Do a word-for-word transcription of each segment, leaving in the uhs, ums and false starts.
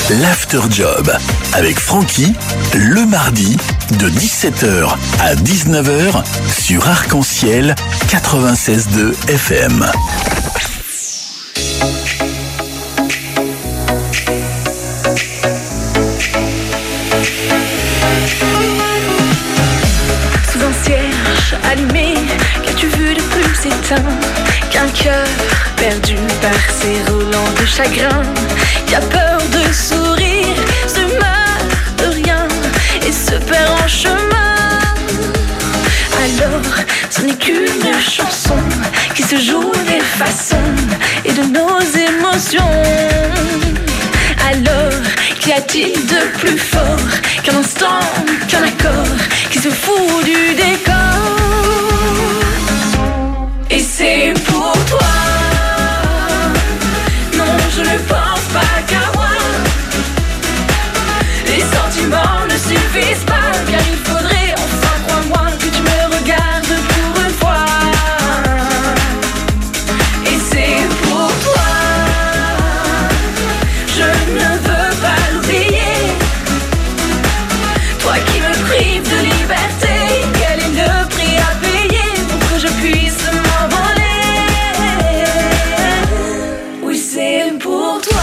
l'After Job avec Francky, le mardi de dix-sept heures à dix-neuf heures sur Arc-en-Ciel quatre-vingt-seize deux F M. Sous un cierge allumé, qu'as-tu vu de plus éteint qu'un cœur perdu par ses relents de chagrin, qui a peur de sourire, se meurt de rien et se perd en chemin. Alors, ce n'est qu'une chanson qui se joue des façons et de nos émotions. Alors, qu'y a-t-il de plus fort qu'un instant, qu'un accord qui se fout du décor? Et c'est pour toi. Non, je ne pense pas qu'à moi. Les sentiments ne suffisent pas, car il faudrait enfin, crois-moi, que tu me regardes pour une fois. Et c'est pour toi. Je ne veux pas l'oublier. Toi qui me prives de liberté, quel est le prix à payer pour que je puisse m'envoler? Oui, c'est pour toi.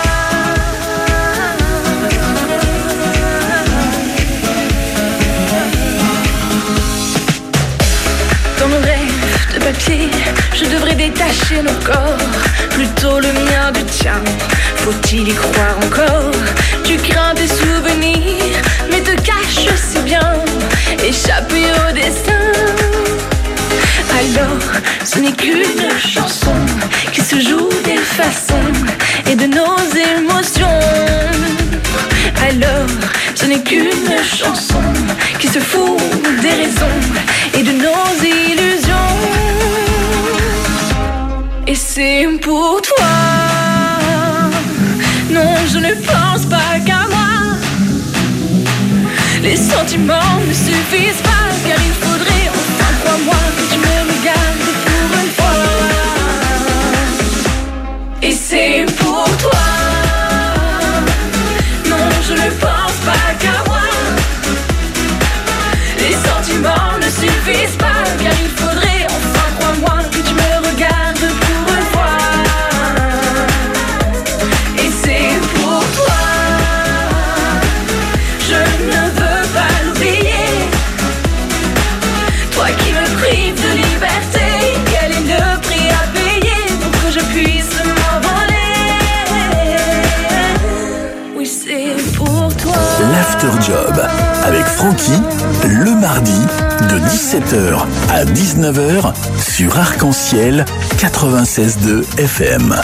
Dans nos rêves de papier, je devrais détacher nos corps, plutôt le mien du tien. Faut-il y croire encore? Tu crains tes souvenirs, mais te caches si bien, échapper au destin. Alors, ce n'est qu'une chanson qui se joue des façons et de nos émotions. Alors, ce n'est qu'une chanson qui se fout des raisons et de nos illusions. Et c'est pour toi. Non, je ne pense pas qu'à moi. Les sentiments ne suffisent pas, car il faudrait enfin, crois-moi, que tu me regardes pour une fois. Et c'est pour toi. Non, je ne pense pas qu'à moi. Les sentiments ne suffisent pas, car il faudrait enfin, crois-moi, que tu me regardes pour une fois. Et c'est pour toi. Je ne veux pas l'oublier. Toi qui me prives de liberté, quel est le prix à payer pour que je puisse m'envoler? Oui, c'est pour toi. L'After Job avec Francky, le mardi de dix-sept heures à dix-neuf heures sur Arc-en-Ciel quatre-vingt-seize deux F M.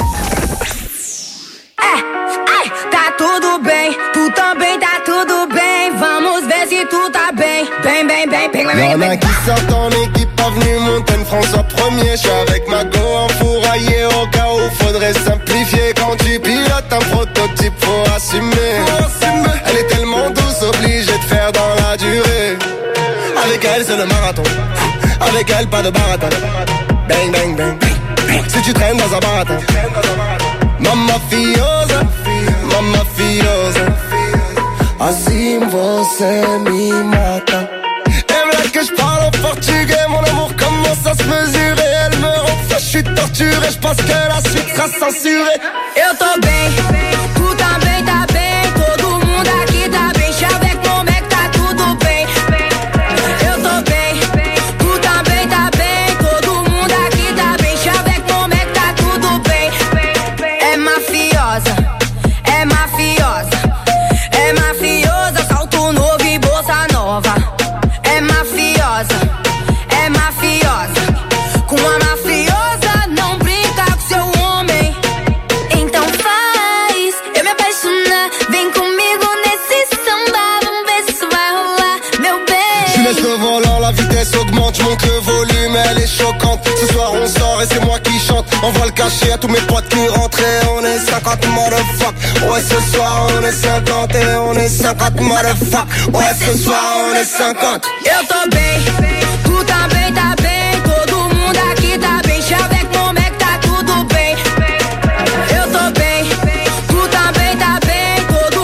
Tá tudo bem, tu também tá tudo bem. Vamos ver se tu tá bem, bem, bem, bem, bem, bem, Y'en a bem. qui sortent en équipe, avenue Montaigne, François premier. J'suis avec ma go enfouraillée au cas où faudrait simplifier. Quand tu pilotes un prototype, faut assumer. Elle est tellement douce, obligée de faire dans la durée. Avec elle c'est le marathon, avec elle pas de baratin. Bang bang bang, si tu traînes dans un baratin. Mamma fiosa, mamma fiosa, assim você me mata. Elle là que je parle en portugais, mon amour commence à se mesurer. Elle me rend ça, je suis torturé, je pense que la suite sera censurée. Eu tô bem, tu também tá bem. Todo mundo aqui tá bem. Chave avec mon mec, tá tudo bem. Eu tô bem, tu também tá bem. Todo mundo aqui tá bem. Chave avec mon mec, tá tudo bem. É mafiosa, é mafiosa, é mafiosa. Salto novo e bolsa nova. É mafiosa, é mafiosa. Com a mafiosa não brinca com seu homem. Então faz eu me apaixonar. Vem comigo nesse samba. Vamos ver se isso vai rolar, meu bem. Je laisse le volant, la vitesse augmente, je monte le volume, elle est choquante. Ce soir on sort et c'est moi qui chante. Envoie le cachet à tous mes potes qui rentrent et on est cinquante motherfuck. Ouais ce soir on est cinquante et on est cinquante motherfuck. Ouais ce soir on est cinquante. Eu tô bem, tu também tá bem. Todo mundo aqui tá bem. Chave avec mon mec, tá tudo bem. Eu tô bem, tu também tá bem. Todo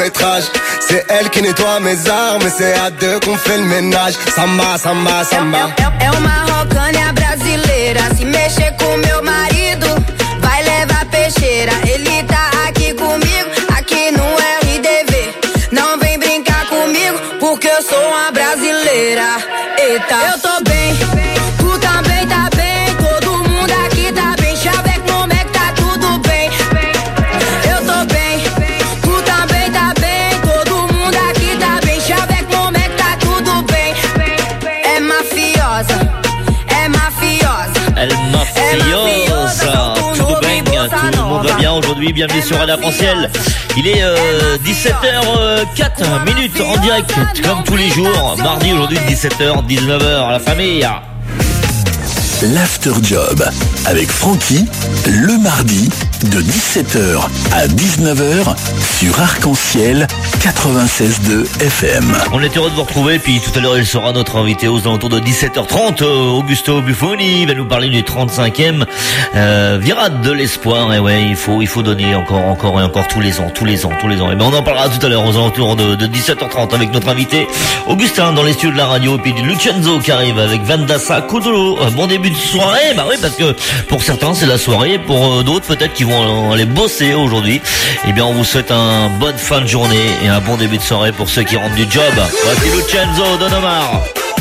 métrage. C'est elle qui nettoie mes armes et c'est à deux qu'on fait le ménage. Samba, samba, samba. É, é, é uma rocânia brasileira. Se mexer com meu marido, vai levar peixeira. Ele tá aqui comigo, aqui no R D V. Não vem brincar comigo, porque eu sou uma brasileira. Eita, eu tô bem, tu também tá bem. Todo mundo aqui tá bem. Chaveco, como é que tá tudo bem? Eu tô bem, tu também tá bem. Todo mundo aqui tá bem. Chaveco, como é que tá tudo bem? É mafiosa, é mafiosa. Elle mafiosa. Tout bang, tout le monde va bien aujourd'hui. Bienvenue sur Radio Arc-en-Ciel. Il est euh, dix-sept heures quatre minutes en direct, comme tous les jours. Mardi aujourd'hui, dix-sept heures, dix-neuf heures. La famille. L'After Job avec Francky, le mardi de dix-sept heures à dix-neuf heures sur Arc-en-Ciel quatre-vingt-seize deux F M. On est heureux de vous retrouver, puis tout à l'heure il sera notre invité aux alentours de dix-sept heures trente, Augusto Buffoni, il va nous parler du trente-cinquième euh, Virade de l'Espoir. Et ouais, il faut il faut donner encore encore et encore tous les ans, tous les ans, tous les ans. Et ben on en parlera tout à l'heure aux alentours de, de dix-sept heures trente avec notre invité Augustin dans les studios de la radio, et puis Lucenzo qui arrive avec Vandassa Codolo. Bon début de soirée, bah oui, parce que pour certains c'est la soirée, pour d'autres peut-être qu'ils vont aller bosser aujourd'hui. Eh bien on vous souhaite un bonne fin de journée et un bon début de soirée pour ceux qui rentrent du job. Voici Lucenzo Don Omar.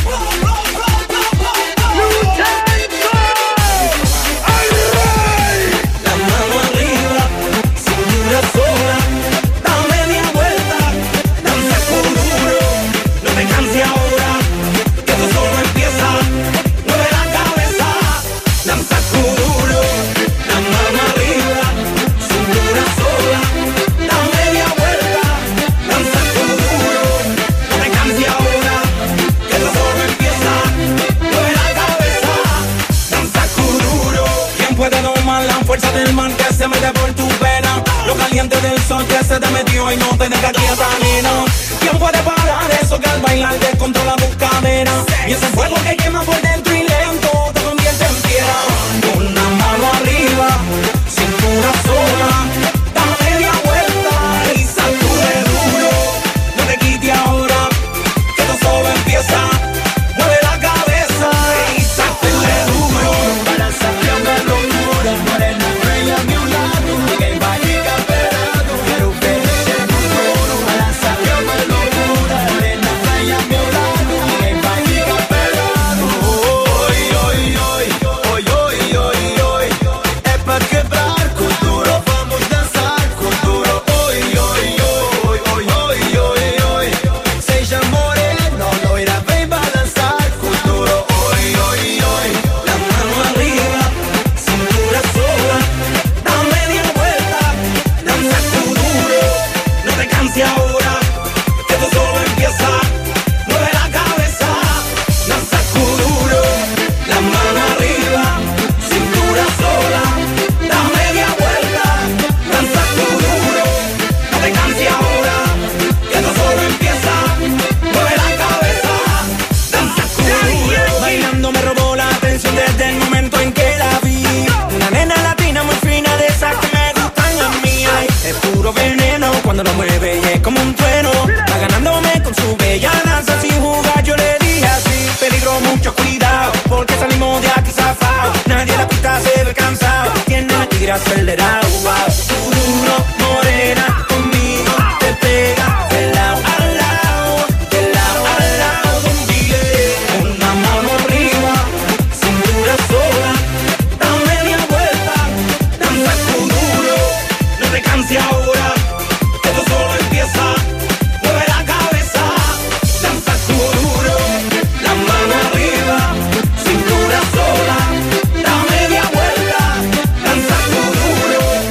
Del man que se mete por tu pena, lo caliente del sol que se te metió y no te deja quieta, nena. ¿Quién puede parar eso que al bailar descontrola tus caderas? Y ese fuego que quema por dentro y lento te convierte en piedra. Una mano arriba, cintura sola, da media vuelta y sacude duro. No te quite ahora, que todo solo empieza. Mueve la cabeza y sacude duro. Para sacarme locura, morena. Cuando lo mueve y es como un trueno, va ganándome con su bella danza. Sin jugar yo le dije así, peligro, mucho cuidado, porque salimos de aquí zafado. Nadie en la pista se ve cansado, tiene el tigre acelerado. Wow. Tu duro, morena, conmigo te pega de lado a lado, de lado a lado, don Dile. Una mano arriba, cintura sola, da media vuelta, danza tu duro, no te canses ahora. Solo empieza, mueve la cabeza, danza duro, la mano arriba, cintura sola, da media vuelta, danza duro,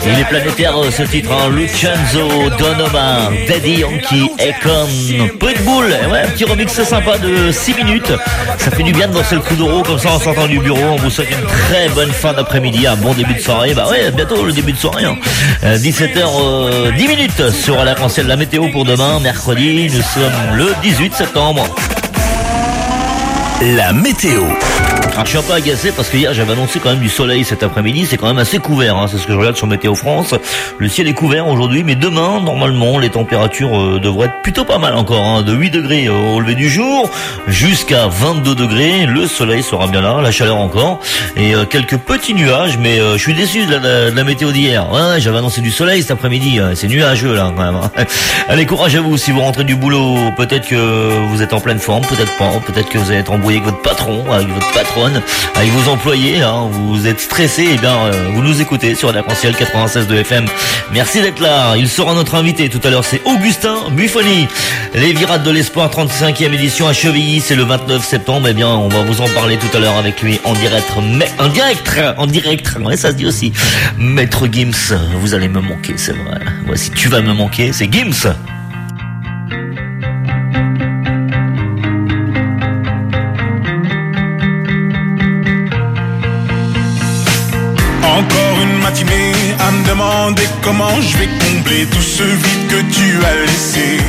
Il est planétaire ce titre, hein. Lucenzo, Don Omar, Daddy Yankee, Akon, Pitbull. Ouais, un petit remix sympa de six minutes. Ça fait du bien de danser le coup d'euro comme ça en sortant du bureau. On vous souhaite une très bonne fin d'après-midi, un bon début de soirée. Bah ouais, bientôt le début de soirée. Hein. Euh, dix-sept heures dix minutes sur l'arc-en-ciel. La météo pour demain, mercredi. Nous sommes le dix-huit septembre. La météo. Alors, je suis un peu agacé parce que hier j'avais annoncé quand même du soleil cet après-midi, c'est quand même assez couvert, hein, c'est ce que je regarde sur Météo France. Le ciel est couvert aujourd'hui, mais demain, normalement, les températures euh, devraient être plutôt pas mal encore, hein, de huit degrés euh, au lever du jour jusqu'à vingt-deux degrés. Le soleil sera bien là, la chaleur encore, et euh, quelques petits nuages, mais euh, je suis déçu de la, de la météo d'hier. Ouais, j'avais annoncé du soleil cet après-midi, hein, c'est nuageux là quand même. Hein. Allez, courage à vous si vous rentrez du boulot. Peut-être que vous êtes en pleine forme, peut-être pas, peut-être que vous allez être embrouillé avec votre patron, avec votre patronne, avec vos employés, hein, vous êtes stressés, et eh bien euh, vous nous écoutez sur l'arc-en-ciel quatre-vingt-seize de F M. Merci d'être là. Il sera notre invité tout à l'heure, c'est Augustin Buffoni. Les Virades de l'Espoir, trente-cinquième édition à Chevilly, c'est le vingt-neuf septembre. Eh bien, on va vous en parler tout à l'heure avec lui en direct, mais en direct, en direct. Ouais, ça se dit aussi. Maître Gims, vous allez me manquer, c'est vrai. Voici, tu vas me manquer, c'est Gims. Encore une matinée à me demander comment je vais combler tout ce vide que tu as laissé.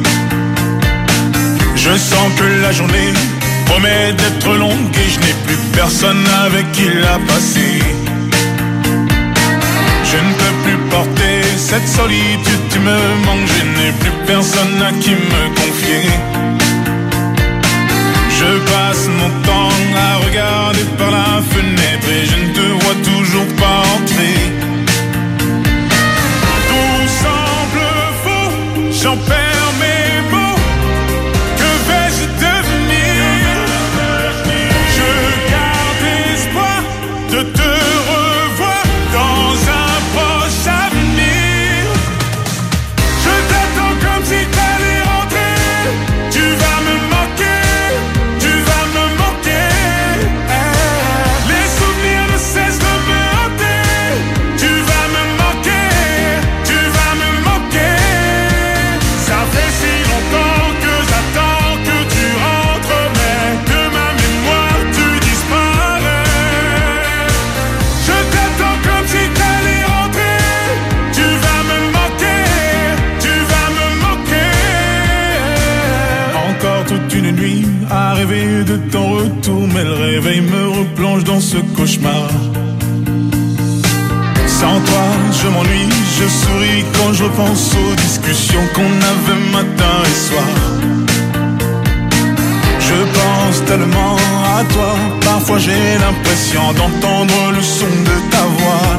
Je sens que la journée promet d'être longue et je n'ai plus personne avec qui la passer. Je ne peux plus porter cette solitude, tu me manques, je n'ai plus personne à qui me confier. Je passe mon temps à regarder par la fenêtre et je ne te vois toujours pas entrer. Tout semble faux, j'en perds mes mots. Que vais-je devenir? Je garde espoir de te revoir dans un proche avenir. Je t'attends comme si t'allais rentrer. Tu vas me manquer. À rêver de ton retour, mais le réveil me replonge dans ce cauchemar. Sans toi, je m'ennuie, je souris quand je repense aux discussions qu'on avait matin et soir. Je pense tellement à toi, parfois j'ai l'impression d'entendre le son de ta voix.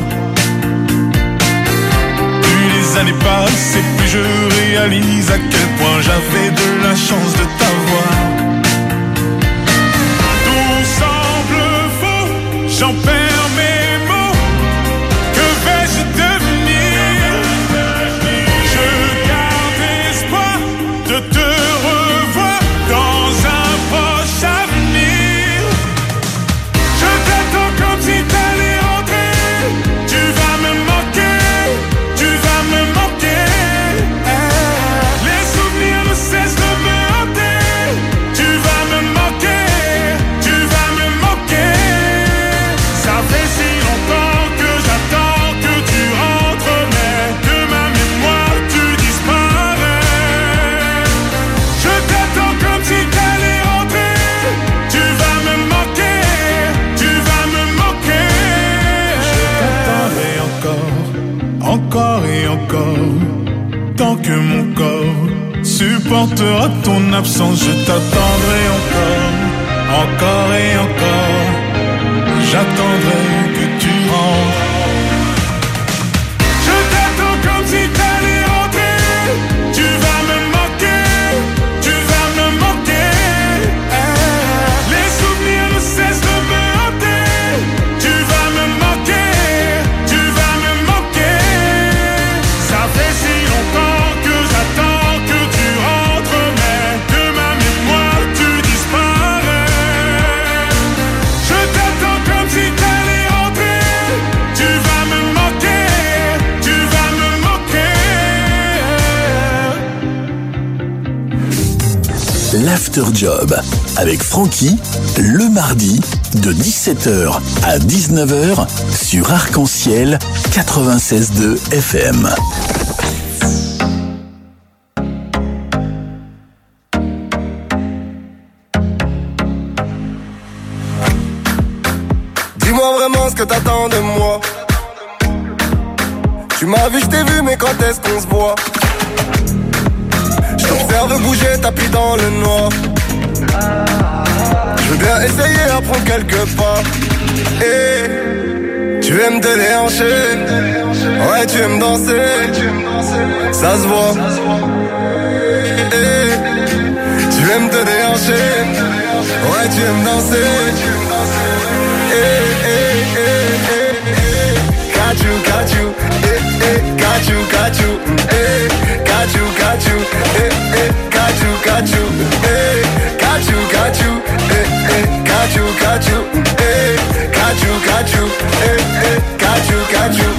Plus les années passent et plus je réalise à quel point j'avais de la chance de t'avoir. J'en perds mes mots. Que vais-je devenir? Je garde espoir de te revoir dans un proche avenir. Je t'attends comme si t'allais rentrer. Tu vas me manquer, tu vas me manquer. Les souvenirs ne cessent de me hanter. Tu vas me manquer, tu vas me manquer. Ça fait si longtemps que j'attends que tu rentres, mais de ma mémoire tu disparais. Je t'attends comme si t'allais rentrer. Tu vas me manquer, tu vas me manquer. Je t'attendrai encore, encore et encore. Tant que mon corps supportera ton absence, je t'attendrai encore, encore et encore. J'attendrai que tu rentres. Je t'attends comme si t'allais rentrer. Tu vas me manquer, tu vas me manquer. Les souvenirs ne cessent de me hanter. Tu vas me manquer, tu vas me manquer. Ça fait si longtemps que j'attends que tu rentres, mais de ma mémoire tu disparais. Je t'attends comme si t'allais rentrer. l'After Job avec Francky le mardi de dix-sept heures à dix-neuf heures sur Arc-en-Ciel quatre-vingt-seize deux F M. Dis-moi vraiment ce que t'attends de moi. Tu m'as vu, je t'ai vu, mais quand est-ce qu'on se voit? Je t'observe bouger, tapis dans le noir. Je veux bien essayer d'apprendre quelques pas. Et tu aimes te déhancher. Ouais, tu aimes danser. Ça se voit. Et tu aimes te déhancher. Ouais, tu aimes danser. Eh, eh, eh, eh, eh. Got you, got you. Eh, eh, got you, got you. Eh, got you, got you. Eh, eh, got you, got you. Eh, got you, got you. Eh, eh, got you, got you. Eh, got you, got you. Eh, eh, got you, got you.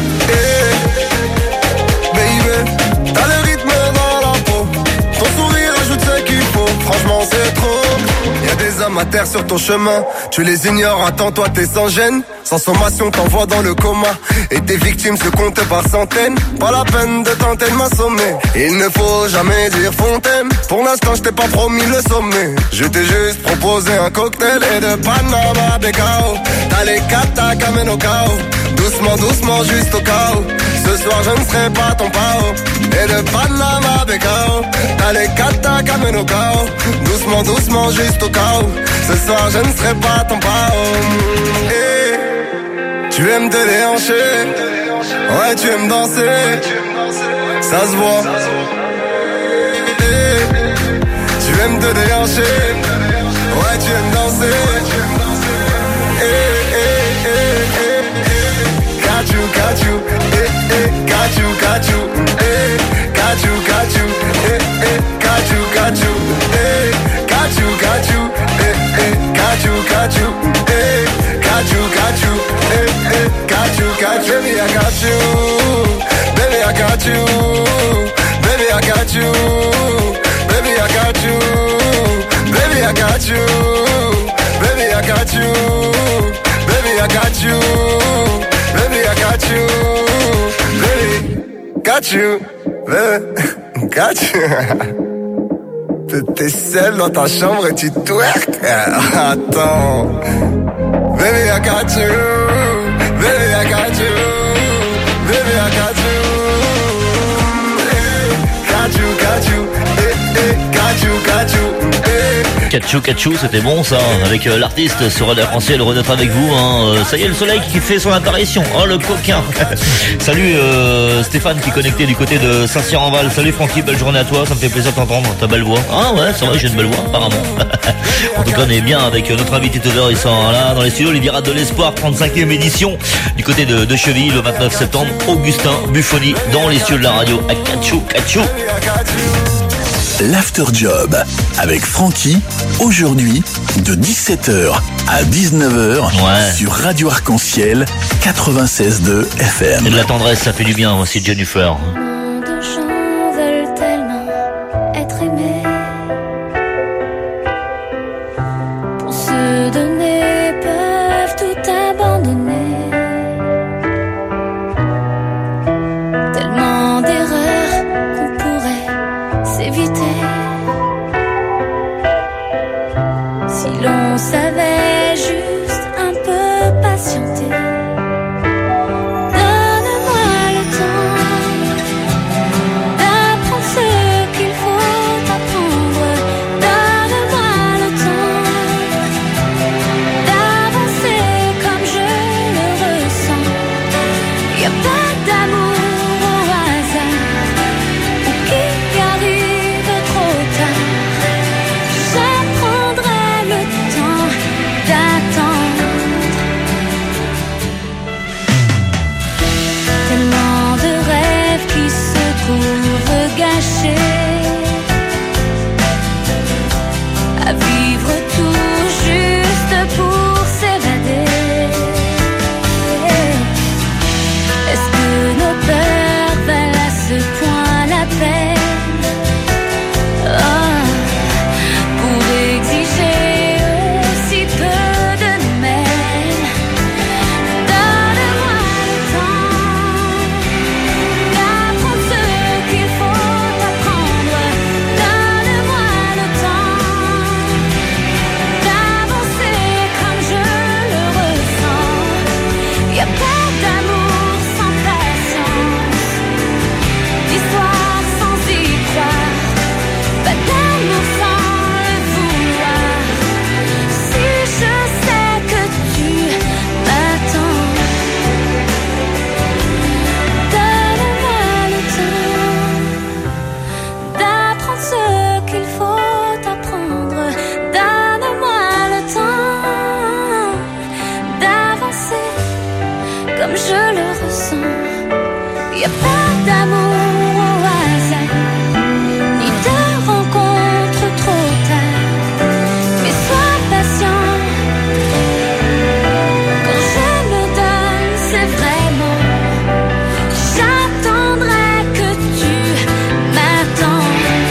Eh, baby, t'as le rythme dans la peau. Ton sourire ajoute ce qu'il faut. Franchement, c'est trop. Y'a des hommes à terre sur ton chemin. Tu les ignores, attends, toi t'es sans gêne. Sans sommation, t'envoies dans le coma. Et tes victimes se comptent par centaines. Pas la peine de tenter de m'assommer. Il ne faut jamais dire fontaine. Pour l'instant, je t'ai pas promis le sommet. Je t'ai juste proposé un cocktail et de Panama Becao. T'as les quatre, t'as qu'à au chaos. Doucement, doucement, juste au chaos. Ce soir, je ne serai pas ton pao. Et de Panama Becao. T'as les quatre, t'as qu'à au chaos. Doucement, doucement, juste au chaos. Ce soir, je ne serai pas ton pao. Et tu aimes te déhancher. Ouais, tu aimes danser. Ça se voit. Et tu aimes te déhancher. Ouais, tu aimes danser. Eh, eh, eh, eh. Got you, got you. Eh, eh, got you, got you. Eh, got you, got you. Eh, eh, got you, got you. Eh, got you, got you. Eh, eh, got you, got you. Eh, got you, got you. Eh, eh, got you, got you. Baby, I got you. Baby, I got you. Baby, I got you. Baby, I got you. Baby, I got you. Baby, I got you. Baby, I got you. Baby, I got you. Baby, got you. Baby, got you. T'es seul dans ta chambre et tu twerk. Attends. Baby, I got you. Baby, I got you. Baby, I got you. Got you, got you. Eh, eh, got you, got you. Eh. Catchou, catchou, c'était bon ça, avec euh, l'artiste sur Radio Arc-en-Ciel, heureux d'être avec vous. Hein. Euh, ça y est, le soleil qui fait son apparition. Oh le coquin. Salut euh, Stéphane qui est connecté du côté de Saint-Cyr-en-Val. Salut Francky, belle journée à toi, ça me fait plaisir de t'entendre, ta belle voix. Ah ouais, c'est vrai, j'ai une belle voix apparemment. En tout cas, on est bien avec notre invité tout à l'heure, ils sont là dans les studios, les Virades de l'Espoir, trente-cinquième édition du côté de, de Chevilly, le vingt-neuf septembre. Augustin Buffoni dans les studios de la radio à Catchou, Catchou. L'After Job avec Francky, aujourd'hui de dix-sept heures à dix-neuf heures ouais. sur Radio Arc-en-Ciel quatre-vingt-seize deux F M. Et de la tendresse, ça fait du bien aussi, Jennifer. Combien de gens veulent tellement être aimés pour se donner, peuvent tout abandonner. Tellement d'erreurs qu'on pourrait s'éviter si l'on savait juste un peu patienter. Donne-moi le temps d'amour au hasard, ni de rencontre trop tard. Mais sois patient, quand je me donne, c'est vraiment. J'attendrai que tu m'attends.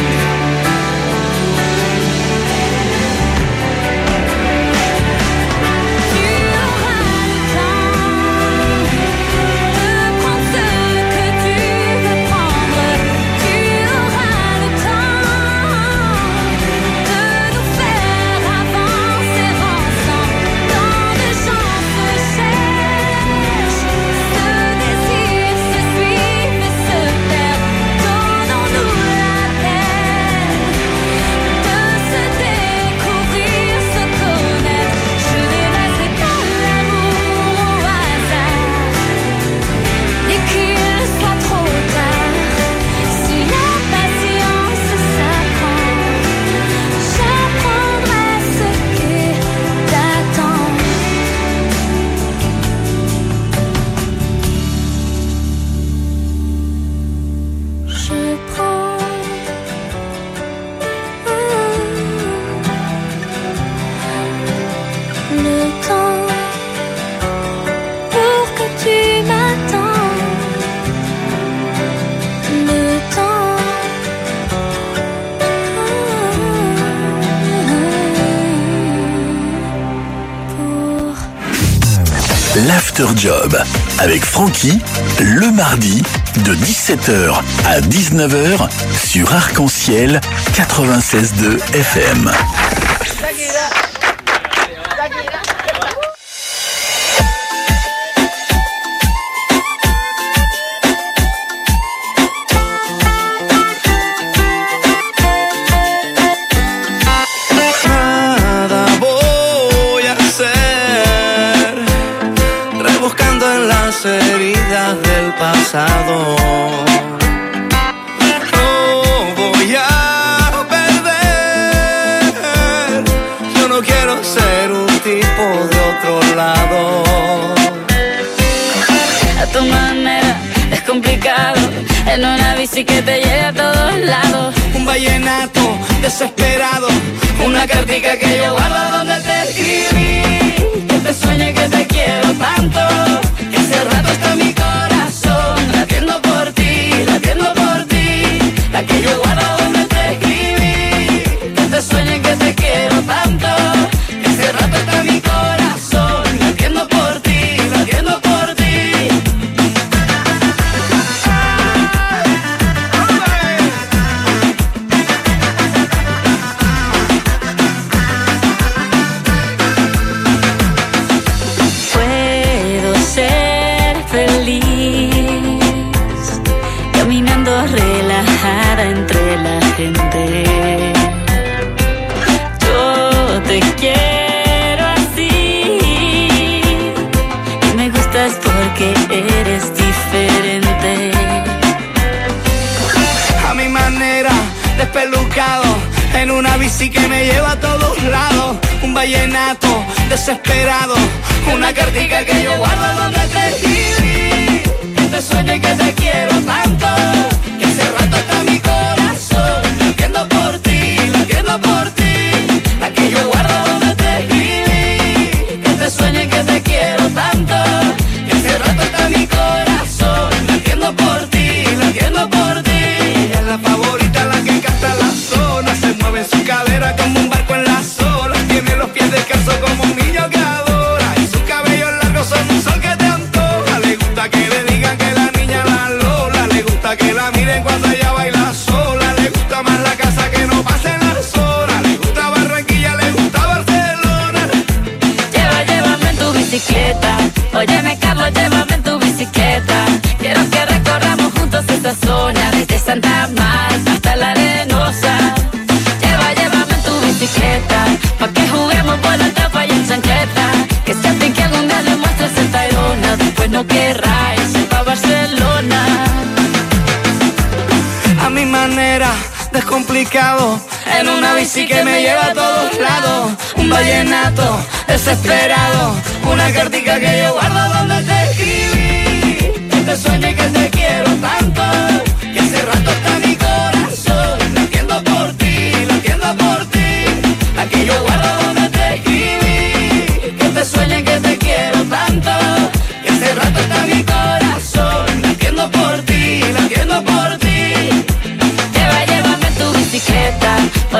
Tu auras le temps de prendre ce que tu veux prendre. Tu auras le temps de nous faire avancer ensemble. Tant de gens se cherchent, se désirent, se suivent et se perdent. Donnons-nous la peine de se découvrir, se connaître. Je ne laisserai pas l'amour au hasard, ni qu'il soit trop tard. Si la patience s'apprend, j'apprendrai ce qu'est d'attendre. Je prends le temps pour que tu m'attends. Le temps pour L'After Job avec Francky, le mardi de dix-sept heures à dix-neuf heures sur Arc-en-Ciel quatre-vingt-seize deux F M. Nada voy a hacer, rebuscando en las heridas del pasado. No voy a perder, yo no quiero ser un tipo de otro lado. a tu manera es complicado. En una bici que te lleve a todos lados. Un vallenato desesperado, una cartica que yo guardo donde te escribí. Que te sueñe que te quiero tanto, que hace rato está mi corazón latiendo por ti, latiendo por ti. La que yo guardo donde te escribí. Que te sueñe que te quiero tanto, que hace rato está mi corazón latiendo por ti, latiendo por ti. Puedo ser feliz caminando relajada entre la gente. Yo te quiero así y me gustas porque eres diferente. A mi manera, despelucado, en una bici que me lleva a todos lados. Un vallenato desesperado, una cartica que yo guardo donde te escribí. Que te sueñe que te quiero tanto, que hace rato está mi corazón latiendo por ti, latiendo por ti. La que yo guardo donde te escribí. Que te sueñe que te quiero tanto, que hace rato está mi corazón latiendo por ti, latiendo por ti. Ella es la favorita, la que canta la zona. Se mueve en su cadera como un barco en las olas. Tiene los pies descalzos como un niño que adora. Y sus cabellos largos son un sol que te antoja. Le gusta que le digan que la niña la Lola. Le gusta que la miren cuando ella baila sola. Le gusta más la casa que no pasen las horas. Le gusta Barranquilla, le gusta Barcelona. Lleva, llévame en tu bicicleta. Óyeme, Carlos, llévame en tu bicicleta. Quiero que recorramos juntos esta zona, desde Santa Marta hasta la Arenosa. Lleva, llévame en tu bicicleta, pa' que juguemos por la tapa y en chancleta. Que se fin que algún día le muestres el Tayrona, después no querrá irse pa' Barcelona. A mi manera, descomplicado, en una bici que me lleva a todos lados. Un vallenato desesperado, una cartica que yo guardo donde te escribí. Que te sueñe que te quiero tanto,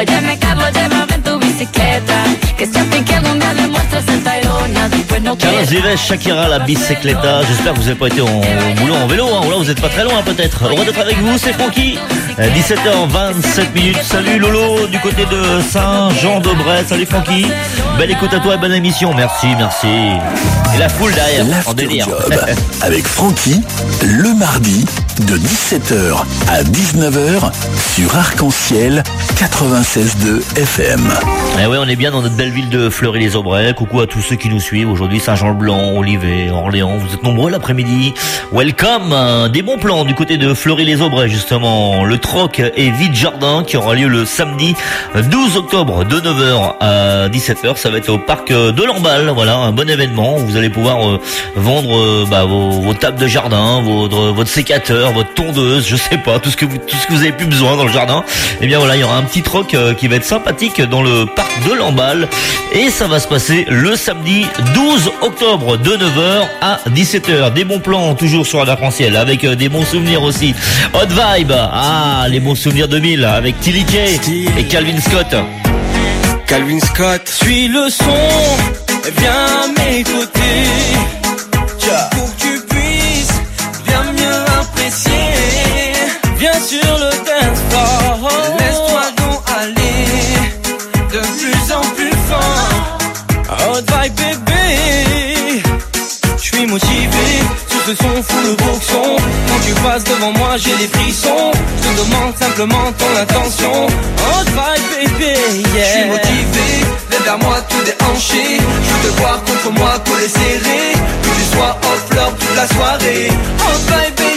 Óyeme, Carlos, llévame en tu bicicleta, que si así que algún día demuestras esta ironía, después no Carlos quiero. Vives, Shakira, la bicicleta. J'espère que vous n'avez pas été en boulot en vélo, hein, ou là vous n'êtes pas très loin peut-être. Heureux d'être avec vous, c'est Francky. dix-sept heures vingt-sept minutes. Salut Lolo du côté de Saint-Jean-de-Bray. Salut Francky. Belle écoute à toi et bonne émission. Merci, merci. Et la foule derrière, en délire. Job avec Francky, le mardi de dix-sept heures à dix-neuf heures sur Arc-en-Ciel quatre-vingt-seize deux F M. Et ouais, on est bien dans notre belle ville de Fleury-les-Aubrais. Coucou à tous ceux qui nous suivent aujourd'hui. Saint-Jean-le-Blanc, Olivet, Orléans. Vous êtes nombreux l'après-midi. Welcome. Des bons plans du côté de Fleury-les-Aubrais justement. Le troc et vide jardin qui aura lieu le samedi douze octobre de neuf heures à dix-sept heures. Ça va être au parc de Lamballe. Voilà, un bon événement. Vous allez pouvoir euh, vendre euh, bah, vos, vos tables de jardin, votre, votre sécateur, votre tondeuse, je sais pas, tout ce que vous, tout ce que vous avez plus besoin dans le jardin. Et bien voilà, il y aura un petit troc euh, qui va être sympathique dans le parc de Lamballe. Et ça va se passer le samedi douze octobre de neuf heures à dix-sept heures. Des bons plans toujours sur Arc-en-Ciel avec euh, des bons souvenirs aussi. Hot Vibe, ah les bons souvenirs deux mille avec Tilly Kay et Calvin Scott. Calvin Scott. Suis le son, et viens à mes côtés. Pour que tu puisses bien mieux apprécier. Viens sur le dance floor. Laisse-toi donc aller de plus en plus fort. Hot vibe bébé. J'suis motivé sur ce son fou le boxon. Quand tu passes devant moi j'ai des frissons. J'te demande simplement ton attention. Hot vibe bébé, yeah. J'suis motivé, lève vers moi tout déhanché. Je te voir contre moi collé serré. Que tu sois off fleur toute la soirée. Hot vibe baby.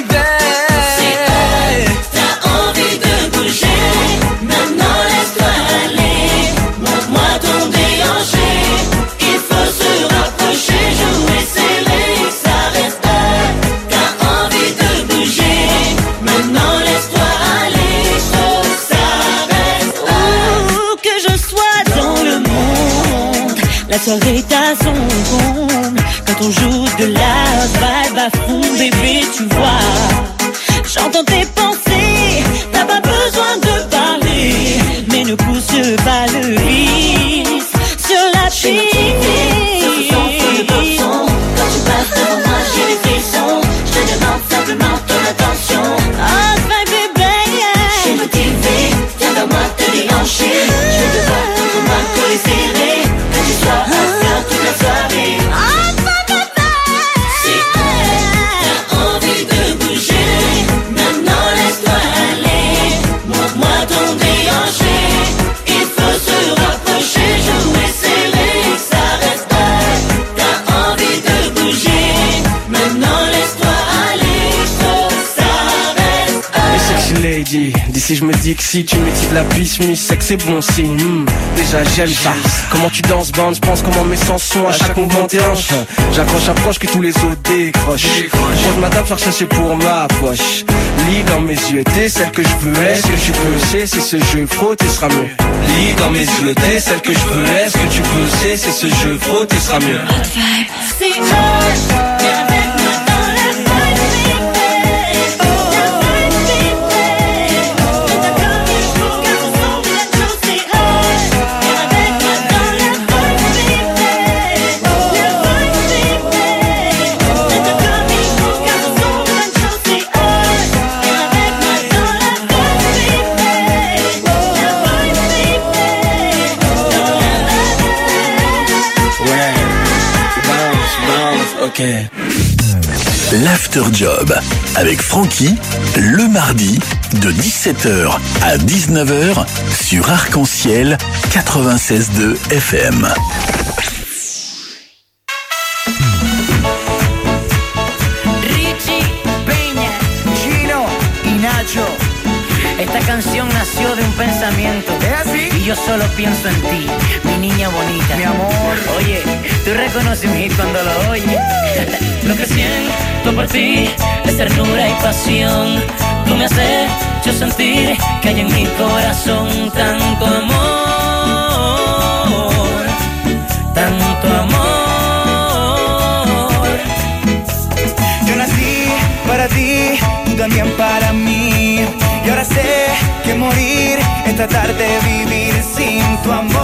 T'as envie de bouger, maintenant laisse-toi aller. Montre-moi ton déhanché, il faut se rapprocher, jouer serré, ça reste. T'as envie de bouger, maintenant laisse-toi aller, oh, ça reste. Où que je sois dans le monde, la soirée t'a son comble. Quand on joue de la vibe à fond, bébé, tu vois. J'entends tes pensées, t'as pas besoin de parler, mais ne pousse pas le vice sur la piste. Sur ce son, fou le boxon. Quand tu passes devant moi, j'ai des frissons. Je te demande simplement ton attention. Oh, baby, baby, yeah. J'suis motivé, viens vers moi te déhancher. Je veux te voir contre moi collé serré. Que tu sois à fleur toute la soirée. Oh, baby, baby, c'est elle. T'as envie de bouger. Maintenant laisse-toi aller, montre-moi ton déhanché. Il faut se rapprocher, jouer serré, ça reste. T'as envie de bouger, maintenant laisse-toi aller, faut ça reste. Les sexy lady, d'ici je me dis que si tu m'étives la piste, mais c'est que c'est bon signe. Mmh, déjà j'aime ça. Comment tu danses bande, je pense comment mes sens sont à chaque mouvement tes hanches. J'accroche, approche que tous les autres décrochent. Pose ma table, faire chercher pour ma poche. Lis dans mes yeux, t'es celle que je veux. Est-ce que tu peux, c'est, c'est ce jeu, frotter sera mieux. Lis dans mes yeux, t'es celle que je veux. Est-ce que tu peux, c'est, c'est ce jeu, frotter sera mieux. C'est moi, viens avec moi dans la vibe, baby. La vibe, baby. T'as comme il faut qu'à ton son, la chose c'est hot. Viens avec moi dans la vibe, baby. La vibe, baby. T'as comme il faut qu'à ton son, la chose c'est hot. Viens avec moi dans la vibe, baby. La vibe, baby. Ouais, bounce, bounce, ok. L'After Job avec Francky, le mardi de dix-sept heures à dix-neuf heures sur Arc-en-Ciel quatre-vingt-seize deux F M. Richie, Peña, Gino y Nacho. Esta canción nació de un pensamiento. ¿Es así? Y yo solo pienso en ti, mi niña bonita. Mi amor. Oye, tú reconoces mi hit cuando lo oyes. Lo que siento por ti es ternura y pasión. Tú me has hecho sentir que hay en mi corazón tanto amor, tanto amor. Yo nací para ti, tú también para mí. Y ahora sé que morir es tratar de vivir sin tu amor,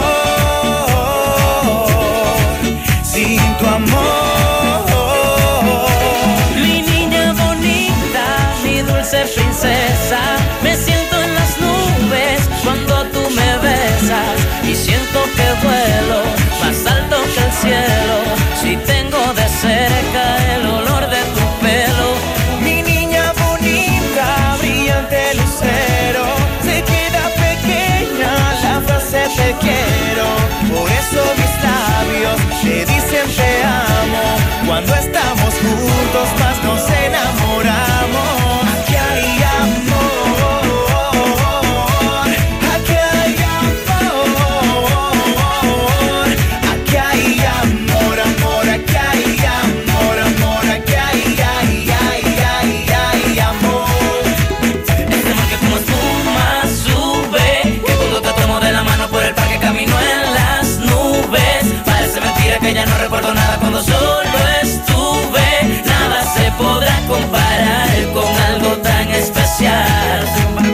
sin tu amor. Mi niña bonita, mi dulce princesa, me siento en las nubes cuando tú me besas y siento que vuelo más alto que el cielo si tengo de cerca el olor de tu pelo. Mi niña bonita, brillante lucero, se queda pequeña la frase te quiero. Por eso mis labios te dicen te amo. Cuando estamos juntos más nos enamoramos. Aquí hay amor, aquí hay amor, aquí hay amor, amor, aquí hay amor, amor, aquí hay, ay, ay, ay, ay, amor. Este amor que como espuma sube, que cuando te tomo de la mano por el parque camino en las nubes. Parece mentira que ya no recuerdo nada cuando solo estuve. Nada se podrá comparar con algo tan especial.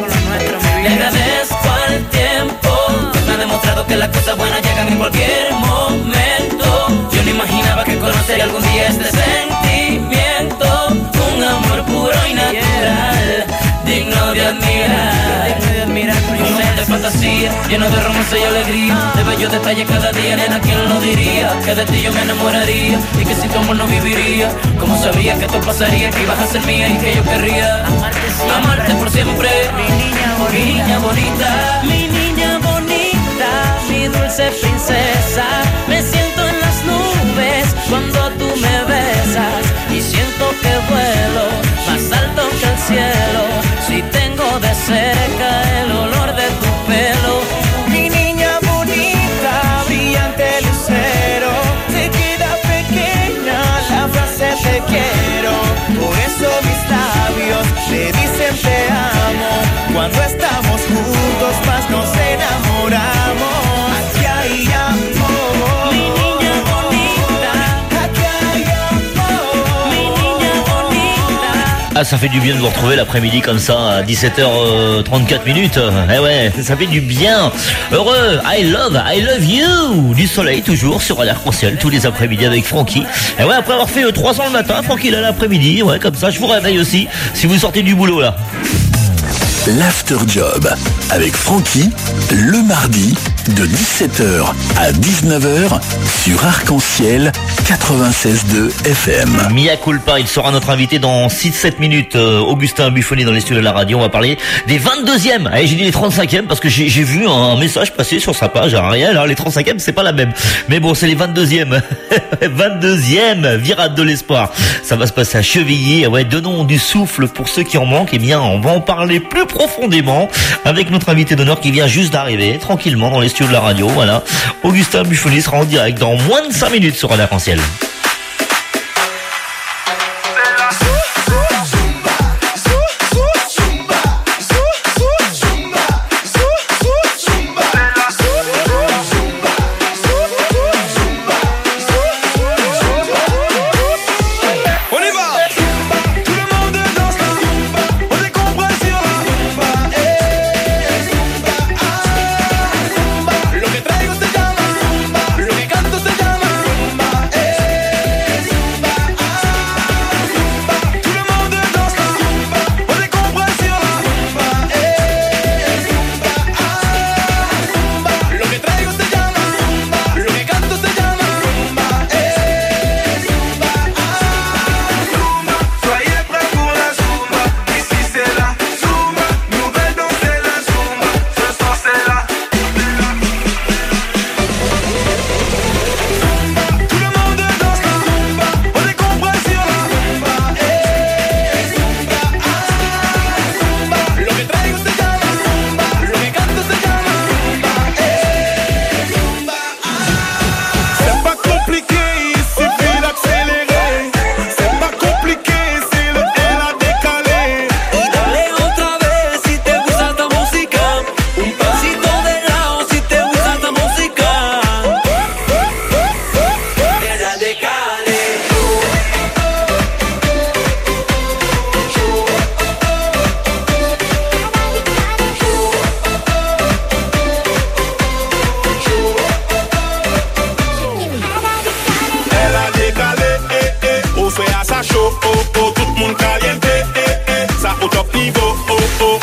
Te agradezco al tiempo, me ha demostrado que las cosas buenas llegan en cualquier momento. Yo no imaginaba que conocería algún día este sentimiento, un amor puro y natural, digno de admirar. Un mundo de fantasía, lleno de romance y alegría, de bellos detalles cada día, nena, ¿quién lo diría? Que de ti yo me enamoraría y que sin tu amor no viviría. Como sabía que esto pasaría, que ibas a ser mía y que yo querría amarte, amarte por siempre. Mi niña bonita, mi niña bonita, mi niña bonita, mi dulce princesa. Me siento en las nubes cuando tú me besas y siento que vuelo más alto que el cielo si tengo de cerca el olor de tu pelo. Mi niña bonita, brillante lucero, se queda pequeña la frase te quiero. Por eso mis labios le dicen te amo. Cuando estamos juntos más nos enamoramos. Aquí hay amor, Mi niña bonita, aquí hay amor, mi niña bonita. Ah, ça fait du bien de vous retrouver l'après-midi comme ça à dix-sept heures trente-quatre minutes. Eh ouais, ça fait du bien. Heureux, I love, I love you. Du soleil toujours sur l'arc-en-ciel tous les après-midi avec Francky. Et ouais, après avoir fait euh, trois ans le matin, Francky là l'après-midi, ouais, comme ça, je vous réveille aussi si vous sortez du boulot là. L'After Job avec Francky, le mardi de dix-sept heures à dix-neuf heures sur Arc-en-Ciel quatre-vingt-seize deux F M. Mia Culpa, il sera notre invité dans six sept minutes. Euh, Augustin Buffoni dans les studios de la radio. On va parler des vingt-deuxièmes. Allez, j'ai dit les trente-cinquièmes parce que j'ai, j'ai vu un message passer sur sa page à Ariel. Alors, les trente-cinquièmes, c'est pas la même. Mais bon, c'est les vingt-deuxièmes. vingt-deuxième virade de l'espoir. Ça va se passer à Chevilly. Ouais, donnons du souffle pour ceux qui en manquent. Eh bien, on va en parler plus profondément avec notre invité d'honneur qui vient juste d'arriver, tranquillement dans les studios de la radio. Voilà. Augustin Buffoni sera en direct dans moins de cinq minutes sur Arc-en-Ciel. Lo que traigo se llama zumba, lo que canto se llama zumba, eh. oh, oh.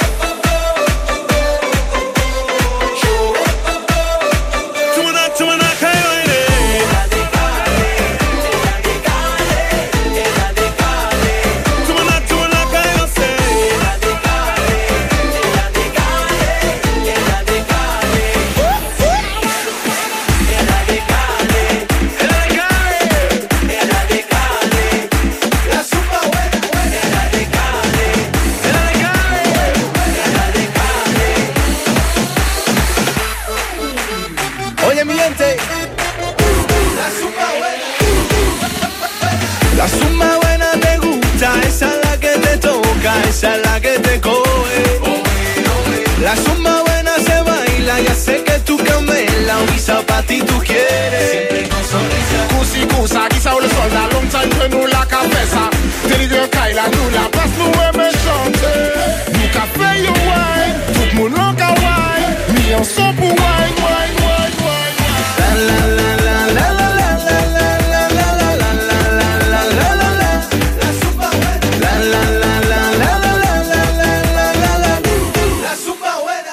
Tumana, tumana, kayoine. Tumana, tumana, kayose. Oye mi gente, La zumba buena te gusta, esa es la que te toca, esa es la que te coge. La zumba buena se baila, ya sé que tú camela, guisa pa' ti tú quieres. Siempre con sonrisa. Kusi kusa, kisa o le solda, long time que nous la cabeza. Tell you Kyla, nous la passe, nous aimons chanter. Nous qu'a fait your wine, tout le monde l'en qu'a wine. Mis en son pour wine, wine, wine, wine. La la la la la la la la la la la la la la la la la. La zumba buena. La la la la la la la la la la la. La zumba buena.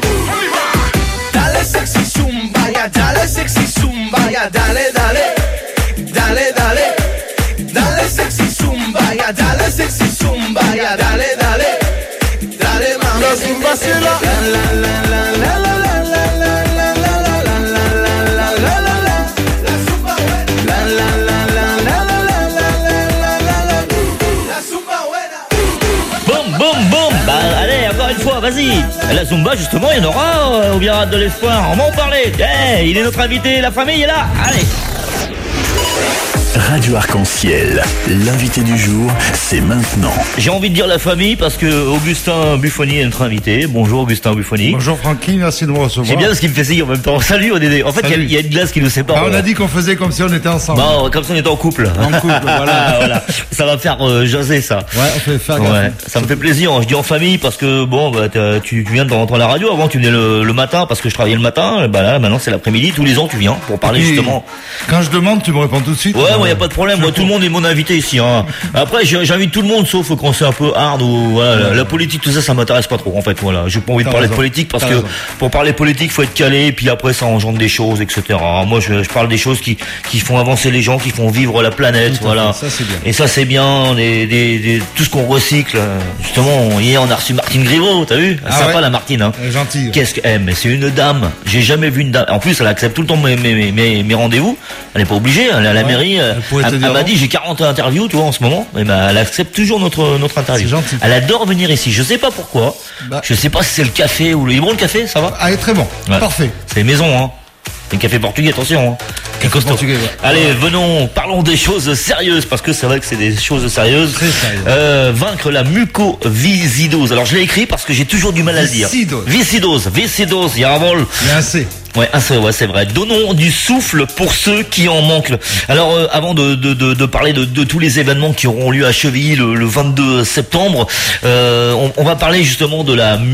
Dale sexy zumba, ya dale sexy zumba, ya dale dale. Dale dale. Dale sexy zumba, ya dale sexy zumba, ya dale dale. Dale mami. La zumba c'est là. La la la la la la la la la la la la la la la la la la. La zumba buena. La la la la la la la la la la la. La zumba buena. Boum, boum, boum. Bah, allez, encore une fois, vas-y. La Zumba, justement, il y en aura euh, au Virade de l'Espoir. On va en parler. Eh, il est notre invité, la famille est là. Allez. Radio Arc-en-Ciel, l'invité du jour, c'est maintenant. J'ai envie de dire la famille parce que Augustin Buffoni est notre invité. Bonjour Augustin Buffoni. Bonjour Francky, merci de me recevoir. C'est bien ce qui me fait signe en même temps. Salut O D D. En fait, il y a- il y, a une glace qui nous sépare. Ah, on voilà. a dit qu'on faisait comme si on était ensemble. Bon, comme ça on est en couple. En couple, voilà. Voilà. Ça va faire euh, jaser ça. Ouais, on fait faire gaffe. Ouais, ça me fait plaisir. Je dis en famille parce que bon, bah, t'as- tu, tu viens de rentrer à la radio. Avant, tu venais le, le matin parce que je travaillais le matin. Bah là, maintenant c'est l'après-midi. Tous les ans, tu viens pour parler Et justement. Quand je demande, tu me réponds tout de suite. Ouais, moi, y a pas de problème. Moi, tout le monde est mon invité ici. Hein. Après, j'ai- j'invite tout le monde, sauf quand c'est un peu hard ou voilà, la, la politique, tout ça, ça m'intéresse pas trop. En fait, voilà, j'ai pas envie de T'as parler raison. de politique parce T'as que raison. pour parler politique, faut être calé. Et puis après, ça engendre des choses, et cetera. Moi, je, je parle des choses qui qui font avancer les gens, qui font vivre la planète. Tout à Voilà. fait, ça, c'est bien. Et ça, c'est bien. Des, des, des- tout ce qu'on recycle. Justement, hier, on a reçu Martine Griveaux. T'as vu? Ah Sympa ouais. la Martine. Hein. Elle est gentille. Qu'est-ce que, eh, mais c'est une dame. J'ai jamais vu une dame. En plus, elle accepte tout le temps mes, mes, mes, mes rendez-vous. Elle n'est pas obligée. Elle est à la Ouais. mairie. euh, Elle pourrait te Elle, dire elle m'a non. dit, j'ai quarante interviews, tu vois, en ce moment. Et ben, elle accepte toujours notre, notre interview. C'est gentil. Elle adore venir ici. Je sais pas pourquoi. Bah. Je sais pas si c'est le café ou le, il est bon le café, ça va? Ah, il est très bon. Ouais. Parfait. C'est maison, hein. C'est un café portugais, attention, hein. C'est costaud. portugais, ouais. Allez, venons, parlons des choses sérieuses, parce que c'est vrai que c'est des choses sérieuses. Très sérieuses. Euh, vaincre la mucoviscidose. Alors, je l'ai écrit parce que j'ai toujours du mal à le dire. Viscidose. Viscidose. Viscidose. Il y a un vol. Il y a un C. Ouais, ah, c'est, ouais, c'est vrai. Donnons du souffle pour ceux qui en manquent. Alors, euh, avant de, de, de, de parler de, de tous les événements qui auront lieu à Chevilly le, le vingt-deux septembre, euh, on, on va parler justement de la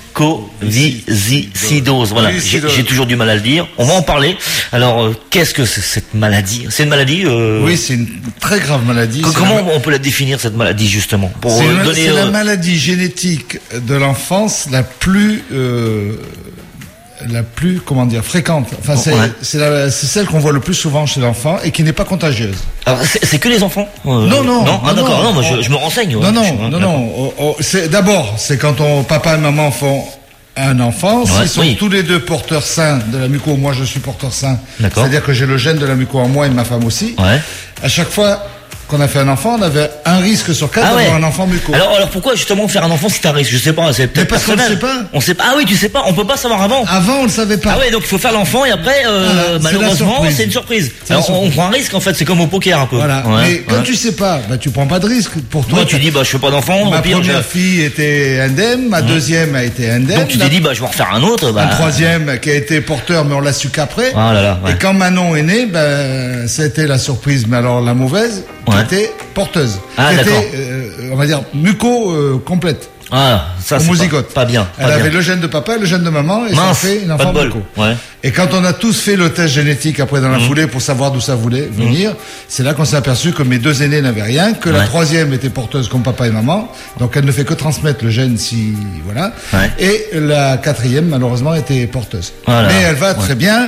mucoviscidose. Voilà, j'ai, Viscidose. j'ai toujours du mal à le dire. On va en parler. Alors, euh, qu'est-ce que c'est cette maladie? C'est une maladie euh, Oui, c'est une très grave maladie. co- C'est Comment la- on peut la définir cette maladie justement pour C'est euh, la- donner c'est la euh, maladie génétique de l'enfance la plus, euh, la plus, comment dire, fréquente. Enfin, c'est, Ouais. c'est, la- c'est celle qu'on voit le plus souvent chez l'enfant et qui n'est pas contagieuse. alors, c'est, c'est que les enfants Euh, Non, non, non, ah, non, d'accord. non. Non, moi je, je me renseigne. ouais. Non, non, Je- non, d'accord. non. Oh, oh, c'est, d'abord, c'est quand on, papa et maman font un enfant, Ouais, s'ils sont oui. tous les deux porteurs sains de la muco, moi je suis porteur sain, D'accord. c'est-à-dire que j'ai le gène de la muco en moi et ma femme aussi. Ouais. À chaque fois qu'on a fait un enfant, on avait un risque sur quatre Ah ouais. d'avoir un enfant muco. Alors, alors pourquoi justement faire un enfant c'est un risque? Je sais pas, c'est peut-être Mais parce qu'on personnel. ne sait pas. On sait pas. Ah oui, tu sais pas. On peut pas savoir avant. Avant, on le savait pas. Ah ouais, donc il faut faire l'enfant et après, euh, Voilà, c'est la malheureusement, surprise. c'est une surprise. C'est la Alors, on surprise. prend un risque en fait. C'est comme au poker un peu. Voilà. Ouais, Mais quand ouais. tu sais pas, bah, tu prends pas de risque. Pour toi, Moi, tu dis bah je fais pas d'enfant. ma Au pire, première je- fille était indemne, ma deuxième a été indemne. donc tu la- t'es dit bah je vais en refaire un autre. Bah, un troisième qui a été porteur, mais on l'a su qu'après. Ah là là, ouais. Et quand Manon est née, ben, c'était la surprise, mais alors la mauvaise, qui Ouais. était porteuse. Ah, qui était, d'accord. euh, on va dire, muco euh, complète. Ah, ça c'est homozygote. Pas, pas bien. Pas Elle bien. avait le gène de papa et le gène de maman et Mince, ça fait une pas enfant de bol. Marco. Ouais. Et quand on a tous fait le test génétique après dans la Mmh. foulée pour savoir d'où ça voulait venir, c'est là qu'on s'est aperçu que mes deux aînés n'avaient rien, que la Ouais. troisième était porteuse comme papa et maman, donc elle ne fait que transmettre le gène si voilà. Ouais. Et la quatrième malheureusement était porteuse. Voilà. Mais elle va Ouais. très bien.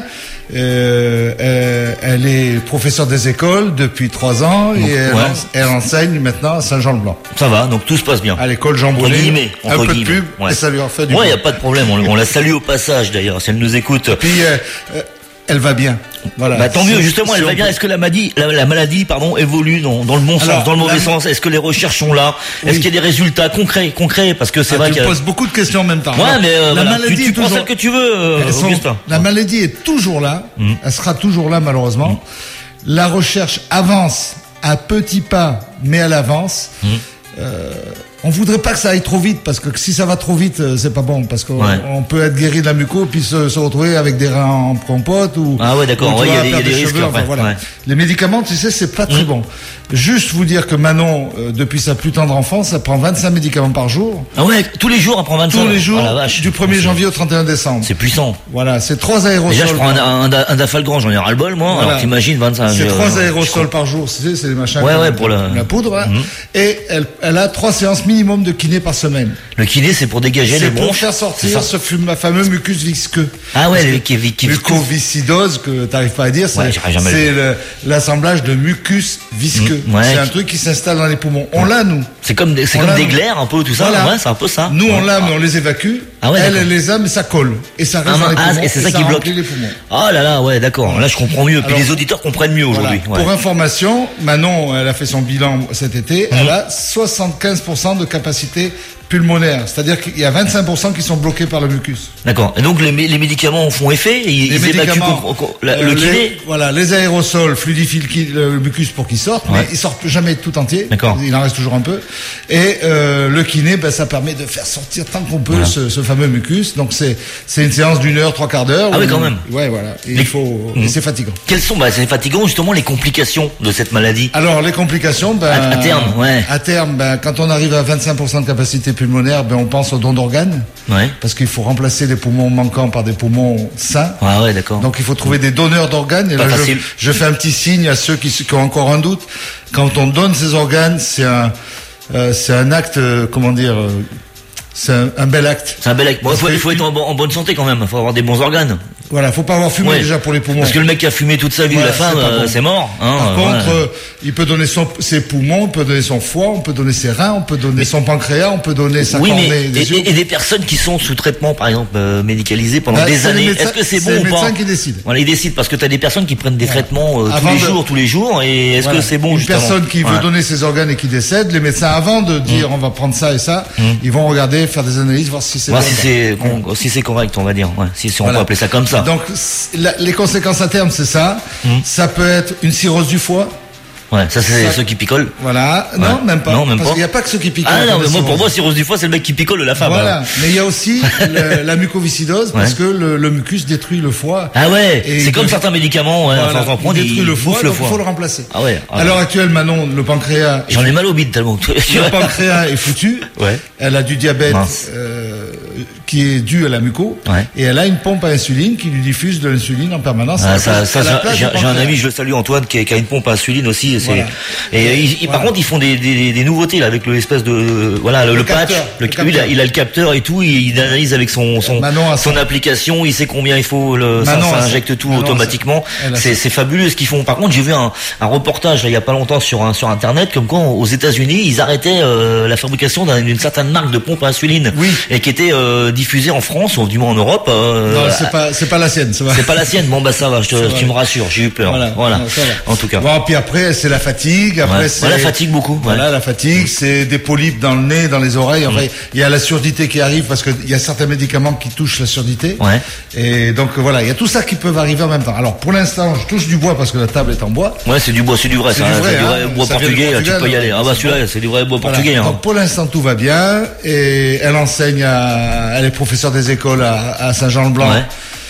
Euh, euh, elle est professeure des écoles depuis trois ans Donc, et elle, ouais. en- elle enseigne maintenant à Saint-Jean-le-Blanc. Ça va, donc tout se passe bien. À l'école Jean Entre Bonnet, guillemets, un entre peu de guillemets. pub Ouais. et ça lui en fait du Ouais, bien. y a pas de problème. On, on la salue au passage d'ailleurs, si elle nous écoute. Puis euh, euh, elle va bien. Voilà. Bah, tant Si- mieux, justement, si elle va on bien. peut- Est-ce que la maladie, la, la maladie, pardon, évolue dans, dans le bon Alors, sens, dans le mauvais la- sens? Est-ce que les recherches sont là? Est-ce Oui. qu'il y a des résultats concrets, concrets? Parce que c'est Ah, vrai tu qu'il y me a... poses beaucoup de questions en même temps. Ouais, Alors, mais euh, la voilà. maladie tu, tu est prends toujours- celle que tu veux, euh, Elles sont- Augustin. La maladie est toujours là. Mhm. Elle sera toujours là, malheureusement. La recherche avance à petits pas, mais elle avance. Mhm. Euh, on voudrait pas que ça aille trop vite, parce que si ça va trop vite, euh, c'est pas bon, parce qu'on Ouais. on peut être guéri de la muco puis se, se retrouver avec des reins en compote ou. Ah ouais, d'accord. ou tu Ouais, il y a vas des- il y a perdre des cheveux, risques, enfin, après. voilà. Ouais. Les médicaments, tu sais, c'est pas très Mhm. bon. Juste vous dire que Manon, euh, depuis sa plus tendre enfance, elle prend vingt-cinq médicaments par jour. Ah ouais, tous les jours, elle prend vingt-cinq. Tous les jours, Ah, la vache. du premier janvier au trente et un décembre. C'est puissant. Voilà, c'est trois aérosols. Déjà, je prends un, un, un, un Dafalgan, j'en ai ras le bol, moi. Voilà. Alors t'imagines, vingt-cinq. C'est je- trois je- aérosols par jour, c'est c'est les machins. Ouais, comme- ouais, pour la- la poudre. hein. Mhm. Et elle, elle a trois séances minimum de kiné par semaine. Le kiné, c'est pour dégager les C'est pour bronches. faire c'est sortir ça ce fum- fameux mucus visqueux. Ah ouais, le qui, qui, qui- Mucoviscidose, que t'arrives pas à dire, c'est Ouais, j'arrive jamais à le c'est le- l'assemblage de mucus visqueux. Mm, ouais, c'est un qui- truc qui s'installe dans les poumons. On l'a, nous. c'est comme des, c'est On comme l'a, des nous. glaires, un peu, tout ça. Voilà. Ouais, c'est un peu ça. Nous, on Ouais. l'a, mais on les évacue. Ah ouais, elle, d'accord. elle les a, mais ça colle. Et ça reste Ah, dans les ah, poumons. et c'est ça qui ça bloque. remplit les poumons. Oh là là, ouais, d'accord. Là, je comprends mieux. Puis Alors, les auditeurs comprennent mieux Voilà. aujourd'hui. Ouais. Pour information, Manon, elle a fait son bilan cet été, Mhm. elle a soixante-quinze pour cent de capacité pulmonaire. C'est-à-dire qu'il y a vingt-cinq pour cent qui sont bloqués par le mucus. D'accord. Et donc les, mé- les médicaments font effet. Et ils, Les ils évacuent médicaments, co- co- la- euh, le les- kiné. voilà, les aérosols fluidifient le, ki- le mucus pour qu'il sorte, Ouais. mais il sort jamais tout entier. D'accord. Il en reste toujours un peu. Et euh, le kiné, ben, ça permet de faire sortir tant qu'on peut Voilà. ce, ce fameux mucus. Donc c'est c'est une séance d'une heure, trois quarts d'heure. Ah oui, où- quand même. Ouais, voilà. Et Les- il faut, et Mhm. c'est fatigant. Quelles sont, bah, c'est fatigant justement les complications de cette maladie. Alors les complications, ben, À- à terme, ouais. À terme, ben, quand on arrive à vingt-cinq pour cent de capacité pulmonaire, ben, on pense au don d'organes, Ouais. parce qu'il faut remplacer les poumons manquants par des poumons sains. Ah ouais, d'accord. Donc il faut trouver des donneurs d'organes. Et Pas là, je, facile. je fais un petit signe à ceux qui, qui ont encore un doute. Quand on donne ces organes, c'est un, euh, c'est un acte, euh, comment dire, euh, c'est un, un bel acte. C'est un bel acte. Bon, il Parce faut, que- il faut être en, bo- en bonne santé quand même. Il faut avoir des bons organes. Voilà, faut pas avoir fumé Ouais. déjà pour les poumons. Parce que le mec qui a fumé toute sa vie, Voilà, la femme, c'est pas euh, bon. c'est mort. Hein, Par euh, contre, ouais. euh, il peut donner son, ses poumons, on peut donner son foie, on peut donner ses reins, on peut donner son pancréas, on peut donner sa oui, cornée mais des et, yeux. et- et des personnes qui sont sous traitement, par exemple, euh, médicalisées pendant Bah, des c'est les années. médecins- Est-ce que c'est c'est bon les ou pas médecins qui décident. Voilà, ils décident parce que tu as des personnes qui prennent des traitements euh, tous Avant les de- jours, tous les jours. Et est-ce Voilà. que c'est bon Une justement personne qui veut Ouais. donner ses organes et qui décède, les médecins, avant de dire on va prendre ça et ça, ils vont regarder, faire des analyses, voir si c'est Voir bon si ou pas. c'est con- si c'est correct, on va dire. Ouais, si, si on Voilà. peut appeler ça comme ça. Donc c- la- les conséquences à terme, c'est ça. Mhm. Ça peut être une cirrhose du foie. Ouais, ça c'est Ça- ceux qui picolent. Voilà. Ouais. Non, même pas. Non, même parce pas. qu'il n'y a pas que ceux qui piquent. Ah qui non, ont mais la moi, pour cirrhose. moi, cirrhose du foie, c'est le mec qui picole la femme. Voilà. alors. Mais il y a aussi le- la mucoviscidose parce Ouais. que le, le mucus détruit le foie. Ah ouais, Et c'est il comme devient- certains médicaments, ouais, Voilà. enfin, on en prend, il détruit ils le foie, bouffent le donc il foie. faut le remplacer. Ah ouais. ah À l'heure ouais. actuelle, Manon, le pancréas, J'en ai mal au bide tellement. le pancréas est foutu. Ouais. Elle a du diabète Mince. euh, qui est dû à la muco. Ouais. Et elle a une pompe à insuline qui lui diffuse de l'insuline en permanence. Ah, à la ça, place- ça, à la ça, place j'ai du j'ai un pancréas. ami, je le salue, Antoine, qui a, qui a une pompe à insuline aussi. Et, c'est- Voilà. et ils- ils- par Voilà. contre, ils font des, des, des nouveautés là avec le espèce de voilà le, Le le patch. capteur, Le, le lui, il, a, capteur. il a le capteur et tout. Il, il analyse avec son son, Manon a son ça. application. Il sait combien il faut. Le, ça, Manon ça a ça. injecte tout Manon a ça. automatiquement. Elle a C'est ça. c'est fabuleux ce qu'ils font. Par contre, j'ai vu un, un reportage là, il y a pas longtemps sur un, sur internet comme quoi aux États-Unis ils arrêtaient euh, la fabrication d'un- d'une certaine marque de pompe à insuline Oui. et qui était euh, diffusée en France ou du moins en Europe. euh, Non, c'est pas, c'est pas la sienne, ça va. c'est pas la sienne. Bon bah ça va. Je te, Ça va. tu me rassures. J'ai eu peur. Voilà. Voilà. Non, ça va. En tout cas. Bon, puis après, c'est la fatigue. Après, Ouais. c'est Ouais, la fatigue beaucoup, ouais. Voilà, la fatigue, c'est des polypes dans le nez, dans les oreilles. Enfin, il y a la surdité qui arrive parce qu'il y a certains médicaments qui touchent la surdité. Ouais. Et donc voilà, il y a tout ça qui peut arriver en même temps. Alors pour l'instant, je touche du bois parce que la table est en bois. Ouais, c'est du bois, c'est du vrai, C'est ça. du hein, vrai, c'est du vrai hein. bois Ça vient du portugais. Tu Portugal, peux y aller. Ah bah c'est celui-là, bon. c'est du vrai bois Voilà. portugais. Hein. Donc pour l'instant tout va bien et elle enseigne à, elle est professeure des écoles à, à Saint-Jean-le-Blanc. Ouais.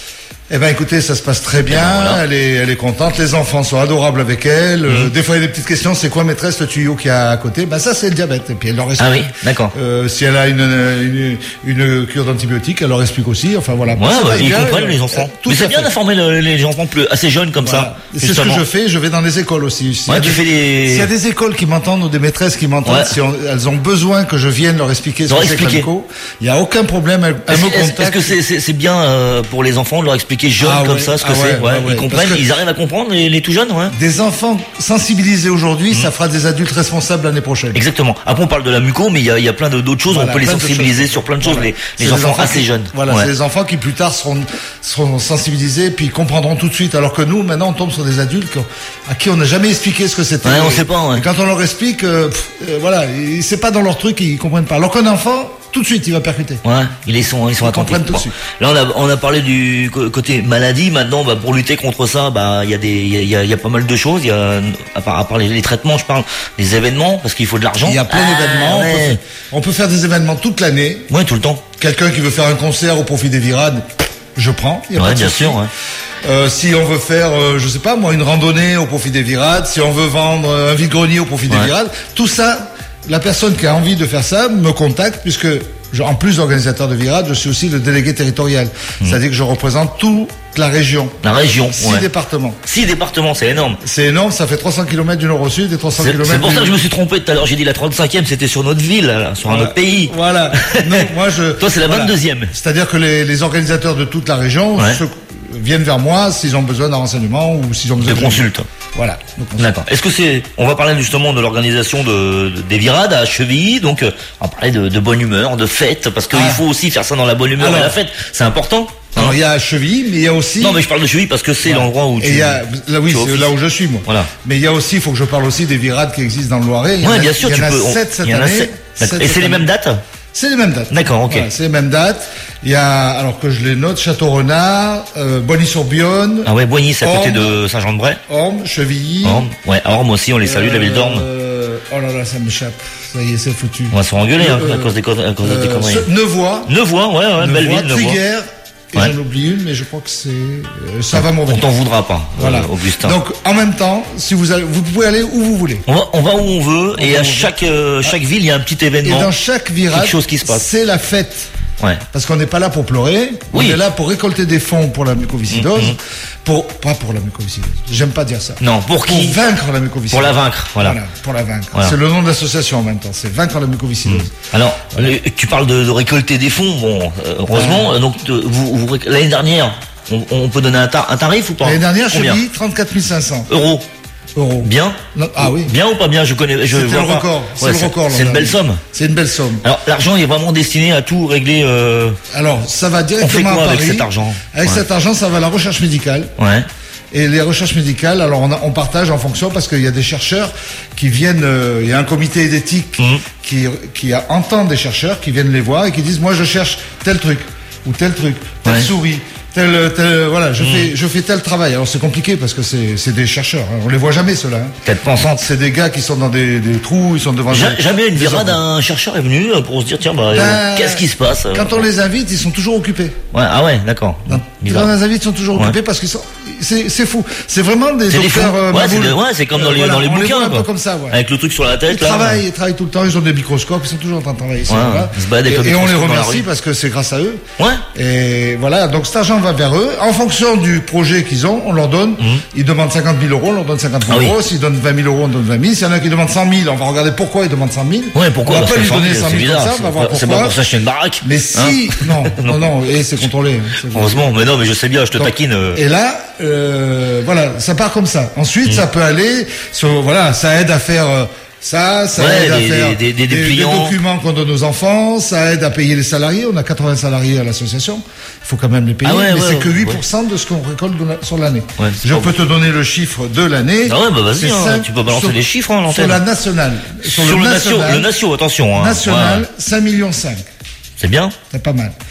Eh ben écoutez, ça se passe très bien, ben, voilà. elle est elle est contente, les enfants sont adorables avec elle. Mmh. Euh, des fois il y a des petites questions, c'est quoi maîtresse le tuyau qu'il y a à côté? Ben ça c'est le diabète. Et puis elle leur explique. Ah oui, d'accord. Euh, si elle a une une, une cure d'antibiotiques, elle leur explique aussi. Enfin voilà. Ouais, Ça bah, va ils bien, comprennent euh, les enfants. tout Mais c'est à bien fait. d'informer le- les enfants plus assez jeunes comme Voilà. ça. C'est ce que justement. je fais, je vais dans les écoles aussi. S'il y Ouais, a tu des- fais des- S'il y a des écoles qui m'entendent ou des maîtresses qui m'entendent, Ouais. si on- elles ont besoin que je vienne leur expliquer ce Leur que c'est que la expliquer. muco, il n'y a aucun problème, elles, elles Est-ce me est-ce- est-ce contactent. que c'est c'est- c'est bien euh, pour les enfants de leur expliquer jeunes Ah comme ouais, ça ce que ah ouais, c'est? Ouais, ouais, ils ouais. comprennent, Parce que- ils arrivent à comprendre les, les tout jeunes, ouais. Des enfants sensibilisés aujourd'hui, ça fera des adultes responsables l'année prochaine. Exactement. Après on parle de la muco, mais il y a, il y a plein de- d'autres choses. Voilà, on peut les plein de sensibiliser choses. sur plein de choses. Voilà. Les, C'est les des enfants assez qui- jeunes. Voilà, Ouais. c'est les enfants qui plus tard seront, seront sensibilisés puis comprendront tout de suite. Alors que nous, maintenant, on tombe sur des adultes qui ont- à qui on n'a jamais expliqué ce que c'était. Ouais, on sait pas, ouais. Et quand on leur explique, euh, pff, euh, voilà, ils- c'est pas dans leur truc, ils comprennent pas. Alors qu'un enfant, tout de suite, il va percuter. Ouais, ils sont, ils sont Ils attentifs. comprennent tout de Bon. suite. Là, on a, on a parlé du co- côté maladie. Maintenant, bah, pour lutter contre ça, bah, il y a des, il y a, il y a- il y a pas mal de choses. Il y a, à part, à part les, les traitements, je parle des événements, parce qu'il faut de l'argent. Il y a plein Ah, d'événements. On, peut ouais. faire, on peut faire des événements toute l'année. Ouais, tout le temps. Quelqu'un qui veut faire un concert au profit des virades, je prends. Il y a pas Ouais, de bien souci. sûr. Ouais. Euh, si on veut faire, euh, je sais pas moi, une randonnée au profit des virades, si on veut vendre euh, un vide-grenier au profit des Ouais. virades, tout ça, la personne qui a envie de faire ça me contacte puisque, je- en plus d'organisateur de virades, je suis aussi le délégué territorial. C'est-à-dire que je représente toute la région. La région. Six ouais. départements. Six départements, c'est énorme. C'est énorme, ça fait trois cents kilomètres du nord au sud et trois cents C'est kilomètres c'est pour du... ça que je me suis trompé tout à l'heure. J'ai dit la trente-cinquième, c'était sur notre ville, là, sur un Voilà. autre pays. Voilà. Non, moi je. Toi, c'est la voilà. vingt-deuxième. C'est-à-dire que les, les organisateurs de toute la région Ouais. se- viennent vers moi s'ils ont besoin d'un renseignement ou s'ils ont besoin De de consulte. Voilà. de consulte. D'accord. Est-ce que c'est, on va parler justement de l'organisation de, de- des virades à Chevilly, donc euh, on va parler de, de bonne humeur, de fête, parce qu'il Ah. faut aussi faire ça dans la bonne humeur Alors. et la fête, c'est important. hein. Alors il y a Chevilly, mais il y a aussi. Non, mais je parle de Chevilly parce que c'est Voilà. l'endroit où tu. Et il y a, là oui, tu c'est officies. là où je suis moi. Voilà. Mais il y a aussi, il faut que je parle aussi des virades qui existent dans le Loiret. Il y en Ouais, a- bien sûr, il y tu en a peux. on- sept cette il y en a année. sept. D'accord. Sept Et c'est cette les mêmes année. dates. C'est les mêmes dates. D'accord, ok. Voilà, c'est les mêmes dates. Il y a, alors que je les note, Château-Renard, euh, Bonny-sur-Bionne, Ah ouais, Boigny, c'est à côté Orme. de Saint-Jean-de-Bray. Orme, Chevilly. Orme. Ouais, à Orme aussi, on les salue, la ville d'Orme. Euh, oh là là, ça m'échappe. Ça y est, c'est foutu. On va se faire engueuler hein, Euh, à cause des, co- à cause des Euh, conneries. ce- Nevoix. Nevoix, ouais, ouais, belle Nevoix, ville, Nevoix. Triguères. Et Ouais. j'en oublie une, mais je crois que c'est, euh, ça va m'en On venir. t'en voudra pas, Voilà. euh, Augustin. Donc, en même temps, si vous allez, vous pouvez aller où vous voulez. on va, on va où on veut, et va à où on chaque, euh, chaque ville, il y a un petit Et événement. dans chaque virage, quelque chose qui se passe. c'est la fête. Ouais. Parce qu'on n'est pas là pour pleurer, Oui. on est là pour récolter des fonds pour la mucoviscidose, Mhm. pour, pas pour la mucoviscidose, j'aime pas dire ça. Non, pour Pour qui? vaincre la mucoviscidose. Pour la vaincre, voilà. pour la vaincre. Voilà. C'est le nom de l'association en même temps, c'est vaincre la mucoviscidose. Alors, le- tu parles de, de récolter des fonds, bon, euh, heureusement, euh, donc euh, vous, vous réc- l'année dernière, on, on peut donner un, tar- un tarif ou pas? L'année dernière, je Combien dis trente-quatre mille cinq cents euros. euros. Bien? Non, ah oui. Bien ou pas bien? Je connais, je C'était vois le pas. record. C'est Ouais, le record. C'est une l'an belle dernier. somme. C'est une belle somme. Alors, l'argent est vraiment destiné à tout régler. Euh... Alors, ça va On fait directement quoi à avec Paris. cet argent? Avec Ouais. cet argent, ça va à la recherche médicale. Ouais. Et les recherches médicales, alors on, a- on partage en fonction parce qu'il y a des chercheurs qui viennent, euh, il y a un comité d'éthique Mhm. qui, qui a- entend des chercheurs qui viennent les voir et qui disent moi je cherche tel truc ou tel truc, telle Ouais. souris, tel, tel voilà, je fais je fais tel travail. Alors c'est compliqué parce que c'est c'est des chercheurs, hein. On les voit jamais ceux-là. Hein. Tête pensante. C'est des gars qui sont dans des, des trous, ils sont devant. Ja- des- Jamais une des virade, organes. un chercheur est venu euh, pour se dire tiens, bah, euh, Ben, qu'est-ce qui se passe? euh, Quand on les invite, ils sont toujours occupés. Ouais, ah ouais, d'accord. Quand Il on va. les invite, ils sont toujours Ouais. occupés parce qu'ils sont. C'est c'est fou. C'est vraiment des C'est des fous. docteurs. euh, Ouais, c'est maboules. des- ouais, c'est comme dans les, Euh, dans les voilà, on bouquins, voit un quoi. peu comme ça, ouais. Avec le truc sur la tête, Ils là. travaillent, ils travaillent tout le temps, ils ont des microscopes, ils sont toujours en train de travailler. ces Ouais, gens-là. ils se baladent avec et, le et on les microscope dans la remercie rue. parce que c'est grâce à eux. Ouais. Et voilà, donc cet argent va vers eux. En fonction du projet qu'ils ont, on leur donne. Ils demandent cinquante mille euros, on leur donne cinquante mille Mhm. Ah oui. euros. S'ils donnent vingt mille euros, on donne vingt mille. S'il y en a qui demandent cent mille, on va regarder pourquoi ils demandent cent mille. Ouais, pourquoi? On va Parce pas que lui cent donner mille, cent c'est mille comme bizarre. ça, on va voir C'est pas pourquoi. pour s'acheter une baraque. Mais si, non, non, non, et c'est contrôlé. hein, c'est- Heureusement, mais non, mais je sais bien, je te Donc, taquine. euh. Et là, euh, voilà, ça part comme ça. Ensuite, Mm. ça peut aller sur, voilà, ça aide à faire euh, ça, ça Ouais, aide à des- faire des- des- des dépliants. documents qu'on donne aux enfants, ça aide à payer les salariés. On a quatre-vingts salariés à l'association. Il faut quand même les payer, Ah ouais, mais ouais, c'est que ouais. huit pour cent de ce qu'on récolte de la- sur l'année. Ouais, c'est Je pas peux te donner le chiffre de l'année. Ah ouais, bah vas-y, C'est hein, cinq- tu peux balancer sur- des chiffres, hein, à Sur l'antenne. la nationale. Sur, le natio, le natio, attention. Hein. national, Ouais. cinq virgule cinq millions. C'est bien. C'est pas mal.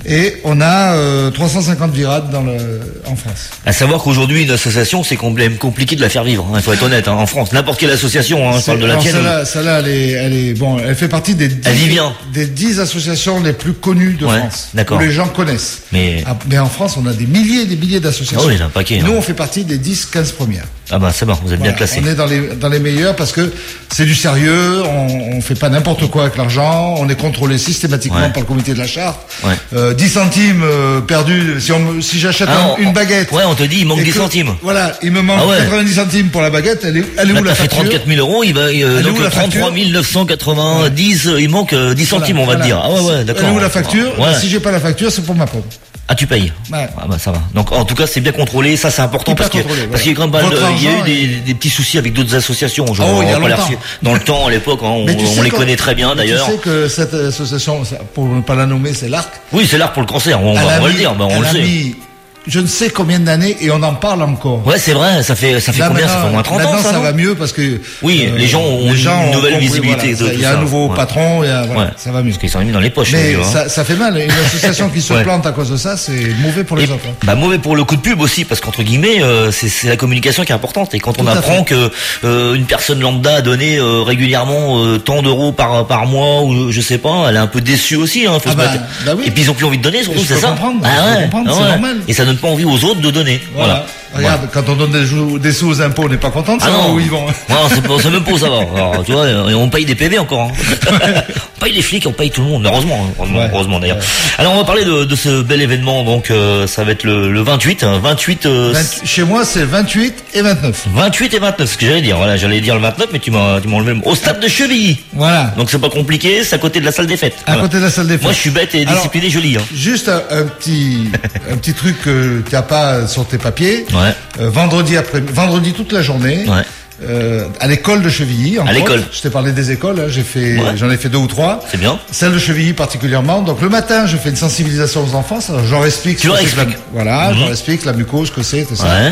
Et on a euh, trois cent cinquante virades dans le, en France. À savoir qu'aujourd'hui, une association, c'est compl- compliqué de la faire vivre. Il hein, faut être honnête. Hein, en France, n'importe quelle association, hein, je parle de la alors, tienne. Celle-là, celle-là, elle est, elle est, bon, elle fait partie des Elle vit bien. des dix associations les plus connues de Ouais, France. d'accord. Où les gens connaissent. Mais, Ah, mais en France, on a des milliers et des milliers d'associations. Ah oui, il y en a un paquet, Nous, hein. on fait partie des dix quinze premières. ah bah c'est bon, vous êtes Voilà, bien classé. on est dans les, dans les meilleurs parce que c'est du sérieux, on, on fait pas n'importe quoi avec l'argent, on est contrôlé systématiquement Ouais. par le comité de la charte. Ouais. Euh, dix centimes euh, perdus, si, on, me- si j'achète Ah, un- on- une baguette. Ouais, on te dit, il manque et dix que- centimes. Voilà, il me manque Ah ouais. quatre-vingt-dix centimes pour la baguette, elle est, elle est Là, où la t'as fait facture? trente-quatre mille euros, il va, euh, Elle est donc où la facture trente-trois mille neuf cent quatre-vingt-dix, euh, il manque euh, dix centimes, on va Voilà, te dire. Ah ouais, ouais, d'accord. Elle est où la facture? Ouais. Si j'ai pas la facture, c'est pour ma pomme. Ah, tu payes. Ouais. Ah bah ça va. Donc en tout cas, c'est bien contrôlé, ça c'est important Hyper parce que contrôlé, parce voilà. qu'il y a quand même pas mal de- Votre il y a eu argent des, est- des petits soucis avec d'autres associations. Genre, Oh, il y a on va pas les longtemps. refaire. Dans le temps, à l'époque, hein, on, Mais tu on sais les quand- connaît très bien mais d'ailleurs. Tu sais que cette association, ça, pour ne pas la nommer, c'est l'Arc. Oui, c'est l'art pour le cancer. On, Elle va, a on va le mis- dire, bah, on elle le a sait. mis je ne sais combien d'années et on en parle encore. Ouais, c'est vrai. Ça fait ça fait Là, combien? Ça fait maintenant- au moins trente ans, maintenant, ça, ça non va mieux parce que Oui, les gens ont les une gens ont nouvelle compris, visibilité voilà, de Il y a tout un ça. nouveau Ouais. patron, il y a, voilà, Ouais. ça va mieux. Parce qu'ils sont mis dans les poches. Mais les vieux, hein. ça, ça fait mal. Une association qui se Ouais. plante à cause de ça, c'est mauvais pour les Et, autres. hein. bah mauvais pour le coup de pub aussi parce qu'entre guillemets euh, c'est c'est la communication qui est importante et quand on Tout à apprend fait. que euh, une personne lambda a donné euh, régulièrement euh, tant d'euros par par mois ou je sais pas, elle est un peu déçue aussi hein, faut Ah se bah, mettre- bah oui. et puis ils ont plus envie de donner surtout Je c'est peux ça. comprendre, Ah je peux ouais, comprendre, ah c'est ouais. normal. Et ça donne pas envie aux autres de donner. Voilà. Voilà. Regarde, quand on donne des, jou- des sous aux impôts, on n'est pas content de Ah savoir non, où ils vont. non c'est pas, c'est même pas ça va. Alors, tu vois, et on paye des P V encore. Hein. on paye les flics, on paye tout le monde. Heureusement, hein. heureusement, Ouais. heureusement d'ailleurs. Ouais. Alors on va parler de, de ce bel événement. Donc euh, ça va être le, le vingt-huit, hein. vingt-huit, euh, vingt chez moi, c'est vingt-huit et vingt-neuf. vingt-huit et vingt-neuf, ce que j'allais dire. Voilà, j'allais dire le vingt-neuf, mais tu m'as, tu m'as enlevé le mot. Au stade de Chevilly. Voilà. Donc c'est pas compliqué, c'est à côté de la salle des fêtes. À Voilà. côté de la salle des fêtes. Moi je suis bête et Alors, discipliné, joli. Hein. Juste un, un petit, un petit truc que tu n'as pas sur tes papiers. Ouais. Euh, vendredi après, vendredi toute la journée. Ouais. Euh, à l'école de Chevilly. entre À l'école. autres. Je t'ai parlé des écoles. Hein, j'ai fait, Ouais. j'en ai fait deux ou trois. C'est bien. Celle de Chevilly particulièrement. Donc le matin, je fais une sensibilisation aux enfants. Ça, je leur explique. Tu ce leur que c'est que la- expliques. Voilà, Mhm. je leur explique la mucose, ce que c'est, tout ça. Ouais.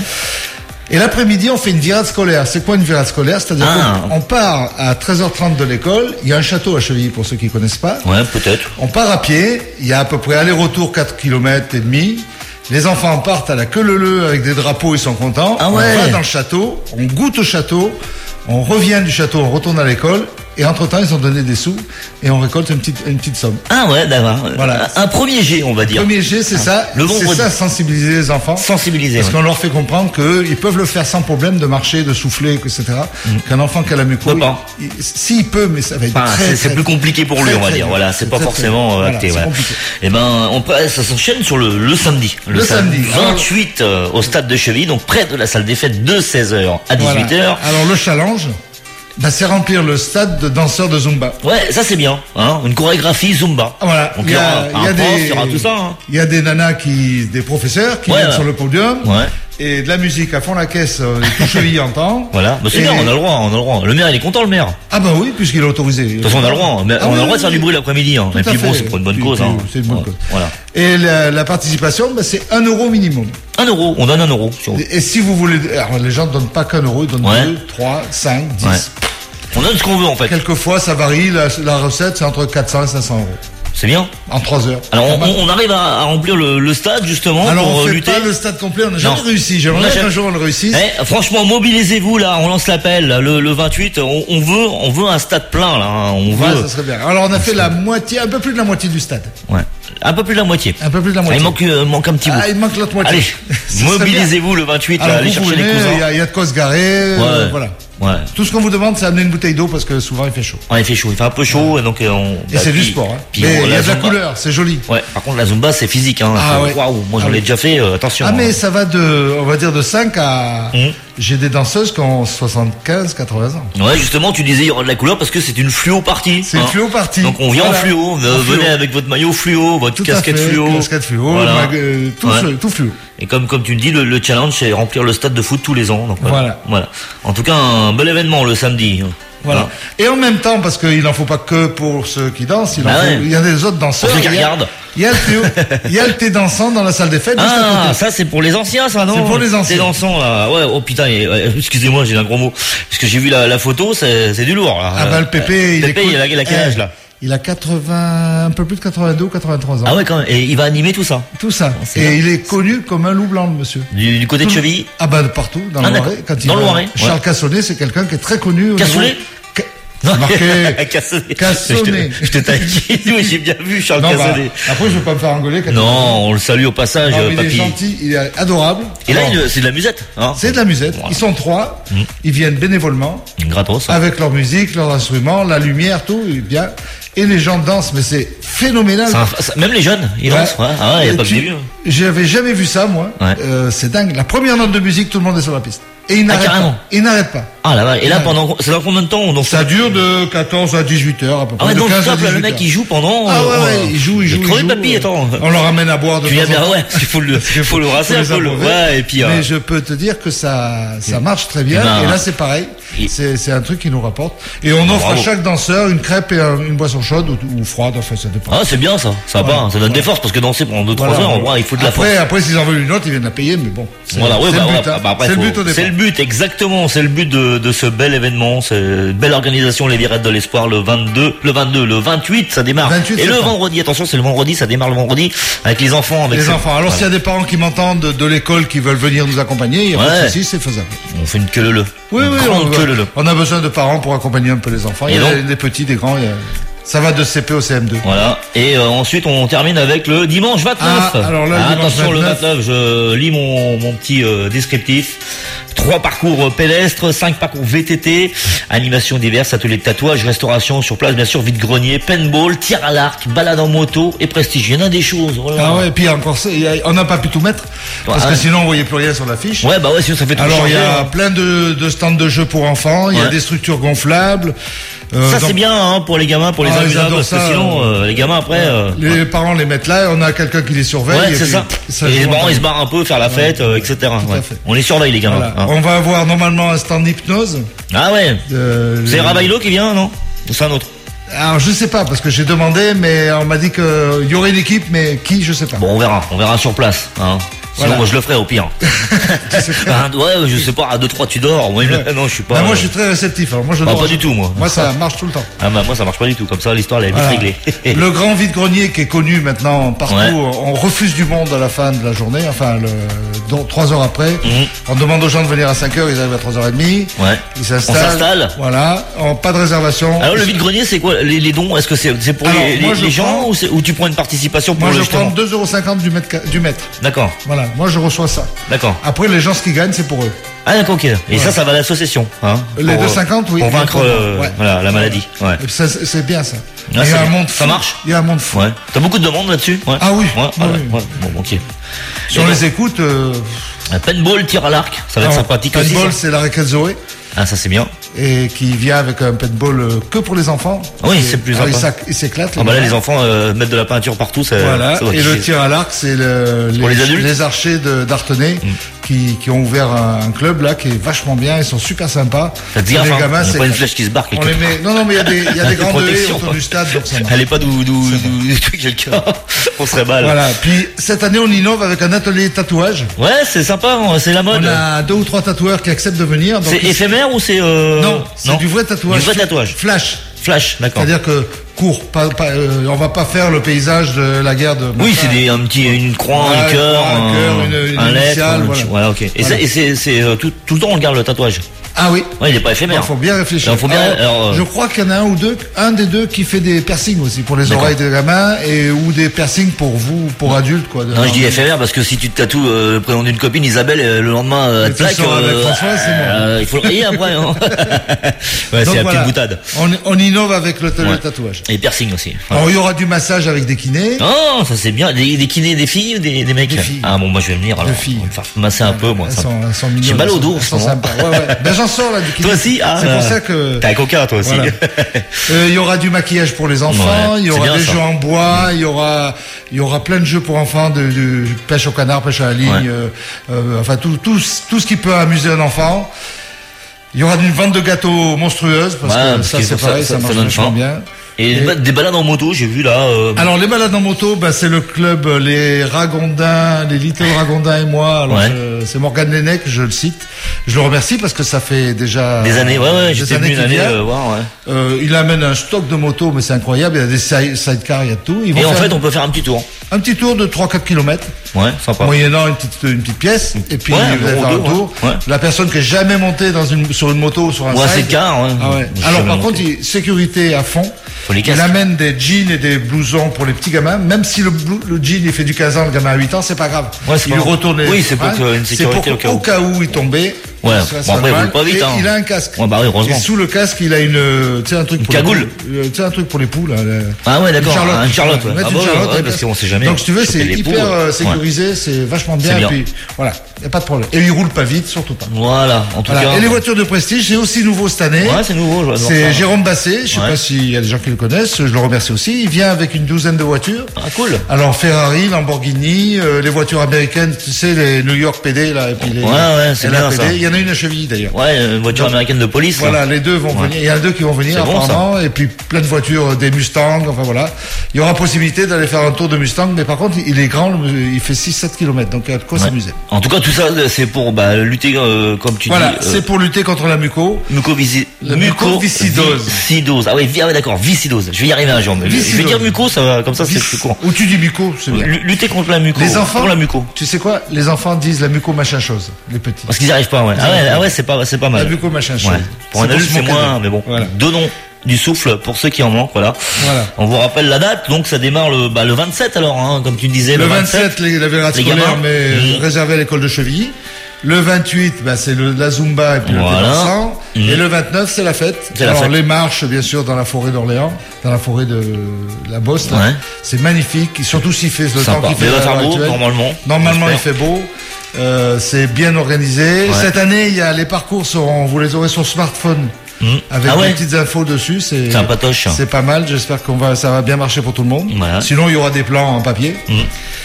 Et l'après-midi, on fait une virade scolaire. C'est quoi une virade scolaire? C'est-à-dire Ah. qu'on on part à treize heures trente de l'école. Il y a un château à Chevilly pour ceux qui connaissent pas. Ouais, peut-être. On part à pied, il y a à peu près aller-retour quatre kilomètres et demi. Les enfants partent à la queue leu-leu avec des drapeaux, ils sont contents. Ah ouais. On va dans le château, on goûte au château, on revient du château, on retourne à l'école. Et entre-temps, ils ont donné des sous et on récolte une petite, une petite somme. Ah ouais, d'accord. Voilà. Un premier jet, on va dire. Premier jet, c'est ça. Le C'est vendredi. ça, sensibiliser les enfants. Sensibiliser. Parce ouais. qu'on leur fait comprendre qu'ils peuvent le faire sans problème, de marcher, de souffler, et cetera. Qu'un enfant qui a la muco, Peut pas. il- il- s'il peut, mais ça va être Enfin, très, c'est, c'est très- plus compliqué pour lui, très, on va très dire. dur. Voilà, c'est pas très, forcément très euh, dur. acté. Voilà, Voilà. c'est compliqué. Et ben, on peut, ça s'enchaîne sur le, le samedi. Le samedi. vingt-huit euh, au stade de Chevilly, donc près de la salle des fêtes de seize heures à Voilà. dix-huit heures. Alors le challenge, bah, c'est remplir le stade de danseurs de Zumba. Ouais, ça c'est bien. Hein, une chorégraphie Zumba. Ah, Voilà. Donc Il y a, un il y a prof, des, il y aura tout ça. Hein. il y a des nanas qui, des professeurs qui Ouais, viennent ouais. sur le podium. Ouais. Et de la musique à fond la caisse, euh, tout cheville entend. Voilà, bah, c'est Et- bien, on a le droit, on a le droit. Le maire, il est content, le maire. Ah bah oui, puisqu'il est autorisé. De toute façon, on a le droit. Mais Ah on a oui, le droit de oui, faire du oui. bruit l'après-midi. Hein. Tout Et à puis bon, fait. c'est pour une bonne Puis- cause. puis Hein. c'est une bonne Ouais. cause. Voilà. Et la, la participation, bah, c'est un euro minimum. Un euro, on donne un euro. Sur... Et si vous voulez, alors les gens ne donnent pas qu'un euro, ils donnent Ouais. deux, trois, cinq, dix. Ouais. On donne ce qu'on veut en fait. Quelquefois, ça varie. La, la recette, c'est entre quatre cents et cinq cents euros. C'est bien. En trois heures. Alors on, Pas mal. on arrive à, à remplir le, le stade justement Alors, pour on euh, fait lutter. pas le stade complet, on n'a jamais Non. réussi. On J'aimerais n'a bien jamais- qu'un jour on le réussisse. Eh, franchement, mobilisez-vous là, on lance l'appel le, le vingt-huit. On, on veut, on veut un stade plein là. hein. On Ouais, veut. ça serait bien. Alors, on a fait la moitié, un peu plus de la moitié du stade. Ouais. Un peu plus de la moitié. Un peu plus de la Ah, moitié. il manque, euh, manque un petit bout. Ah, il manque l'autre moitié. Allez, Ça serait mobilisez-vous le vingt-huit. bien. Là, Alors, allez vous chercher les venez, cousins. il y, a- il y a de quoi se garer. euh, Ouais. Voilà. Ouais. Tout ce qu'on vous demande, c'est amener une bouteille d'eau parce que souvent il fait chaud. Ouais, il fait chaud, il fait un peu chaud, et donc euh, on. Et bah, c'est du puis- sport. Hein. puis Mais on- il y a de la Zumba- couleur, c'est joli. Ouais. Par contre, la Zumba, c'est physique. Hein. Ah Faut- ouais. Waouh, moi j'en Ah ai oui. déjà fait. euh, attention. Ah, mais hein. ça va de, on va dire, de cinq à. Hum. J'ai des danseuses qui ont soixante-quinze, quatre-vingts ans. Ouais, justement, tu disais il y aura de la couleur parce que c'est une fluo partie. C'est une fluo partie. Donc on vient Voilà. en fluo. Euh, En fluo. Venez avec votre maillot fluo, votre Tout casquette à fait, fluo. casquette fluo, Voilà. mag- euh, tout, Ouais. flu- tout fluo. Et comme comme tu me dis, le, le challenge c'est remplir le stade de foot tous les ans. Donc voilà. Voilà. Voilà. En tout cas, un bel événement le samedi. Voilà. Hein. Et en même temps, parce qu'il n'en faut pas que pour ceux qui dansent, il, en Bah faut- ouais. il y a des autres danseurs. Pour ceux qui il y a- regardent. Il y a le thé, il y a le thé dansant dans la salle des fêtes. juste à Ah, côté. ça c'est pour les anciens, ça non C'est pour les anciens. C'est dansant là. Ouais. Oh putain. et- ouais, excusez-moi, j'ai un gros mot. Parce que j'ai vu la, la photo, c'est c'est du lourd là. Ah bah, le Pépé, il Pépé, écoute- il a, il a quel Eh, âge là Il a quatre-vingts, un peu plus de quatre-vingt-deux ou quatre-vingt-trois ans. Ah ouais, quand même. Et il va animer tout ça. Tout ça. C'est Et bien. il est connu comme un loup blanc, le monsieur. Du, du côté de Tout- Chevilly. Ah bah de partout, dans Ah, le d'accord. Loiret. Quand il Dans le va- Loiret, Charles ouais. Cassonnet, c'est quelqu'un qui est très connu. au Cassoulet niveau- Ca- C'est marqué. Cassonnet. Cassonnet. Je te taquine, oui, j'ai bien vu Charles Non, bah, Cassonnet. après, je veux pas me faire engueuler. quand Non, on le salue au passage, Non, mais il est papy. gentil, il est adorable. Et là, Alors, il- c'est de la musette. Hein. c'est de la musette. Ils sont trois. Mm. Ils viennent bénévolement. Gratos. Avec leur musique, leurs instruments, la lumière, tout, et bien. Et les gens dansent, mais c'est phénoménal. C'est un- ça- même les jeunes, ils Ouais. dansent. Ouais. Ah ouais, il n'y a Et pas que tu- des vieux. J'avais jamais vu ça, moi. Ouais. Euh, c'est dingue. La première note de musique, tout le monde est sur la piste. Et ils n'arrêtent carrément. pas. Ils n'arrêtent pas. Ah là, ouais. Et là, Ouais. pendant, c'est dans combien de temps? Donc, Ça dure de quatorze à dix-huit heures, à peu près. ah ouais, de donc, quinze à stop, là, le dix-huit mec, heures. il joue pendant. Ah ouais, euh, ouais, il joue, il joue. Mais il crevé joue, papy, euh, attends. On leur amène à boire de Tu temps viens bien, en temps. ouais, il faut le, il faut le rasser Faut un les peu, le, abreuver. ouais, et puis, euh, Mais je peux te dire que ça, ça marche très bien. Eh ben, et là, c'est pareil. il- C'est, c'est un truc qui nous rapporte. Et on offre bravo. à chaque danseur une crêpe et un- une boisson chaude ou, ou froide. Enfin, ça dépend. ah, c'est bien, ça. Ça va Ouais. pas, ça donne des forces, parce que danser pendant deux, trois Voilà. heures, en vrai, il faut de la force. Après, après, s'ils en veulent une autre, ils viennent la payer, mais bon. C'est, Voilà, ouais, c'est bah, le ouais, but, hein. bah, après, c'est faut- le but au départ. c'est le but, exactement, c'est le but de, de ce bel événement, c'est une belle organisation, les Virettes de l'Espoir, le vingt-deux, le vingt-deux, le vingt-huit, ça démarre. vingt-huit Et le septembre. vendredi, attention, c'est le vendredi, ça démarre le vendredi, avec les enfants, avec Les ce- enfants. Alors, Voilà. s'il y a des parents qui m'entendent de, de l'école qui veulent venir nous accompagner, il n'y a pas Ouais. de souci, c'est faisable. On fait une queue leu. Oui, Une oui, grande on, queue leu. on a besoin de parents pour accompagner un peu les enfants. Et Il y a donc des petits, des grands. il y a- Ça va de C P au C M deux. Voilà. Et euh, ensuite, on termine avec le dimanche vingt-neuf. Ah, alors là, le Ah, dimanche attention, le vingt-neuf. vingt-neuf, je lis mon, mon petit euh, descriptif. Trois parcours pédestres, cinq parcours V T T, animation diverses, ateliers de tatouage, restauration sur place, bien sûr, vide-grenier, paintball, tir à l'arc, balade en moto et prestige. Il y en a des choses. Voilà. Ah ouais, et puis encore ça, il y a- on n'a pas pu tout mettre, parce Ouais. que sinon on voyait plus rien sur l'affiche. Ouais, bah ouais, sinon ça fait tout Alors il y changer, a hein. plein de, de stands de jeux pour enfants, il y a Ouais. des structures gonflables. euh, Ça donc, c'est bien hein, pour les gamins, pour les Ah, ils amusants, adorent parce que ça, sinon euh, euh, les gamins après. euh, les parents les mettent là, on a quelqu'un qui les surveille. Ouais, et c'est puis, ça. ça Et les joue parents en- ils se barrent un peu, faire la fête, euh, et cetera. Tout à Ouais. fait. On les surveille les gamins. Voilà. hein. On va avoir normalement un stand d'hypnose. Ah ouais. Euh, C'est les- Rabailo qui vient, non? Ou c'est un autre? Alors je sais pas, parce que j'ai demandé, mais on m'a dit qu'il y aurait une équipe, mais qui, je sais pas. Bon, on verra, on verra sur place. Hein. Sinon, Voilà. moi, je le ferai au pire. Ah, ouais, je sais pas, à deux trois tu dors. Moi, Ouais. non, je suis pas. Bah, moi je suis très réceptif, alors moi je Ah, dors- pas du tout, moi. Moi ça marche tout le temps. Ah, bah, moi, ça marche pas du tout. Comme ça, l'histoire, elle est vite Voilà. réglée. Le grand vide-grenier qui est connu maintenant partout, Ouais. on refuse du monde à la fin de la journée, enfin le, donc, trois heures après. Mhm. On demande aux gens de venir à cinq heures, ils arrivent à trois heures trente. Ouais. Ils s'installent. On s'installe. Voilà, on- pas de réservation. Alors, le vide-grenier, c'est quoi? Les, les dons, est-ce que c'est c'est pour Alors, les, moi, les- je les gens prends- ou, c'est- ou tu prends une participation pour Moi le je justement prends deux euros cinquante du mètre. ca- Du mètre. D'accord, Voilà, moi je reçois ça. d'accord. Après les gens ce qu'ils gagnent c'est pour eux. Ah, d'accord, ok. Et ça, ça va à l'association. Hein, Les pour, deux euh, cinquante, oui. Pour vaincre euh, Ouais. voilà, la maladie. Ouais. Et ça, c'est c'est bien ça. Ah, il y c'est a un bien. monde Ça fou. marche Il y a un monde fou. Ouais. T'as beaucoup de demandes là-dessus? Ouais. Ah oui. Ouais, Ah ouais, oui. ouais. Bon, ok. Si on Et les écoute, euh, Un paintball, tir à l'arc, ça va être alors, sympathique aussi. paintball, ça. c'est la raquette Zoé. Ah, ça c'est bien. Et qui vient avec un paintball euh, que pour les enfants. Oui, Et- c'est plus ah, ils sympa. s'ac- Ils s'éclatent. Ah bah là, gamins. les enfants euh, mettent de la peinture partout, ça. Voilà. ça doit Et le kiffer. tir à l'arc, c'est le, Pour les adultes Mm. archers de- d'Artenay qui, qui ont ouvert un, un club là qui est vachement bien. Ils sont super sympas. Faites Et gaffe, les hein. gamins, Il y a c'est pas une flèche qui se barre on quelque les part. met. Non, non, mais il y a des, il y a des grandes haies Protection. autour du stade, donc ça marche. Elle est pas d'où d'où d'où d'où quelqu'un. On serait mal. Voilà. Puis cette année, on innove avec un atelier de tatouage. Ouais, c'est sympa, hein, c'est la mode. On a deux ou trois tatoueurs qui acceptent de venir. donc C'est ils- éphémère ou c'est euh... Non, c'est du vrai tatouage. Du vrai tatouage. Flash. Flash, d'accord. C'est-à-dire que court. Pas, pas, euh, on va pas faire le paysage de la guerre de. Oui, machin. c'est des, un petit, une croix, Ouais, un cœur, un cœur, une- une un lettre, initiale, un- voilà. voilà, ok. Et Voilà. c'est- et c'est, c'est euh, tout, tout le temps on regarde le tatouage. Ah oui. Ouais, il est pas éphémère. Il faut bien réfléchir. Alors, faut bien- Alors, alors, euh, je crois qu'il y en a un ou deux, un des deux qui fait des piercings aussi pour les D'accord. oreilles des gamins et ou des piercings pour vous, pour adultes quoi. Non, je dis éphémère parce que si tu te tatoues euh, le prénom d'une copine Isabelle, euh, le lendemain, euh, Et elle te tu plaque. sors avec François, c'est bon. euh, il faut le rayer après. Hein. ouais, Donc c'est la voilà. petite boutade. On, on innove avec le, le Ouais. tatouage. Et piercing aussi. Alors il y aura du massage avec des kinés. Oh, ça c'est bien. Des, des kinés, des filles ou des, des mecs Des filles. Ah bon, moi je vais venir alors. Des filles. On va me faire masser un peu, moi. Elles ça. sont, elles sont mignonnes. J'ai mal au elles sont- dos, en elles ce sont moment. sympas. Ouais, ouais. Ben j'en sors là du kiné. Toi aussi, ah, C'est euh, pour ça que. T'as un coca toi aussi. Voilà. Euh, Il y aura du maquillage pour les enfants, Ouais, il y c'est aura bien, des ça. jeux en bois, il y aura, il y aura plein de jeux pour enfants, de, de pêche au canard, pêche à la ligne, Ouais. euh, euh, enfin tout, tout, tout ce qui peut amuser un enfant. Il y aura une vente de gâteaux monstrueuse parce Ouais, que parce ça que c'est ça- pareil, ça- ça, ça marche donne vachement faim. bien. Et, et des balades en moto, j'ai vu là. Euh... Alors les balades en moto, bah, c'est le club Les Ragondins, les Little Ragondins et moi. Alors ouais. je, c'est Morgan Lenec, je le cite. Je le remercie parce que ça fait déjà des années. Ouais, ouais, des j'étais années venu une année vient. euh, voir. Ouais. Euh, il amène un stock de motos, mais c'est incroyable. Il y a des side- sidecars, il y a de tout. Ils vont et en faire fait, on peut faire un petit tour. Un petit tour de trois à quatre kilomètres. Ouais, sympa. Moyennant une petite, une petite pièce. Et puis, ouais, vous allez faire un tour. Ouais. La personne qui est jamais montée dans une, sur une moto ou sur un ouais, side. c'est car, ouais. Ah ouais. Alors, par contre, il, sécurité à fond. Faut les il amène des jeans et des blousons pour les petits gamins. Même si le, blou, le jean, il fait du quinze ans, le gamin a huit ans, c'est pas grave. Ouais, c'est il pas retourne les, oui, c'est pour que une sécurité c'est pour au cas où il tombait. Ouais, bon, après, il roule pas vite, hein. Il a un casque. Ouais, bah oui, heureusement. Et sous le casque, il a une, tu sais, un truc une pour cagoule. Les, tu sais, un truc pour les poules, là. Ah ouais, d'accord. Une Charlotte. Un Charlotte, ouais. Mettre Ah une bah, Charlotte, ouais, parce qu'on sait jamais. Donc, si tu veux, c'est hyper poules, euh, sécurisé, ouais. C'est vachement bien. C'est bien. Et puis, voilà. Y a pas de problème. Et il roule pas vite, surtout pas. Voilà, en tout voilà. cas. Et les voitures de prestige, c'est aussi nouveau cette année. Ouais, c'est nouveau, je vois. C'est Jérôme Basset. Je sais ouais. pas s'il y a des gens qui le connaissent. Je le remercie aussi. Il vient avec une douzaine de voitures. Ah, cool. Alors, Ferrari, Lamborghini, euh, les voitures américaines, tu sais, les New York P D, là, et puis les. Ouais, ouais, c'est bien ça. Il y en a une à cheville, d'ailleurs. Ouais, une voiture Donc, américaine de police. Voilà, là. les deux vont ouais. venir. Il y en a deux qui vont venir, bon, apparemment. Et puis, plein de voitures, des Mustangs, enfin voilà. Il y aura possibilité d'aller faire un tour de Mustang, mais par contre, il est grand, il fait six sept kilomètres, donc il y a de quoi ouais. s'amuser. En tout cas, tout ça, c'est pour bah, lutter, euh, comme tu voilà, dis. Voilà, euh, c'est pour lutter contre la muco. Mucoviscidose. Mucoviscidose. Viscidose. Ah oui, ah ouais, d'accord, viscidose. Je vais y arriver un jour. Je vais dire muco, ça va, comme ça, c'est plus court. Ou tu dis muco, c'est bien. Lutter contre la muco. Les enfants, contre la muco. Tu sais quoi? Les enfants disent la muco machin chose, les petits. Parce qu'ils n'y arrivent pas, ouais. Ah ouais, ah ouais, c'est pas, c'est pas mal. La muco machin chose. Ouais. Pour un adulte, c'est moins, mais bon. Voilà. Donnons du souffle pour ceux qui en manquent, voilà. Voilà. On vous rappelle la date, donc ça démarre le, bah, le vingt-sept alors, hein, comme tu disais. Le, le vingt-sept, vingt-sept, les, la vérité scolaire, mais mmh. réservé à l'école de Chevilly. Le vingt-huit, bah, c'est le, la Zumba et puis voilà. le dépassant. Mmh. Et le vingt-neuf, c'est la fête. C'est Alors, la fête. Les marches, bien sûr, dans la forêt d'Orléans, dans la forêt de la Bosse. Ouais. C'est magnifique, surtout s'il fait le Sympa. temps qu'il fait. Il va faire beau, actuelle. normalement. Normalement, il fait beau. Euh, c'est bien organisé. Ouais. Cette année, il y a les parcours seront, vous les aurez sur smartphone. Mmh. Avec ah ouais. des petites infos dessus, c'est sympatoche. C'est pas mal. J'espère qu'on va, ça va bien marcher pour tout le monde. Voilà. Sinon, il y aura des plans en papier. Mmh.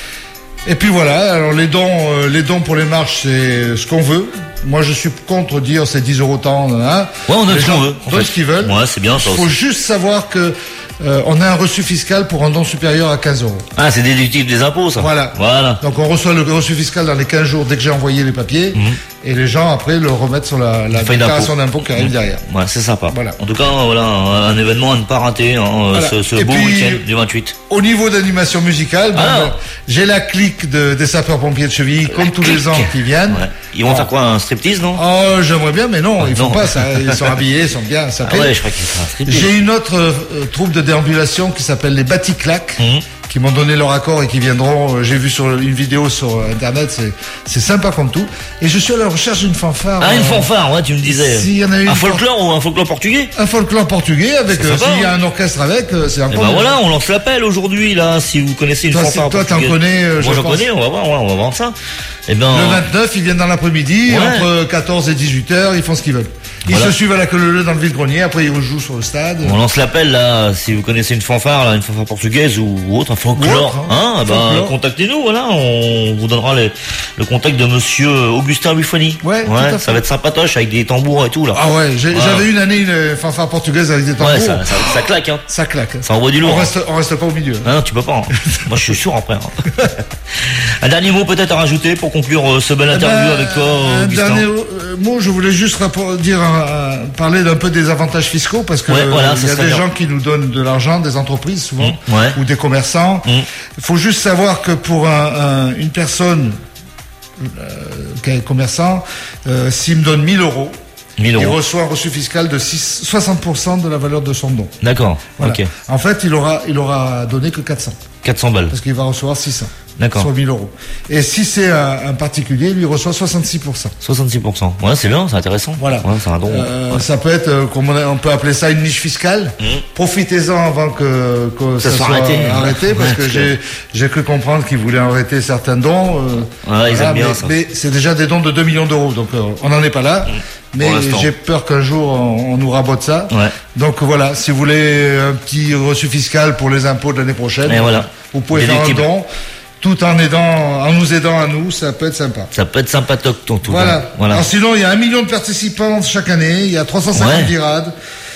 Et puis voilà. Alors les dons, euh, les dons pour les marches, c'est ce qu'on veut. Moi, je suis contre dire c'est dix euros tant. Hein. Ouais, on donne ce qu'on veut. Donne ce qu'ils veulent. Ouais, c'est bien ça. Il faut aussi. juste savoir que euh, on a un reçu fiscal pour un don supérieur à quinze euros. Ah, c'est déductible des impôts, ça. Voilà. Voilà. Donc on reçoit le reçu fiscal dans les quinze jours dès que j'ai envoyé les papiers. Mmh. Et les gens après le remettent sur la, la déclaration d'impôt qui arrive mmh. derrière. Ouais, c'est sympa. Voilà. En tout cas, voilà, un, un événement à ne pas rater, hein, voilà. ce, ce beau week-end du vingt-huit. Au niveau d'animation musicale, ben, ben, j'ai la clique de, des sapeurs-pompiers de Chevilly, comme la tous clique. les ans qui viennent. Ouais. Ils vont bon. faire quoi, un striptease, non? Oh, j'aimerais bien, mais non, ouais, ils font non. pas ça. Ils sont habillés, ils sont bien sapés. Ah ouais, je crois qu'ils font un striptease. J'ai une autre euh, troupe de déambulation qui s'appelle les Baticlacs. Mmh. qui m'ont donné leur accord et qui viendront, euh, j'ai vu sur une vidéo sur internet, c'est c'est sympa comme tout. Et je suis à la recherche d'une fanfare. Ah, euh, une fanfare, ouais, tu me disais. S'il y en a une un folklore ou un folklore portugais? Un folklore portugais avec, euh, s'il y a un orchestre avec, euh, c'est un peu. Et ben voilà, on lance l'appel aujourd'hui, là, si vous connaissez une toi, fanfare si, toi, portugaise. Toi, t'en connais, euh, Moi, je j'en pense. connais, on va voir, ouais, on va voir ça. Et ben. Le vingt-neuf, ils viennent dans l'après-midi, ouais. entre quatorze et dix-huit heures, ils font ce qu'ils veulent. Ils voilà. se suivent à la queue leu dans le vide-grenier, après ils rejouent sur le stade. On lance l'appel là, si vous connaissez une fanfare, là, une fanfare portugaise ou, ou autre, un folklore, autre, hein, hein ben, contactez-nous, voilà, on vous donnera les, le contact de monsieur Augustin Buffoni. Ouais, ouais ça va être sympatoche avec des tambours et tout là. Ah ouais, j'ai, voilà. j'avais une année une fanfare portugaise avec des tambours. Ouais, ça, ça, ça claque, hein. Ça claque. Ça envoie du lourd. On reste, on reste pas au milieu. Ah non, tu peux pas. Hein. Moi, je suis sûr après. Hein. Un dernier mot peut-être à rajouter pour conclure euh, ce bel interview ben, avec toi, Augustin. Un dernier euh, mot, je voulais juste rapport, dire, euh, parler d'un peu des avantages fiscaux parce que ouais, voilà, il y a des bien. gens qui nous donnent de l'argent, des entreprises souvent, mmh, ouais. ou des commerçants. Il mmh. faut juste savoir que pour un, un, une personne euh, qui est commerçant, euh, s'il me donne mille euros, mille euros. Il reçoit un reçu fiscal de six, soixante pour cent de la valeur de son don. D'accord. Voilà. Ok. En fait, il aura, il aura donné que quatre cents. quatre cents balles. Parce qu'il va recevoir six cents. D'accord. Sur mille euros. Et si c'est un, un particulier, lui reçoit soixante-six pour cent. soixante-six pour cent. Ouais, c'est bien, c'est intéressant. Voilà. Ouais, c'est un don. Euh, ouais. Ça peut être, euh, comme on, a, on peut appeler ça une niche fiscale. Mmh. Profitez-en avant que, que ça, ça soit arrêté, arrêté parce ouais, que j'ai, j'ai cru comprendre qu'ils voulaient arrêter certains dons. Euh, ouais, voilà, ils aiment bien mais, ça. Mais c'est déjà des dons de deux millions d'euros, donc euh, on n'en est pas là. Mmh. Mais j'ai peur qu'un jour on, on nous rabote ça. Ouais. Donc voilà, si vous voulez un petit reçu fiscal pour les impôts de l'année prochaine, voilà. vous pouvez faire un don. Tout en aidant, en nous aidant à nous, ça peut être sympa. Ça peut être sympatoque, tonton. Voilà. voilà. Alors sinon, il y a un million de participants chaque année, il y a trois cent cinquante ouais. virades.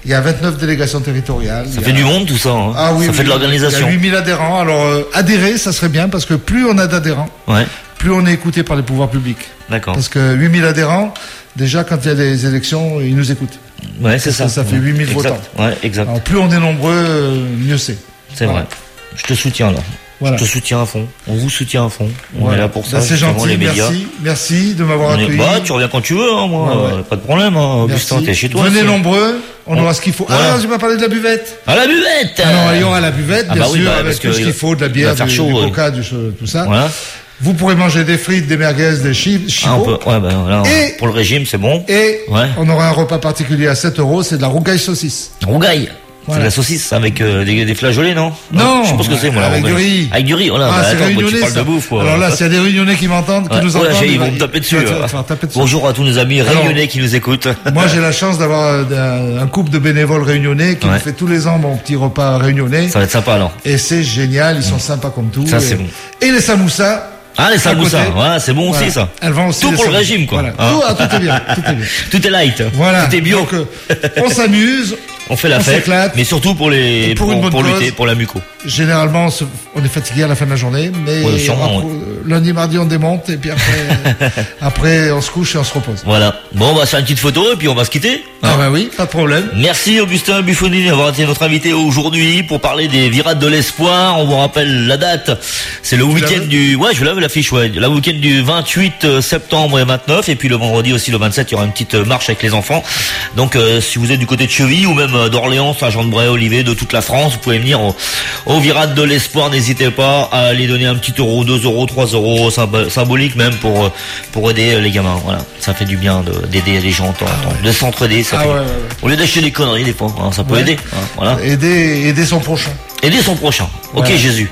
Il y a vingt-neuf délégations territoriales. Ça il fait y a... du monde tout ça, hein. Ah oui, ça oui, fait de l'organisation. Il y a huit mille adhérents. Alors euh, adhérer, ça serait bien parce que plus on a d'adhérents, ouais. plus on est écouté par les pouvoirs publics. D'accord. Parce que huit mille adhérents, déjà quand il y a des élections, ils nous écoutent. Ouais, c'est ça. Ça fait huit mille exact. votants. Ouais, exact. Alors plus on est nombreux, euh, mieux c'est. C'est voilà. vrai. Je te soutiens là. Voilà. Je te soutiens à fond. On vous soutient à fond. On voilà. est là pour ça. Ben, c'est gentil, les médias. merci. Merci de m'avoir accueilli. Bah, tu reviens quand tu veux, hein, moi. Ouais, ouais. Euh, pas de problème, hein. Augustin, t'es chez toi. Venez nombreux, on, on aura ce qu'il faut. Voilà. Ah, j'ai pas parlé de la buvette. Ah, la buvette! Ah non, il y aura la buvette, ah, bien bah sûr, oui, bah, avec tout ce qu'il faut, de la bière, du, chaud, du ouais. coca, du, tout ça. Voilà. Vous pourrez manger des frites, des merguez, des chips, ah, on peut, ouais, bah, voilà, et, pour le régime, c'est bon. Et ouais. on aura un repas particulier à sept euros, c'est de la rougaille saucisse. Rougaille. Voilà. C'est de la saucisse avec euh, des, des flageolets, non? Non. Je sais pas ce que c'est, moi. Avec du riz. Avec du riz, voilà. Ah, bah, c'est attends, réunionnais, tu parles ça. de bouffe, quoi. Alors là, s'il y a des réunionnais qui m'entendent, qui ouais. nous oh, entendent. Là, ils vont me taper dessus. Tu vas, tu vas taper dessus. Bonjour à tous nos amis réunionnais qui nous écoutent. Moi, j'ai la chance d'avoir un, un couple de bénévoles réunionnais qui ouais. me fait tous les ans mon petit repas réunionnais. Ça va être sympa, alors. Et c'est génial, ils sont sympas comme tout. Ça, et, c'est bon. Et les samoussas. Ah, les samoussas, ouais, c'est bon voilà. aussi, ça. Elles vont aussi tout pour le régime, quoi. Voilà. Hein tout, ah, tout est bien, tout est bien. Tout est light. Voilà. Tout est bio. Donc, euh, on s'amuse. On fait la on fête. S'éclate. Mais surtout pour les, pour, pour, une bonne pour cause. lutter, pour la muco. Généralement, on est fatigué à la fin de la journée, mais ouais, sûrement, après, ouais. lundi, mardi, on démonte, et puis après, après, on se couche et on se repose. Voilà. Bon, on va faire une petite photo, et puis on va se quitter. Hein. Ah bah oui, pas de problème. Merci Augustin Buffoni d'avoir été notre invité aujourd'hui pour parler des virades de l'espoir. On vous rappelle la date. C'est le week-end du, ouais, je l'avais l'affiche, ouais. Le week-end du vingt-huit septembre et vingt-neuf, et puis le vendredi aussi, le vingt-sept, il y aura une petite marche avec les enfants. Donc, euh, si vous êtes du côté de Chevilly, ou même d'Orléans, Saint-Jean-de-Bray, Olivet, de toute la France, vous pouvez venir au, au virades de l'espoir. N'hésitez pas à aller donner un petit euro, deux euros, trois euros, symbolique même pour, pour aider les gamins. Voilà. Ça fait du bien d'aider les gens, tant, tant, de s'entraider. Ça ah fait, ouais, ouais, ouais. Au lieu d'acheter des conneries, des fois, hein, ça peut ouais. aider. Hein, voilà. Aider, aider son prochain. Aider son prochain. Ok, voilà. Jésus.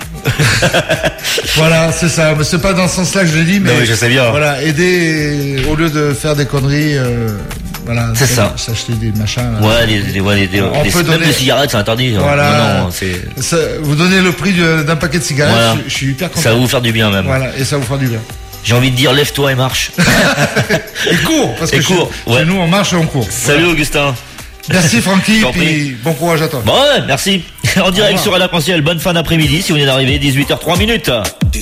Voilà, c'est ça. Mais c'est pas dans ce sens-là que je l'ai dit, mais. Non, oui, je sais bien. Voilà, aider au lieu de faire des conneries. Euh, voilà. C'est ça. S'acheter des machins. Là. Ouais, des, des, ouais, des, on des, peut même donner... des cigarettes, c'est interdit. Voilà. Non, non, c'est. Ça, vous donnez le prix d'un paquet de cigarettes. Voilà. Je, je suis hyper content. Ça va vous faire du bien même. Voilà, et ça vous fera du bien. J'ai envie de dire, lève-toi et marche. Et cours, parce et que cours, chez, ouais. chez nous on marche et on court. Salut voilà. Augustin. Merci Francky, puis bon courage à toi. Bon ouais, merci. En direct sur Arc-en-Ciel, bonne fin d'après-midi si vous venez d'arriver, dix-huit heures trois minutes.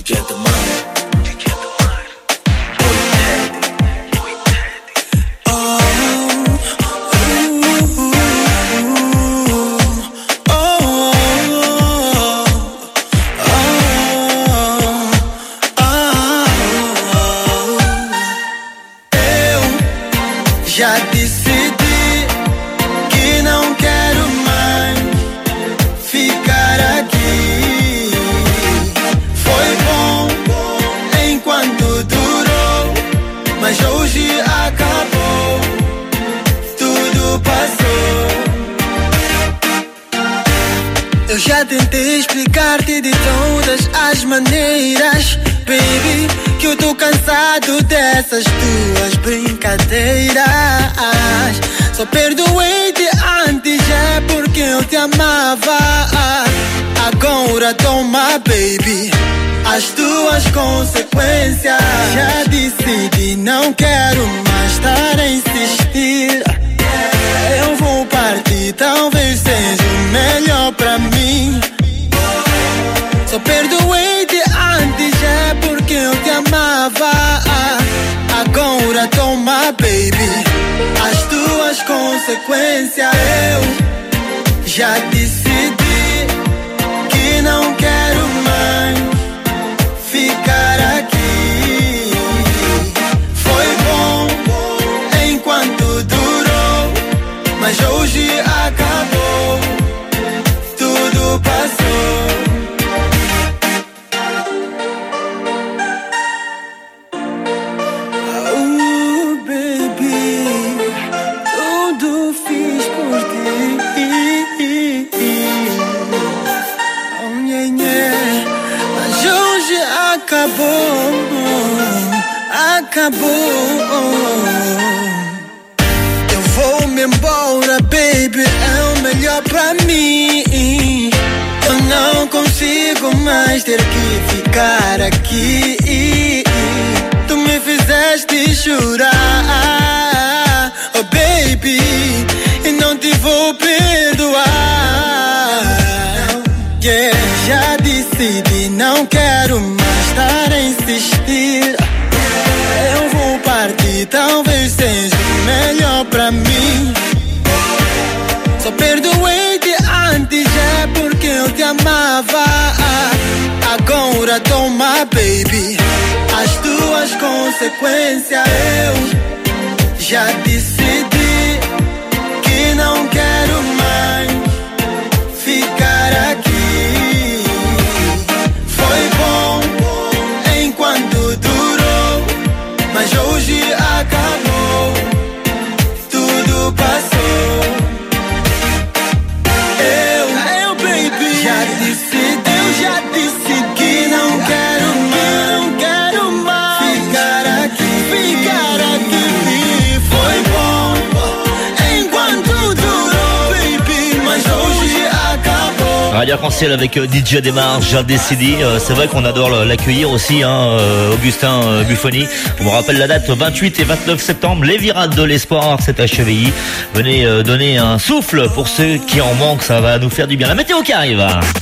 Eu já tentei explicar-te de todas as maneiras, baby, que eu tô cansado dessas tuas brincadeiras. Só perdoei-te antes é porque eu te amava. Agora toma, baby, as tuas consequências. Já decidi, não quero mais estar a insistir. Eu vou partir, talvez seja o melhor pra mim. Só perdoei-te antes é porque eu te amava. Agora toma, baby, as tuas consequências. Eu já decidi que não quero mais ficar aqui. Foi bom enquanto durou, mas hoje acabou, tudo passou. Oh, baby, tudo fiz por ti. Oh, yeah, yeah. Mas hoje acabou, acabou. Vou-me embora, baby, é o melhor pra mim. Eu não consigo mais ter que ficar aqui. Tu me fizeste chorar, oh baby, e não não te vou perdoar. Yeah, já decidi, não quero mais estar a insistir. Eu vou partir, talvez seja melhor pra mim. Só perdoei-te antes, é porque eu te amava. Agora toma, baby, as tuas consequências. Eu já decidi que não quero mais ficar aqui. Foi bom enquanto durou, mas hoje acabou, tudo passou. Eu, eu, baby, já decidi, eu já decidi que não quero mais, não quero mais ficar aqui, ficar aqui. Foi bom enquanto durou, baby, mas hoje acabou. Radio Arc-en-Ciel avec D J Ademar, j'ai décidé. C'est vrai qu'on adore l'accueillir aussi, hein, Augustin Buffoni. On vous rappelle la date, vingt-huit et vingt-neuf septembre. Les Virades de l'Espoir, c'est à Chevilly. Venez donner un souffle pour ceux qui en manquent, ça va nous faire du bien. La météo qui arrive.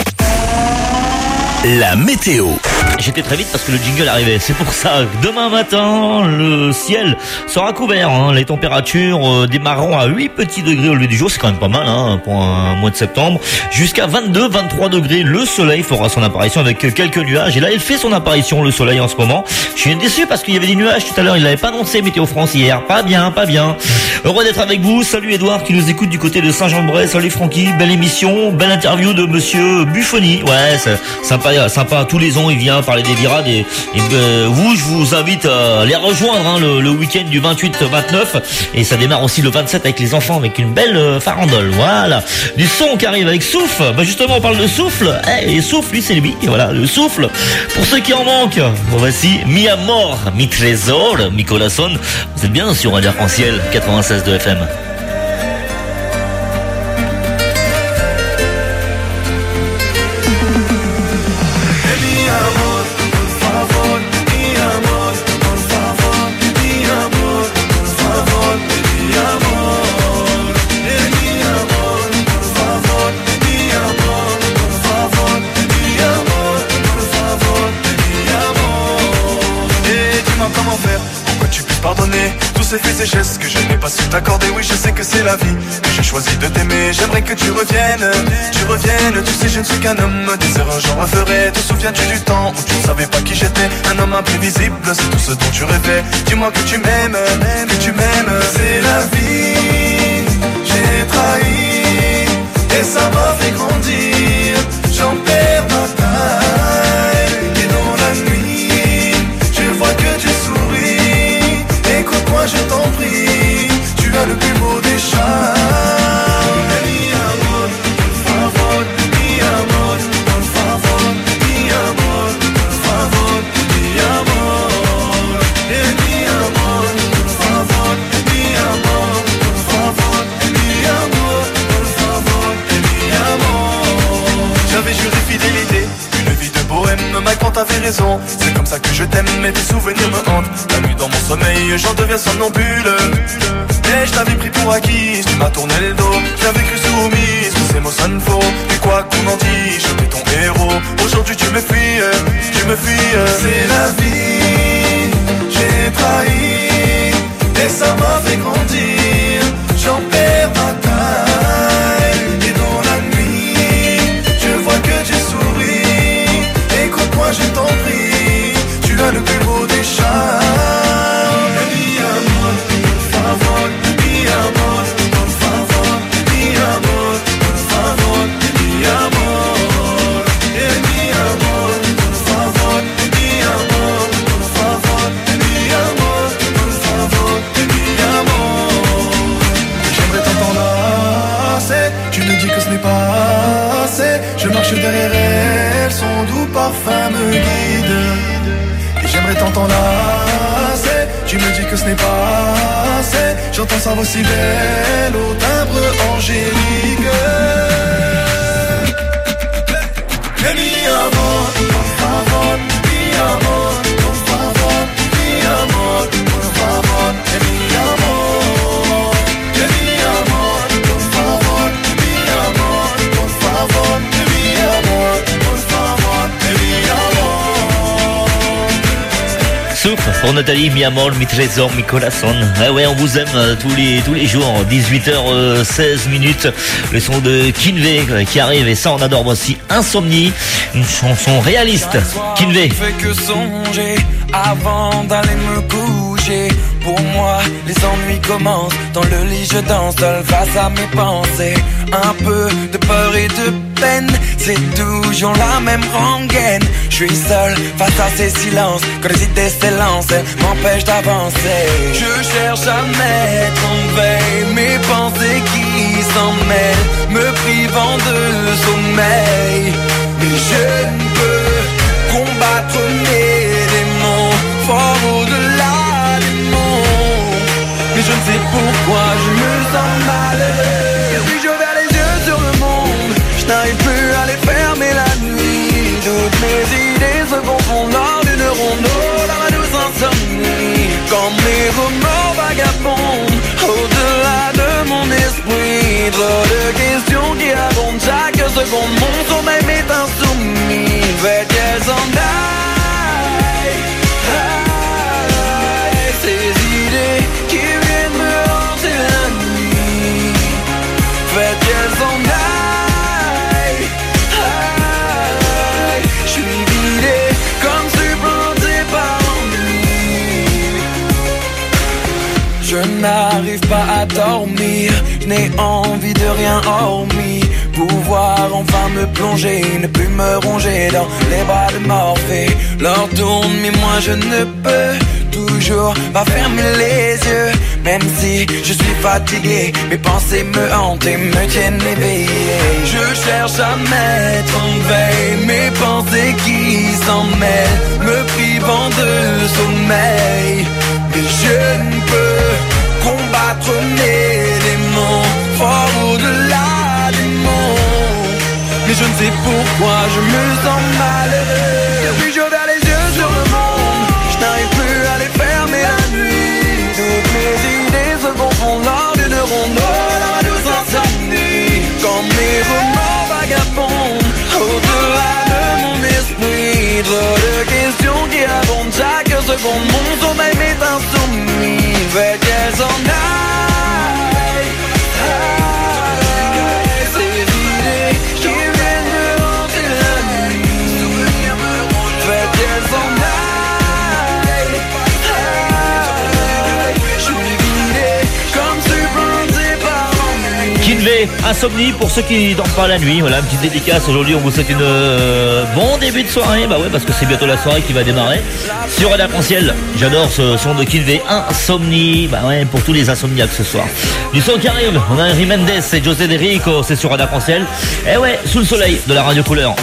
La météo. J'étais très vite parce que le jingle arrivait. C'est pour ça que demain matin, le ciel sera couvert. Hein. Les températures euh, démarreront à huit petits degrés au lever du jour. C'est quand même pas mal hein, pour un mois de septembre. Jusqu'à vingt-deux, vingt-trois degrés. Le soleil fera son apparition avec quelques nuages. Et là, il fait son apparition, le soleil, en ce moment. Je suis déçu parce qu'il y avait des nuages tout à l'heure. Il l'avait pas annoncé, Météo France, hier. Pas bien, pas bien. Heureux d'être avec vous. Salut Edouard qui nous écoute du côté de Saint-Jean-de-Bray. Salut Francky. Belle émission. Belle interview de monsieur Buffoni. Ouais, c'est sympa, sympa. Tous les ans, il vient parler des virades et, et euh, vous, je vous invite à les rejoindre hein, le, le week-end du vingt-huit vingt-neuf et ça démarre aussi le vingt-sept avec les enfants avec une belle euh, farandole. Voilà, du son qui arrive avec souffle. Bah justement, on parle de souffle. Eh, et souffle, lui, c'est lui. Voilà, le souffle. Pour ceux qui en manquent, bon, voici Mi Amor, Mi Trésor, Mi Corazón. Vous êtes bien sur Radio Arc-en-Ciel quatre-vingt-seize de F M. Tous ces faits et gestes que je n'ai pas su t'accorder. Oui, je sais que c'est la vie, que j'ai choisi de t'aimer. J'aimerais que tu reviennes, tu reviennes. Tu sais, je ne suis qu'un homme, des erreurs j'en referai. Te souviens-tu du temps où tu ne savais pas qui j'étais? Un homme imprévisible, c'est tout ce dont tu rêvais. Dis-moi que tu m'aimes, que tu m'aimes. C'est la vie, j'ai trahi et ça m'a fait grandir. J'en perds ma taille et dans la nuit, je vois que tu souris. Écoute-moi, je t'en prie, tu as le plus beau des charmes. Mi amor, por favor, mi amor, por favor, mi amor, por favor, mi amor. Eh, mi amor, por favor, mi amor, por favor, mi amor, por favor, mi amor. J'avais juré fidélité, une vie de bohème, ma quand t'avais raison. C'est comme ça que je t'aime, mais tes souvenirs me hantent. La nuit dans mon sommeil, j'en deviens somnambule. Et je t'avais pris pour acquise, tu m'as tourné le dos. J'avais cru soumise, que ces mots sonnent faux. Mais quoi qu'on en dise, j'étais ton héros. Aujourd'hui tu me fuis, tu me fuis. C'est la vie, j'ai trahi et ça m'a fait grandir. J'en perds ma taille et dans la nuit, je vois que tu souris. Écoute-moi, je t'en prie, tu as le plus beau des charmes. Mi amor, por favor, mi amor, por favor, mi amor, por favor, mi amor. Eh, mi amor, por favor, mi amor, por favor, mi amor, por favor, mi amor. J'aimerais t'entendre assez, tu me dis que ce n'est pas assez. Je marche derrière elle, son doux parfum me guide. Et j'aimerais t'entendre assez, tu me dis que ce n'est pas assez. J'entends sa voix si belle au timbre angélique. Et mi amor, por favor, mi amor, por favor, mi amor, por favor, et mi amor. Et mi amor, por Youssouf pour Nathalie, mi amor, mi trésor, mi corazón. Ah ouais, on vous aime euh, tous les tous les jours. dix-huit heures seize minutes. Le son de Kinvey euh, qui arrive et ça on adore aussi. Insomnie, une chanson réaliste. Kinvey. Je fais que songer avant d'aller me coucher. Pour moi, les ennuis commencent. Dans le lit, je danse seul face à mes pensées. Un peu de peur et de peine, c'est toujours la même rengaine. Je suis seul face à ces silences. Quand les idées s'élancent, elles m'empêchent d'avancer. Je cherche à mettre en veille mes pensées qui s'en mêlent, me privant de sommeil. Mais je ne peux combattre mes démons, fort au-delà des mots. Mais je ne sais pourquoi je me sens malheureux. Puis je verrai les yeux sur le monde, je n'arrive plus à les fermer la nuit. Toutes mes idées se confondent lors d'une rondeau dans ma douce insomnie. Quand mes remords vagabondent au-delà de mon esprit, trop de questions qui abondent chaque seconde. Mon sommeil m'est insoumis. Faites qu'elles s'en aillent, aillent, ces idées qui viennent me hanter la nuit. Faites qu'elles s'en aillent, aillent. Je suis vidé comme supplanté par l'ennui. Je n'arrive pas à dormir, je n'ai envie de rien hormis pouvoir enfin me plonger, ne plus me ronger dans les bras de Morphée. L'heure tourne mais moi je ne peux toujours pas fermer les yeux. Même si je suis fatigué, mes pensées me hantent et me tiennent éveillé. Je cherche à mettre en veille mes pensées qui s'en mêlent, me privant de sommeil. Mais je ne peux combattre mes démons, fort au-delà des mots. Mais je ne sais pourquoi je me sens malheureux. Puis je verrai les yeux sur le monde, je n'arrive plus à les fermer la nuit. Toutes mes idées se confondent lors d'une rondeau dans ma douce insomnie. Quand mes remords vagabondent au-delà de mon esprit, trop de questions qui abondent chaque seconde. Mon sommeil m'est insoumis. Faites qu'elles s'en aillent, aillent, ces idées qui viennent me hanter la nuit. Faites qu'elles s'en aillent, aillent, je suis vidé comme supplanté par l'ennui. Kinvey, Insomnie pour ceux qui dorment pas la nuit. Voilà, une petite dédicace. Aujourd'hui, on vous souhaite une euh, bon début de soirée. Bah ouais, parce que c'est bientôt la soirée qui va démarrer sur Radio Arc-en-Ciel. J'adore ce son de Kinvey, Insomnie. Bah ouais, pour tous les insomniaques ce soir. Du son qui arrive, on a Henry Mendes et José De Rico, c'est sur Radio Arc-en-Ciel. Et ouais, sous le soleil de la radio couleur.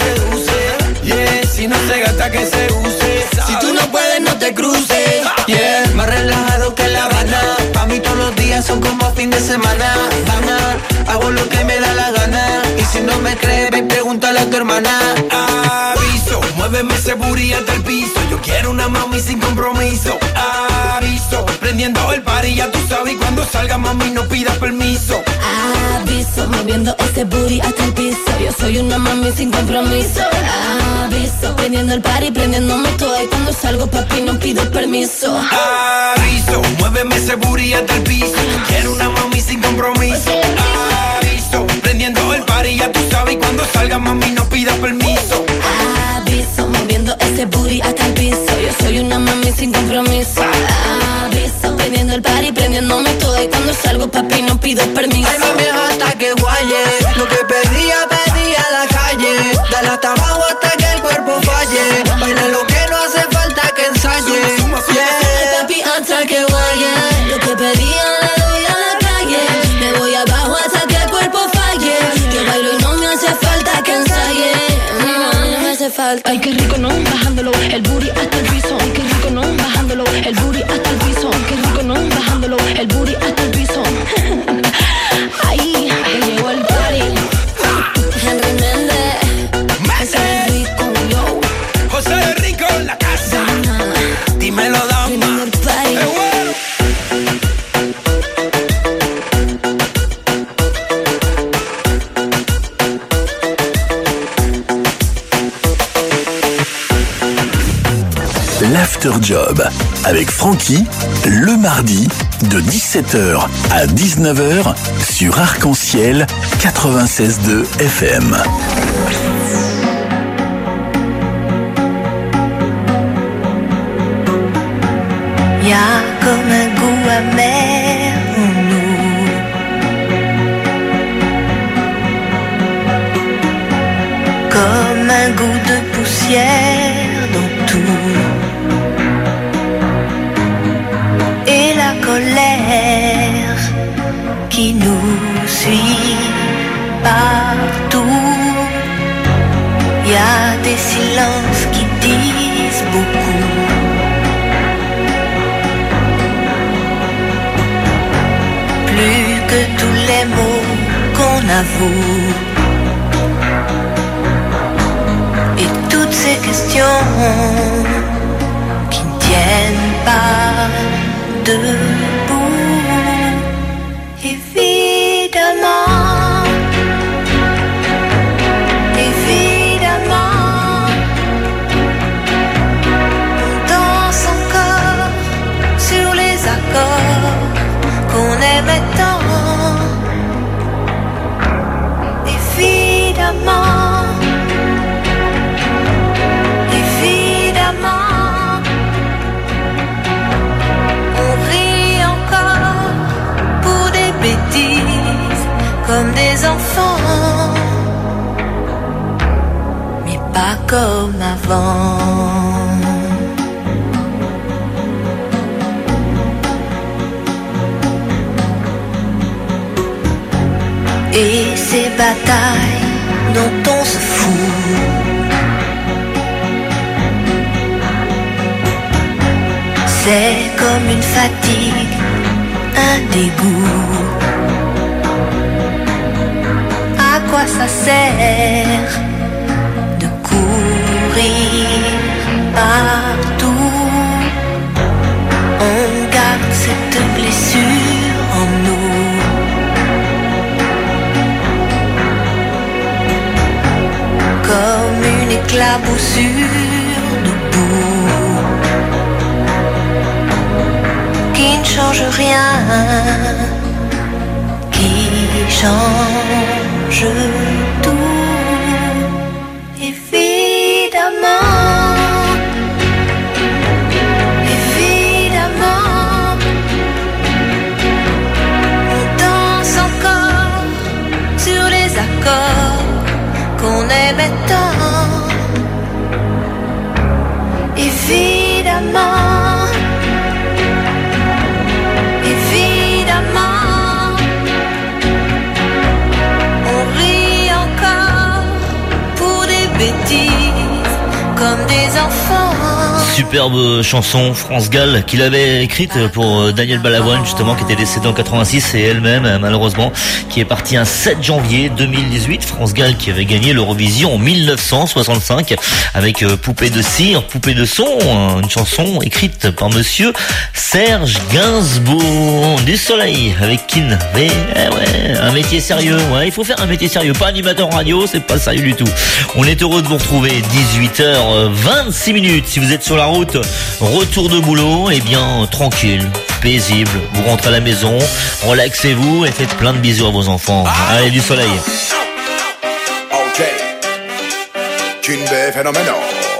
Si tú no puedes, no te cruces. Yeah. fin de semana, Ana, hago lo que me da la gana. Y si no me crees, ven, pregúntale a tu hermana. Aviso, muéveme ese booty hasta el piso. Yo quiero una mami sin compromiso. Aviso, prendiendo el party, ya tú sabes. Y cuando salga, mami, no pidas permiso. Aviso, moviendo ese booty hasta el piso. Yo soy una mami sin compromiso. Aviso, prendiendo el party, prendiéndome todo. Y cuando salgo, papi, no pido permiso. Aviso, muéveme ese booty hasta el piso. Yo quiero una mami sin compromiso. Aviso, prendiendo el party, ya tú sabes. Y cuando salga, mami, no pidas permiso. Aviso, moviendo ese booty hasta el piso. Yo soy una mami sin compromiso. Aviso, prendiendo el party, prendiéndome todo. Y cuando salgo, papi, no pido permiso. Ay, mami, hasta que guaye. Lo que pedía, pedía a la calle. Dale hasta abajo hasta que el cuerpo falle. Baila lo que no hace falta que ensaye. Yeah. Papi, hasta que guaye. Lo que pedía, le doy a la calle. Me voy abajo hasta que el cuerpo falle. Yo bailo y no me hace falta que ensaye. No, no me hace falta. Ay, qué rico, no, bajándolo. El booty hasta el piso. Ay, qué rico, no, bajándolo. El booty hasta el piso. Qué rico, no, bajándolo. El booty hasta el piso. Ahí, que llegó el party. Henry Méndez. José Rico, yo. José Rico en la casa. Dímelo, dama. Eh, bueno. L'After Job avec Francky, le mardi de dix-sept heures à dix-neuf heures sur Arc-en-Ciel quatre-vingt-seize deux F M. Y a comme un goût amer en nous, comme un goût de poussière dans tout, et la colère qui nous suit partout. Y a des silences qui disent beaucoup. Plus que tous les mots qu'on avoue. Et toutes ces questions qui ne tiennent pas debout. Évidemment, évidemment, on danse encore sur les accords qu'on aimait tant. Évidemment, évidemment, on rit encore pour des bêtises comme des enfants, mais pas comme avant. Et ces batailles dont on se fout, c'est comme une fatigue, un dégoût. À quoi ça sert de courir partout? On garde cette blessure en nous. Comme une éclaboussure de boue qui ne change rien, qui change tout. Évidemment, évidemment, on danse encore sur les accords qu'on aimait tant. Évidemment, évidemment, on rit Superbe chanson, France Gall, qu'il avait écrite pour Daniel Balavoine, justement, qui était décédé en quatre-vingt-six, et elle-même, malheureusement, qui est partie un sept janvier deux mille dix-huit. France Gall qui avait gagné l'Eurovision en mille neuf cent soixante-cinq avec Poupée de cire, Poupée de son, une chanson écrite par monsieur Serge Gainsbourg. Du soleil avec Kin. Mais, eh ouais, un métier sérieux, ouais, il faut faire un métier sérieux, pas animateur radio, c'est pas sérieux du tout. On est heureux de vous retrouver, dix-huit heures vingt-six minutes. Si vous êtes sur la route, retour de boulot, eh bien, tranquille, paisible, vous rentrez à la maison, relaxez-vous et faites plein de bisous à vos enfants. Allez, du soleil. Ok. Kinbe phénoménal.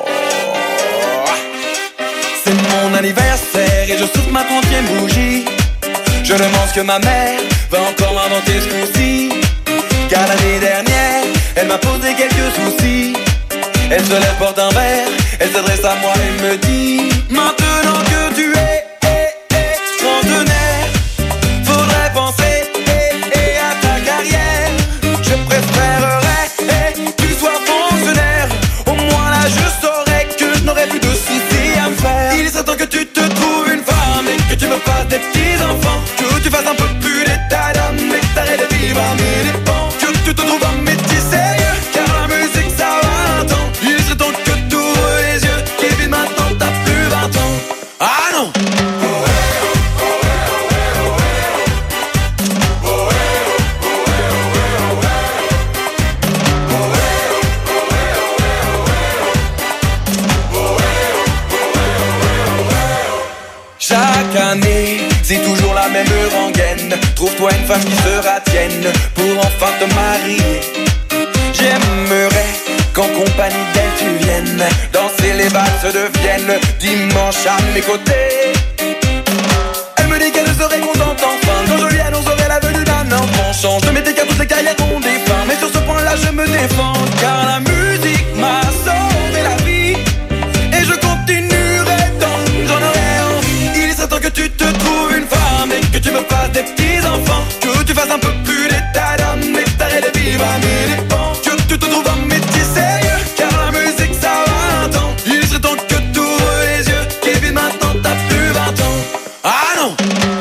C'est mon anniversaire et je souffle ma trentième bougie. Je demande que ma mère va encore m'inventer ce coup-ci. Car l'année dernière, elle m'a posé quelques soucis. Elle se lève, porte un verre, elle s'adresse à moi et me dit: maintenant que tu es, es, es trentenaire, faudrait penser et, et à ta carrière. Je préférerais et, que tu sois fonctionnaire. Au moins là je saurais que je n'aurais plus de soucis à me faire. Il serait temps que tu te trouves une femme et que tu me fasses des petits enfants. Que tu fasses un peu plus d'état d'âme et que t'arrêtes de vivre à mes dépens. Que tu te trouves un métier sérieux, car la musique ça va un temps. Il serait temps que tu ouvres les yeux, Kevin, maintenant t'as plus vingt ans. Ah non! Chaque année, c'est toujours la même rengaine. Trouve-toi une femme qui sera tienne pour enfin te marier. J'aimerais qu'en compagnie d'elle tu viennes danser les valses de Vienne dimanche à mes côtés. Elle me dit qu'elle serait contente enfin quand je lui annoncerai la venue d'un enfant. Change de métier car toutes les carrières ont des fins, mais sur ce point-là je me défends. Car la musique m'a sauvé la vie et je continuerai tant que j'en aurai envie. Il serait temps que tu te trouves une femme et que tu me fasses des petits enfants. Que tu fasses un peu plus d'état d'âme et que t'arrêtes de vivre à mes dépens. Que tu te trouves un métier sérieux, car la musique ça va un temps. Il serait temps que tu ouvres les yeux, Kevin, maintenant t'as plus vingt ans. Ah non!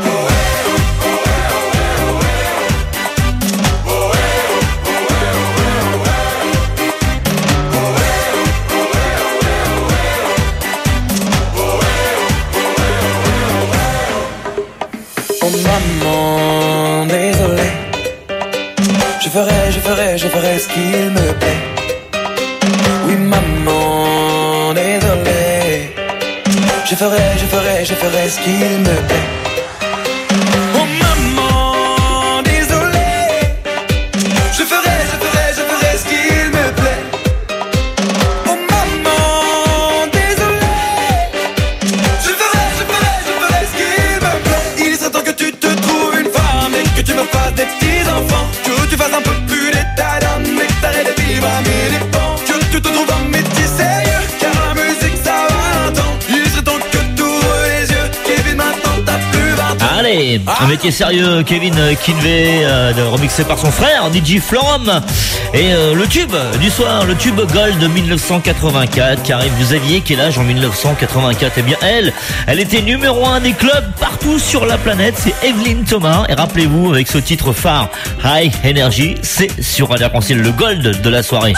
Oh maman, désolé. Je ferai, je ferai, je ferai ce qu'il me plaît. Oui maman, désolé. Je ferai, je ferai, je ferai ce qu'il me plaît. Oh maman, désolé. Je ferai, je ferai, je ferai ce qu'il me plaît. Oh maman, désolé. Je ferai, je ferai, je ferai ce qu'il me plaît. Il serait temps que tu te trouves une femme et que tu me fasses des petits enfants. Que tu fasses un peu plus d'état d'âme et que t'arrêtes de vivre à mes dépens. Que tu te trouves un métier sérieux, car la musique ça va un temps. Il serait temps que tu ouvres les yeux, Kevin, maintenant t'as plus vingt ans. Allez, un métier sérieux, Kevin Kinvey, euh, remixé par son frère, D J Florum. Et euh, le tube du soir, le tube Gold de mille neuf cent quatre-vingt-quatre. Car vous aviez quel âge en mille neuf cent quatre-vingt-quatre? Eh bien elle, elle était numéro un des clubs partout sur la planète. C'est Evelyne Thomas. Et rappelez-vous, avec ce titre phare, High Energy, c'est sur Radio Arc-en-Ciel, le Gold de la soirée.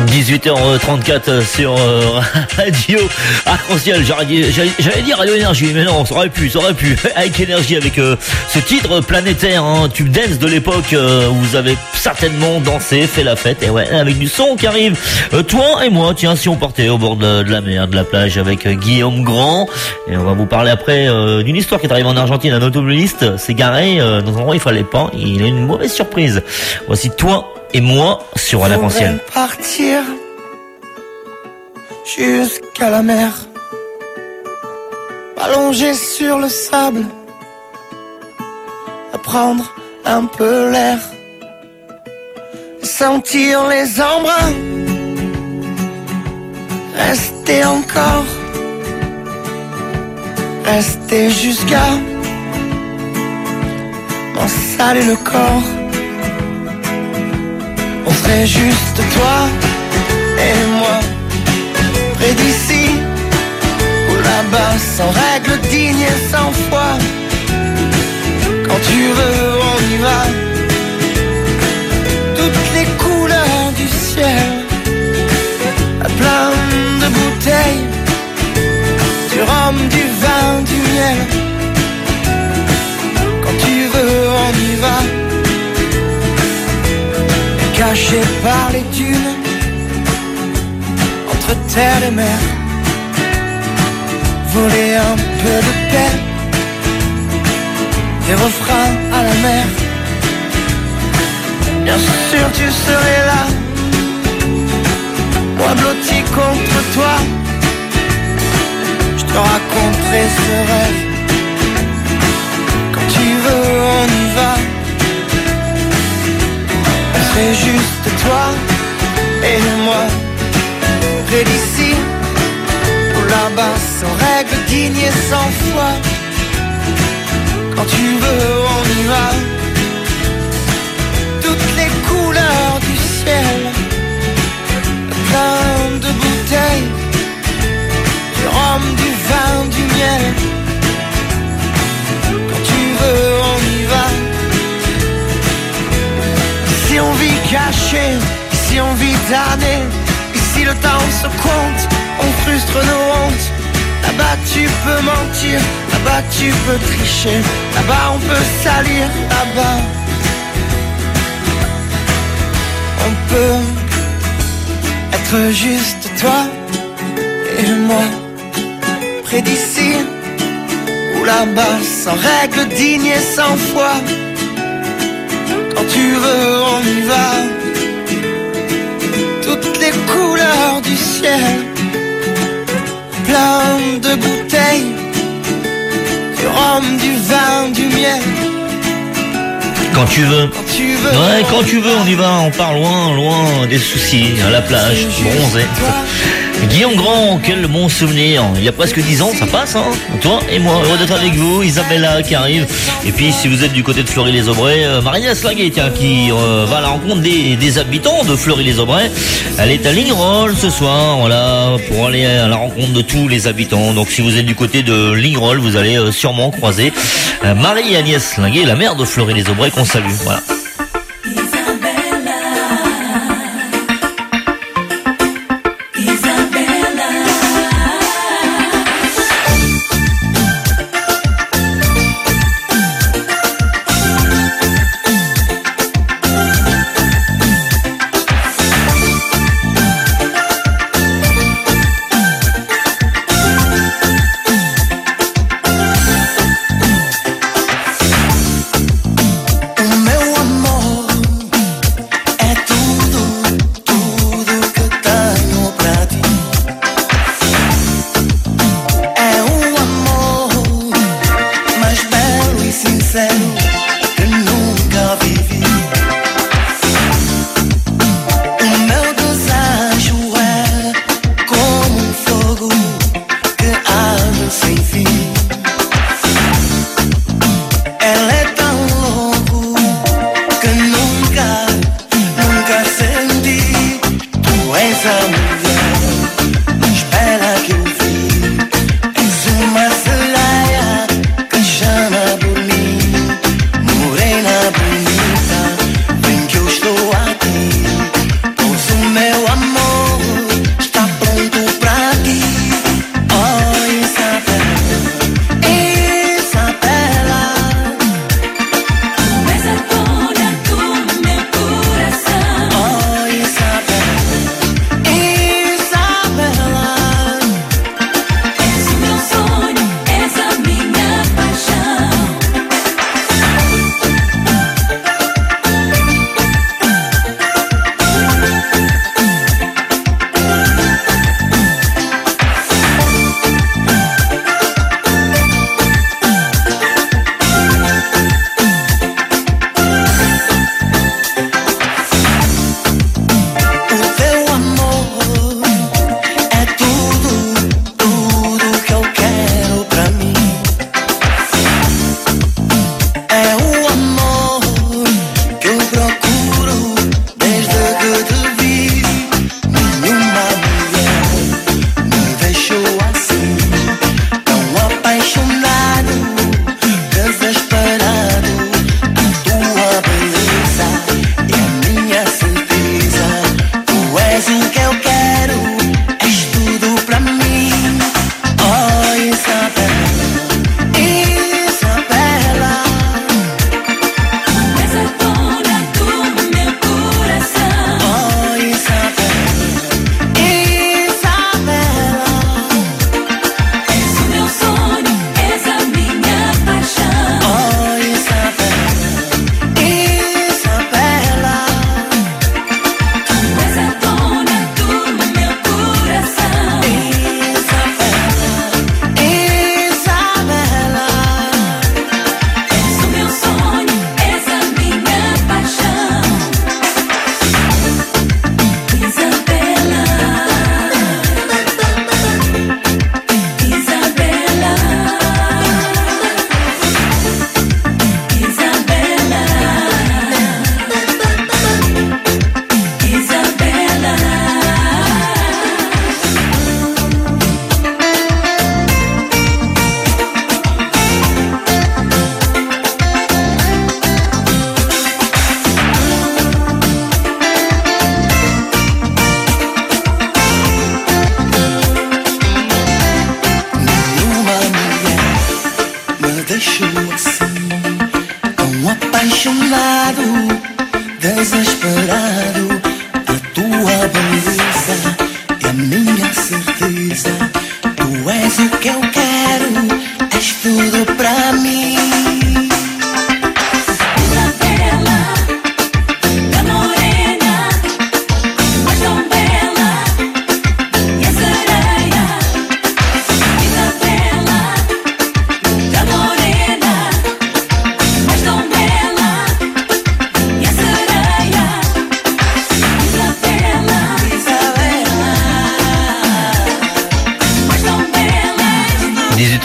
dix-huit heures trente-quatre sur euh, Radio Arc-en-Ciel. J'allais, j'allais, j'allais dire Radio Énergie, mais non, ça aurait pu, ça aurait pu. Avec Énergie, avec euh, ce titre planétaire, hein, tube dance de l'époque, euh, où vous avez certainement dansé, fait la fête, et ouais, avec du son qui arrive. Euh, toi et moi, tiens, si on partait au bord de, de la mer, de la plage, avec euh, Guillaume Grand, et on va vous parler après euh, d'une histoire qui est arrivée en Argentine. Un automobiliste s'est garé euh, dans un endroit où il fallait pas, il a eu une mauvaise surprise. Voici Toi et moi sur Radio Arc-en-Ciel. Partir jusqu'à la mer, allongé sur le sable, à prendre un peu l'air, sentir les embruns, rester encore, rester jusqu'à m'en saler le corps. On serait juste toi et moi, près d'ici ou là-bas, sans règles dignes et sans foi. Quand tu veux, on y va. Toutes les couleurs du ciel, plein de bouteilles, du rhum, du vin, du miel. Quand tu veux, on y va. Caché par les dunes, entre terre et mer, voler un peu de paix, des refrains à la mer. Bien sûr tu serais là, moi blotti contre toi, je te raconterai ce rêve. Quand tu veux, on y va. C'est juste toi et moi, près d'ici ou là-bas, sans règles dignes et sans foi. Quand tu veux, on y va. Toutes les couleurs du ciel, plein de bouteilles, du rhum, du vin, du miel. Quand tu veux, on y va. Ici on vit caché, ici on vit damné, ici le temps se compte, on frustre nos hontes. Là-bas tu peux mentir, là-bas tu peux tricher, là-bas on peut salir, là-bas on peut être juste toi et moi, près d'ici ou là-bas, sans règles dignes et sans foi. Quand tu veux, on y va. Toutes les couleurs du ciel, plein de bouteilles, du rhum, du vin, du miel. Quand tu veux. Quand tu veux. Ouais, quand tu veux, on y va. On part loin, loin des soucis, à la plage, bronzé. Guillaume Grand, quel bon souvenir. Il y a presque dix ans, ça passe, hein. Toi et moi, heureux d'être avec vous. Isabella qui arrive. Et puis, si vous êtes du côté de Fleury-les-Aubrais, euh, Marie-Agnès Laguet, tiens, qui euh, va à la rencontre des, des habitants de Fleury-les-Aubrais. Elle est à Lignerolles ce soir, voilà, pour aller à la rencontre de tous les habitants. Donc, si vous êtes du côté de Lignerolles, vous allez euh, sûrement croiser euh, Marie-Agnès Laguet, la maire de Fleury-les-Aubrais, qu'on salue. Voilà. bonita, vem que eu estou aqui. Pois o meu amor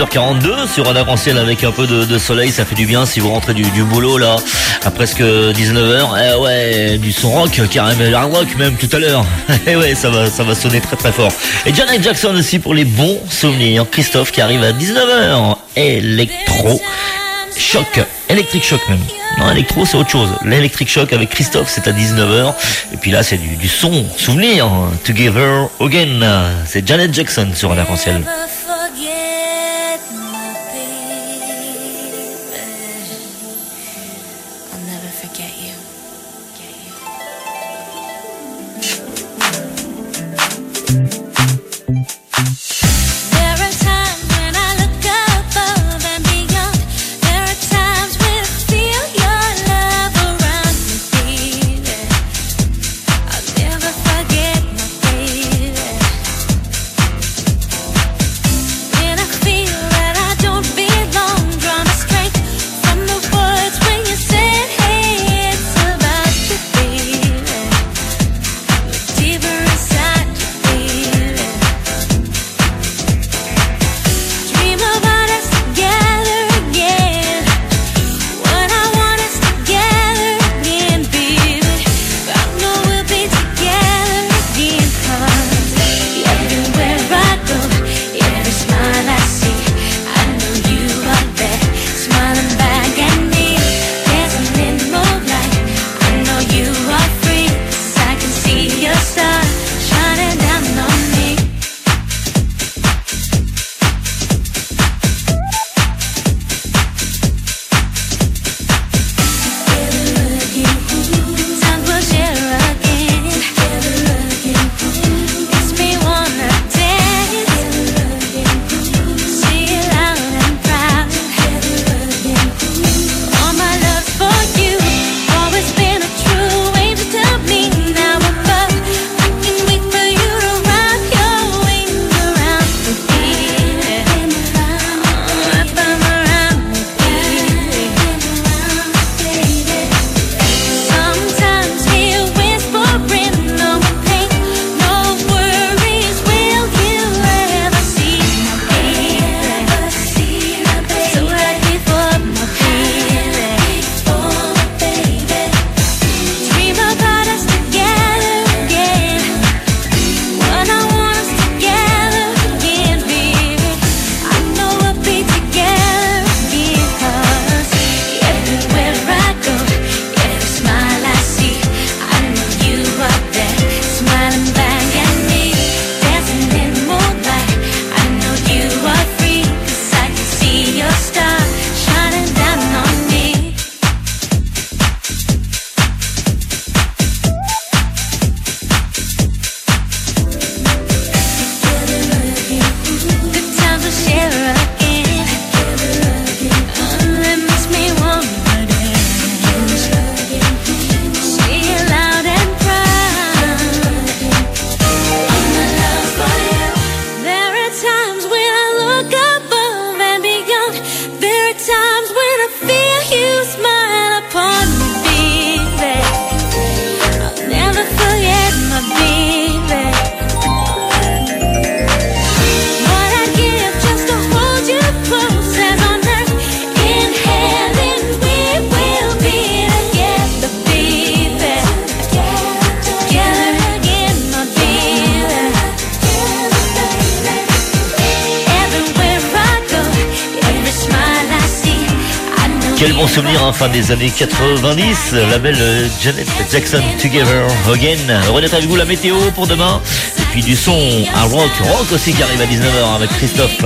heures quarante-deux sur un arc-en-ciel avec un peu de, de soleil, ça fait du bien si vous rentrez du, du boulot là à presque dix-neuf heures. Eh ouais, du son rock, carrément hard rock même tout à l'heure. Eh ouais, ça va, ça va sonner très très fort. Et Janet Jackson aussi pour les bons souvenirs. Christophe qui arrive à dix-neuf heures. Électro choc, électrique choc même. Non, électro c'est autre chose. L'électrique choc avec Christophe c'est à dix-neuf heures. Et puis là c'est du, du son, souvenir. Together Again. C'est Janet Jackson sur un arc-en-ciel. Quel bon souvenir, hein, fin des années quatre-vingt-dix, la belle Janet Jackson, Together Again. Heureux d'être avec vous, la météo pour demain. Et puis du son, un rock, rock aussi qui arrive à dix-neuf heures avec Christophe.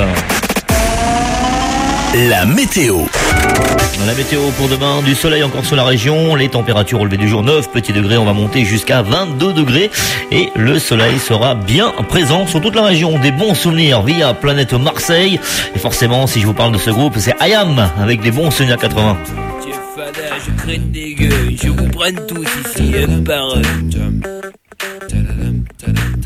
La météo. La météo pour demain, du soleil encore sur la région, les températures relevées du jour neuf petits degrés, on va monter jusqu'à vingt-deux degrés et le soleil sera bien présent sur toute la région. Des bons souvenirs via Planète Marseille et forcément si je vous parle de ce groupe c'est I Am avec des bons souvenirs quatre-vingts. Je crains des gueules, je vous prends tous ici un par un.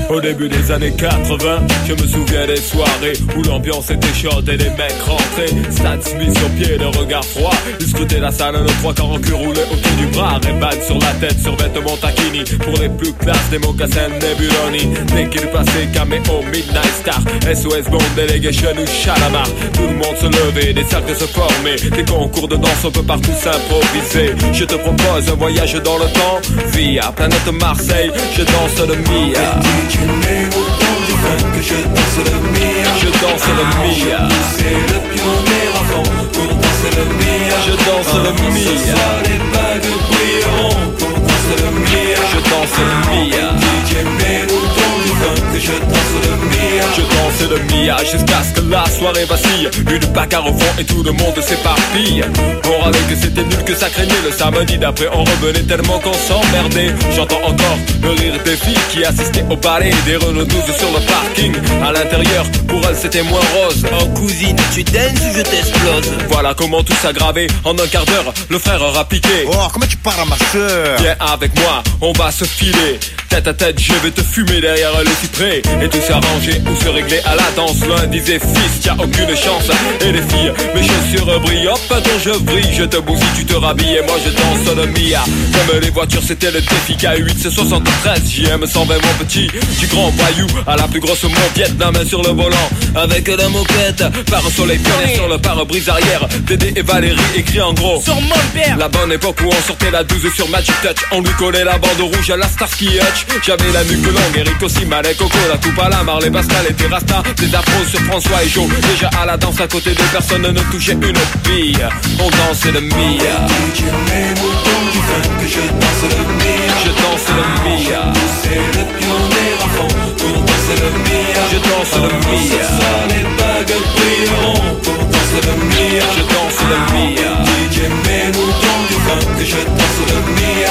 Au début des années quatre-vingts, je me souviens des soirées où l'ambiance était chaude et les mecs rentraient. Stan Smith sur pied, le regard froid. Ils scrutaient la salle, nos trois quarts en cul roulés autour du bras. Ray-Ban sur la tête, sur vêtements taquini. Pour les plus classes, des mocassins Nebuloni. Dès qu'il passait, caméo, Midnight Star, S O S Bond, Delegation ou Chalamar. Tout le monde se levait, des cercles se formaient. Des concours de danse, on peut partout s'improviser. Je te propose un voyage dans le temps via planète Marseille, je danse le Mia. D J Mero, du funk, je danse le Mia. Je danse le Mia. C'est le pionnier avant pour danser le Mia. Je danse le Mia. Ce soir les bagues brilleront pour danser le Mia. Je danse le Mia. D J Mero, du funk, je danse le Mia. Je danse le Mia jusqu'à ce que la soirée vacille. Une bagarre au fond et tout le monde s'éparpille. On râlait que c'était nul, que ça craignait. Le samedi d'après on revenait tellement qu'on s'emmerdait. J'entends encore le rire des filles qui assistaient au ballet. Des Renault douze sur le parking. À l'intérieur, pour elles c'était moins rose. Oh cousine, tu danses ou je t'explose? Voilà comment tout s'aggravait. En un quart d'heure, le frère aura piqué. Oh, comment tu parles à ma soeur? Viens avec moi, on va se filer. Tête à tête, je vais te fumer derrière le cyprès. Et tout s'arranger ou se régler à la danse. L'un disait fils, t'as aucune chance. Et les filles, mes chaussures brillent. Hop, quand je brille, je te bousille, tu te rhabilles. Et moi je danse le Mia. Comme les voitures, c'était le défi. K huit, c'est soixante-treize, J M cent vingt mon petit. Du grand voyou à la plus grosse moquette. La main sur le volant, avec la moquette. Par un soleil pionnier sur le pare-brise arrière. Dédé et Valérie écrit en gros sur mon père. La bonne époque où on sortait la douze sur Magic Touch. On lui collait la bande rouge à la Starsky Hutch. J'avais la nuque longue, Eric aussi, Malek, Coco, la coupe à la Marley, Pascal et Terrasta. Des afros sur François et Joe. Déjà à la danse à côté de personne ne touchait une bille. On dansait le Mia. D J Mero, du funk, je danse le Mia. Je danse le Mia. C'est le pionnier à fond pour danser le Mia. Je danse le Mia. Ce soir les bagues brilleront pour danser le Mia. Je danse le Mia. D J Mero, du funk, je danse le Mia.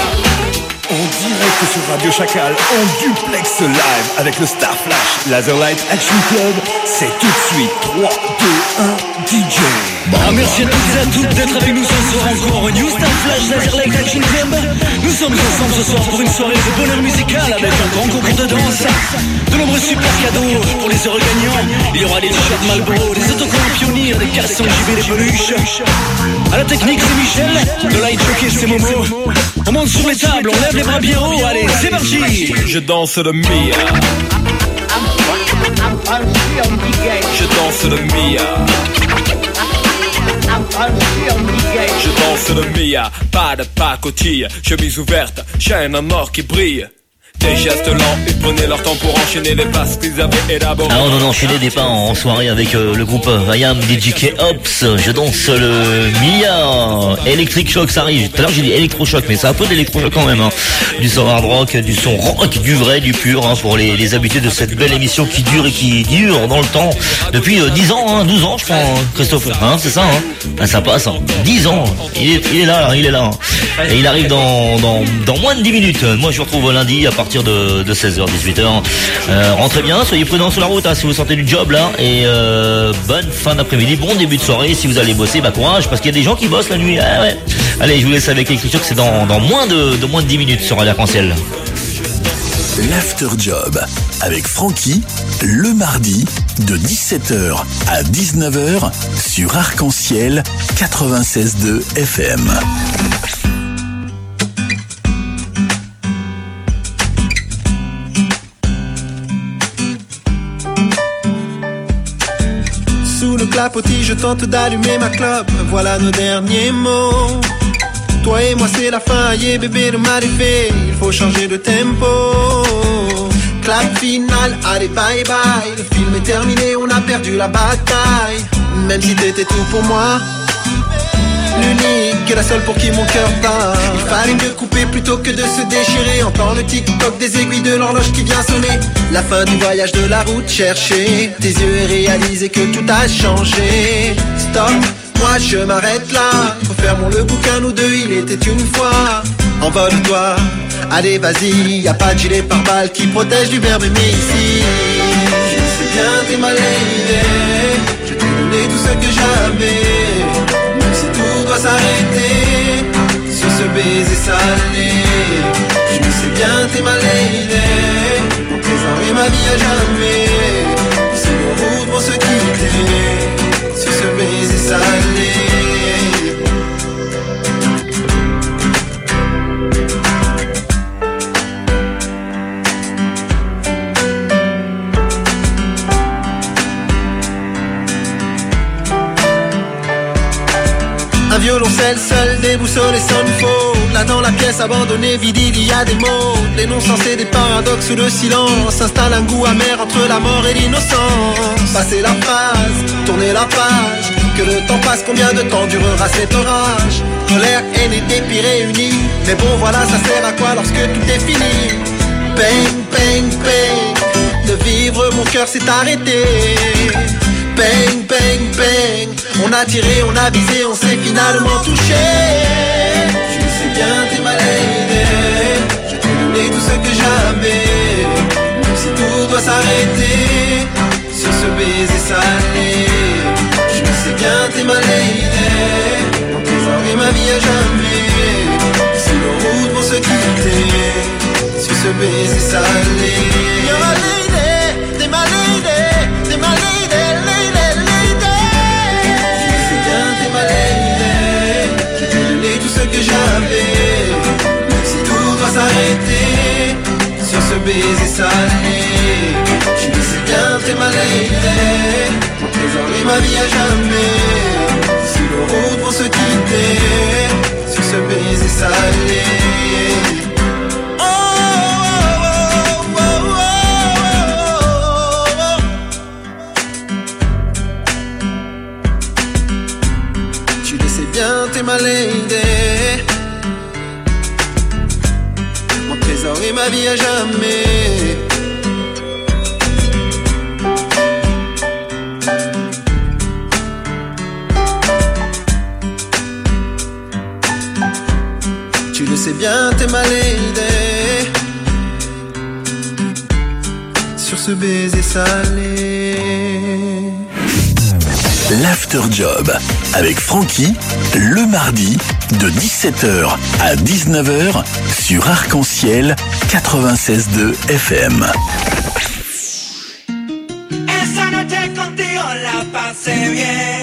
En direct sur Radio Chacal, en duplex live avec le Star Flash Laserlight Action Club, c'est tout de suite trois, deux, un, D J. Ah, merci à toutes et à toutes d'être avec nous ce soir encore au New Star Flash Laserlight Action Club. Nous sommes ensemble ce soir pour une soirée de bonheur musical avec un grand concours de danse, de nombreux super cadeaux pour les heureux gagnants. Il y aura des t-shirts Marlboro, des autocollants Pionnier, des caleçons J B, des peluches. À la technique c'est Michel, le light jockey c'est Momo. On monte sur les tables, on lève les bras bien haut, allez c'est parti. Je danse le Mia. Je danse le Mia. Je danse le Mia, pas de pacotille, chemise ouverte, chaîne en or qui brille. Des gestes lents, ils prenaient leur temps pour enchaîner les passes qu'ils avaient élaborées. Ah, on en enchaînait des pas en soirée avec euh, le groupe I Am D J K Ops. Je danse le Mia. Electric Shock, ça arrive. Tout à l'heure j'ai dit électrochoc, mais c'est un peu d'électrochoc quand même. Hein. Du son hard rock, du son rock, du vrai, du pur, hein, pour les, les habitués de cette belle émission qui dure et qui dure dans le temps. Depuis euh, dix ans, hein, douze ans je crois, hein, Christophe. Hein, c'est ça, hein. Ah, ça passe. Hein. dix ans. Il est, il est là, il est là. Hein. Et il arrive dans, dans, dans moins de dix minutes. Moi je vous retrouve lundi à partir de, de seize heures, dix-huit heures. Euh, rentrez bien, soyez prudents sur la route hein, si vous sortez du job là. Et euh, bonne fin d'après-midi, bon début de soirée. Si vous allez bosser, bah courage, parce qu'il y a des gens qui bossent la nuit. Ah, ouais. Allez, je vous laisse avec l'écriture que c'est dans, dans moins de, de moins de dix minutes sur Radio Arc-en-Ciel. L'After Job avec Francky, le mardi de dix-sept heures à dix-neuf heures sur Arc-en-Ciel quatre-vingt-seize deux F M. Sous le clapotis, je tente d'allumer ma clope. Voilà nos derniers mots. Toi et moi, c'est la fin. Yeah, bébé, le mal est fait. Il faut changer de tempo. Clap final, allez, bye bye. Le film est terminé, on a perdu la bataille. Même si t'étais tout pour moi, l'unique et la seule pour qui mon cœur bat. Il fallait mieux couper plutôt que de se déchirer. Entends le tic-toc des aiguilles de l'horloge qui vient sonner. La fin du voyage de la route chercher tes yeux et réaliser que tout a changé. Stop, moi je m'arrête là. Refermons le bouquin, nous deux, il était une fois. Envole-toi, allez vas-y. Y'a pas de gilet pare-balles qui protège du verbe aimer ici. Je sais bien t'es mal aimé. Je t'ai donné tout ce que j'avais. Même si tout doit s'arrêter sur ce baiser salé. Je sais bien t'es mal aidé. Mon trésor est mal ma vie à jamais. Si nos routes vont se quitter sur ce baiser salé. Un violoncelle seul déboussolé sans du faux. Là dans la pièce abandonnée, vide, il y a des mots. Les non-sensés, des paradoxes ou le silence. S'installe un goût amer entre la mort et l'innocence. Passer la phrase, tourner la page. Que le temps passe, combien de temps durera cet orage? Colère, haine et dépit réunis. Mais bon voilà, ça sert à quoi lorsque tout est fini? Bang, bang, bang. De vivre, mon cœur s'est arrêté. Bang, bang, bang. On a tiré, on a visé, on s'est finalement touché. Tu le sais bien, t'es ma lady. Je t'ai donné tout ce que j'avais. Même si tout doit s'arrêter sur ce baiser salé. Je le sais bien, t'es ma lady. Mon trésor et ma vie à jamais. Si nos routes vont se quitter sur ce baiser salé. You're my lady, t'es ma lady, t'es ma lady. Que j'avais, même si tout doit s'arrêter sur ce baiser salé. Je le sais bien, t'es ma lady. Mon trésor et ma vie à jamais. Si nos routes vont se quitter sur ce baiser salé. T'es ma lady, mon trésor et ma vie à jamais. Tu le sais bien, t'es ma lady, sur ce baiser salé. L'After Job avec Francky, le mardi de dix-sept heures à dix-neuf heures sur Arc-en-Ciel quatre-vingt-seize deux F M. Esa noche contigo la pasé bien.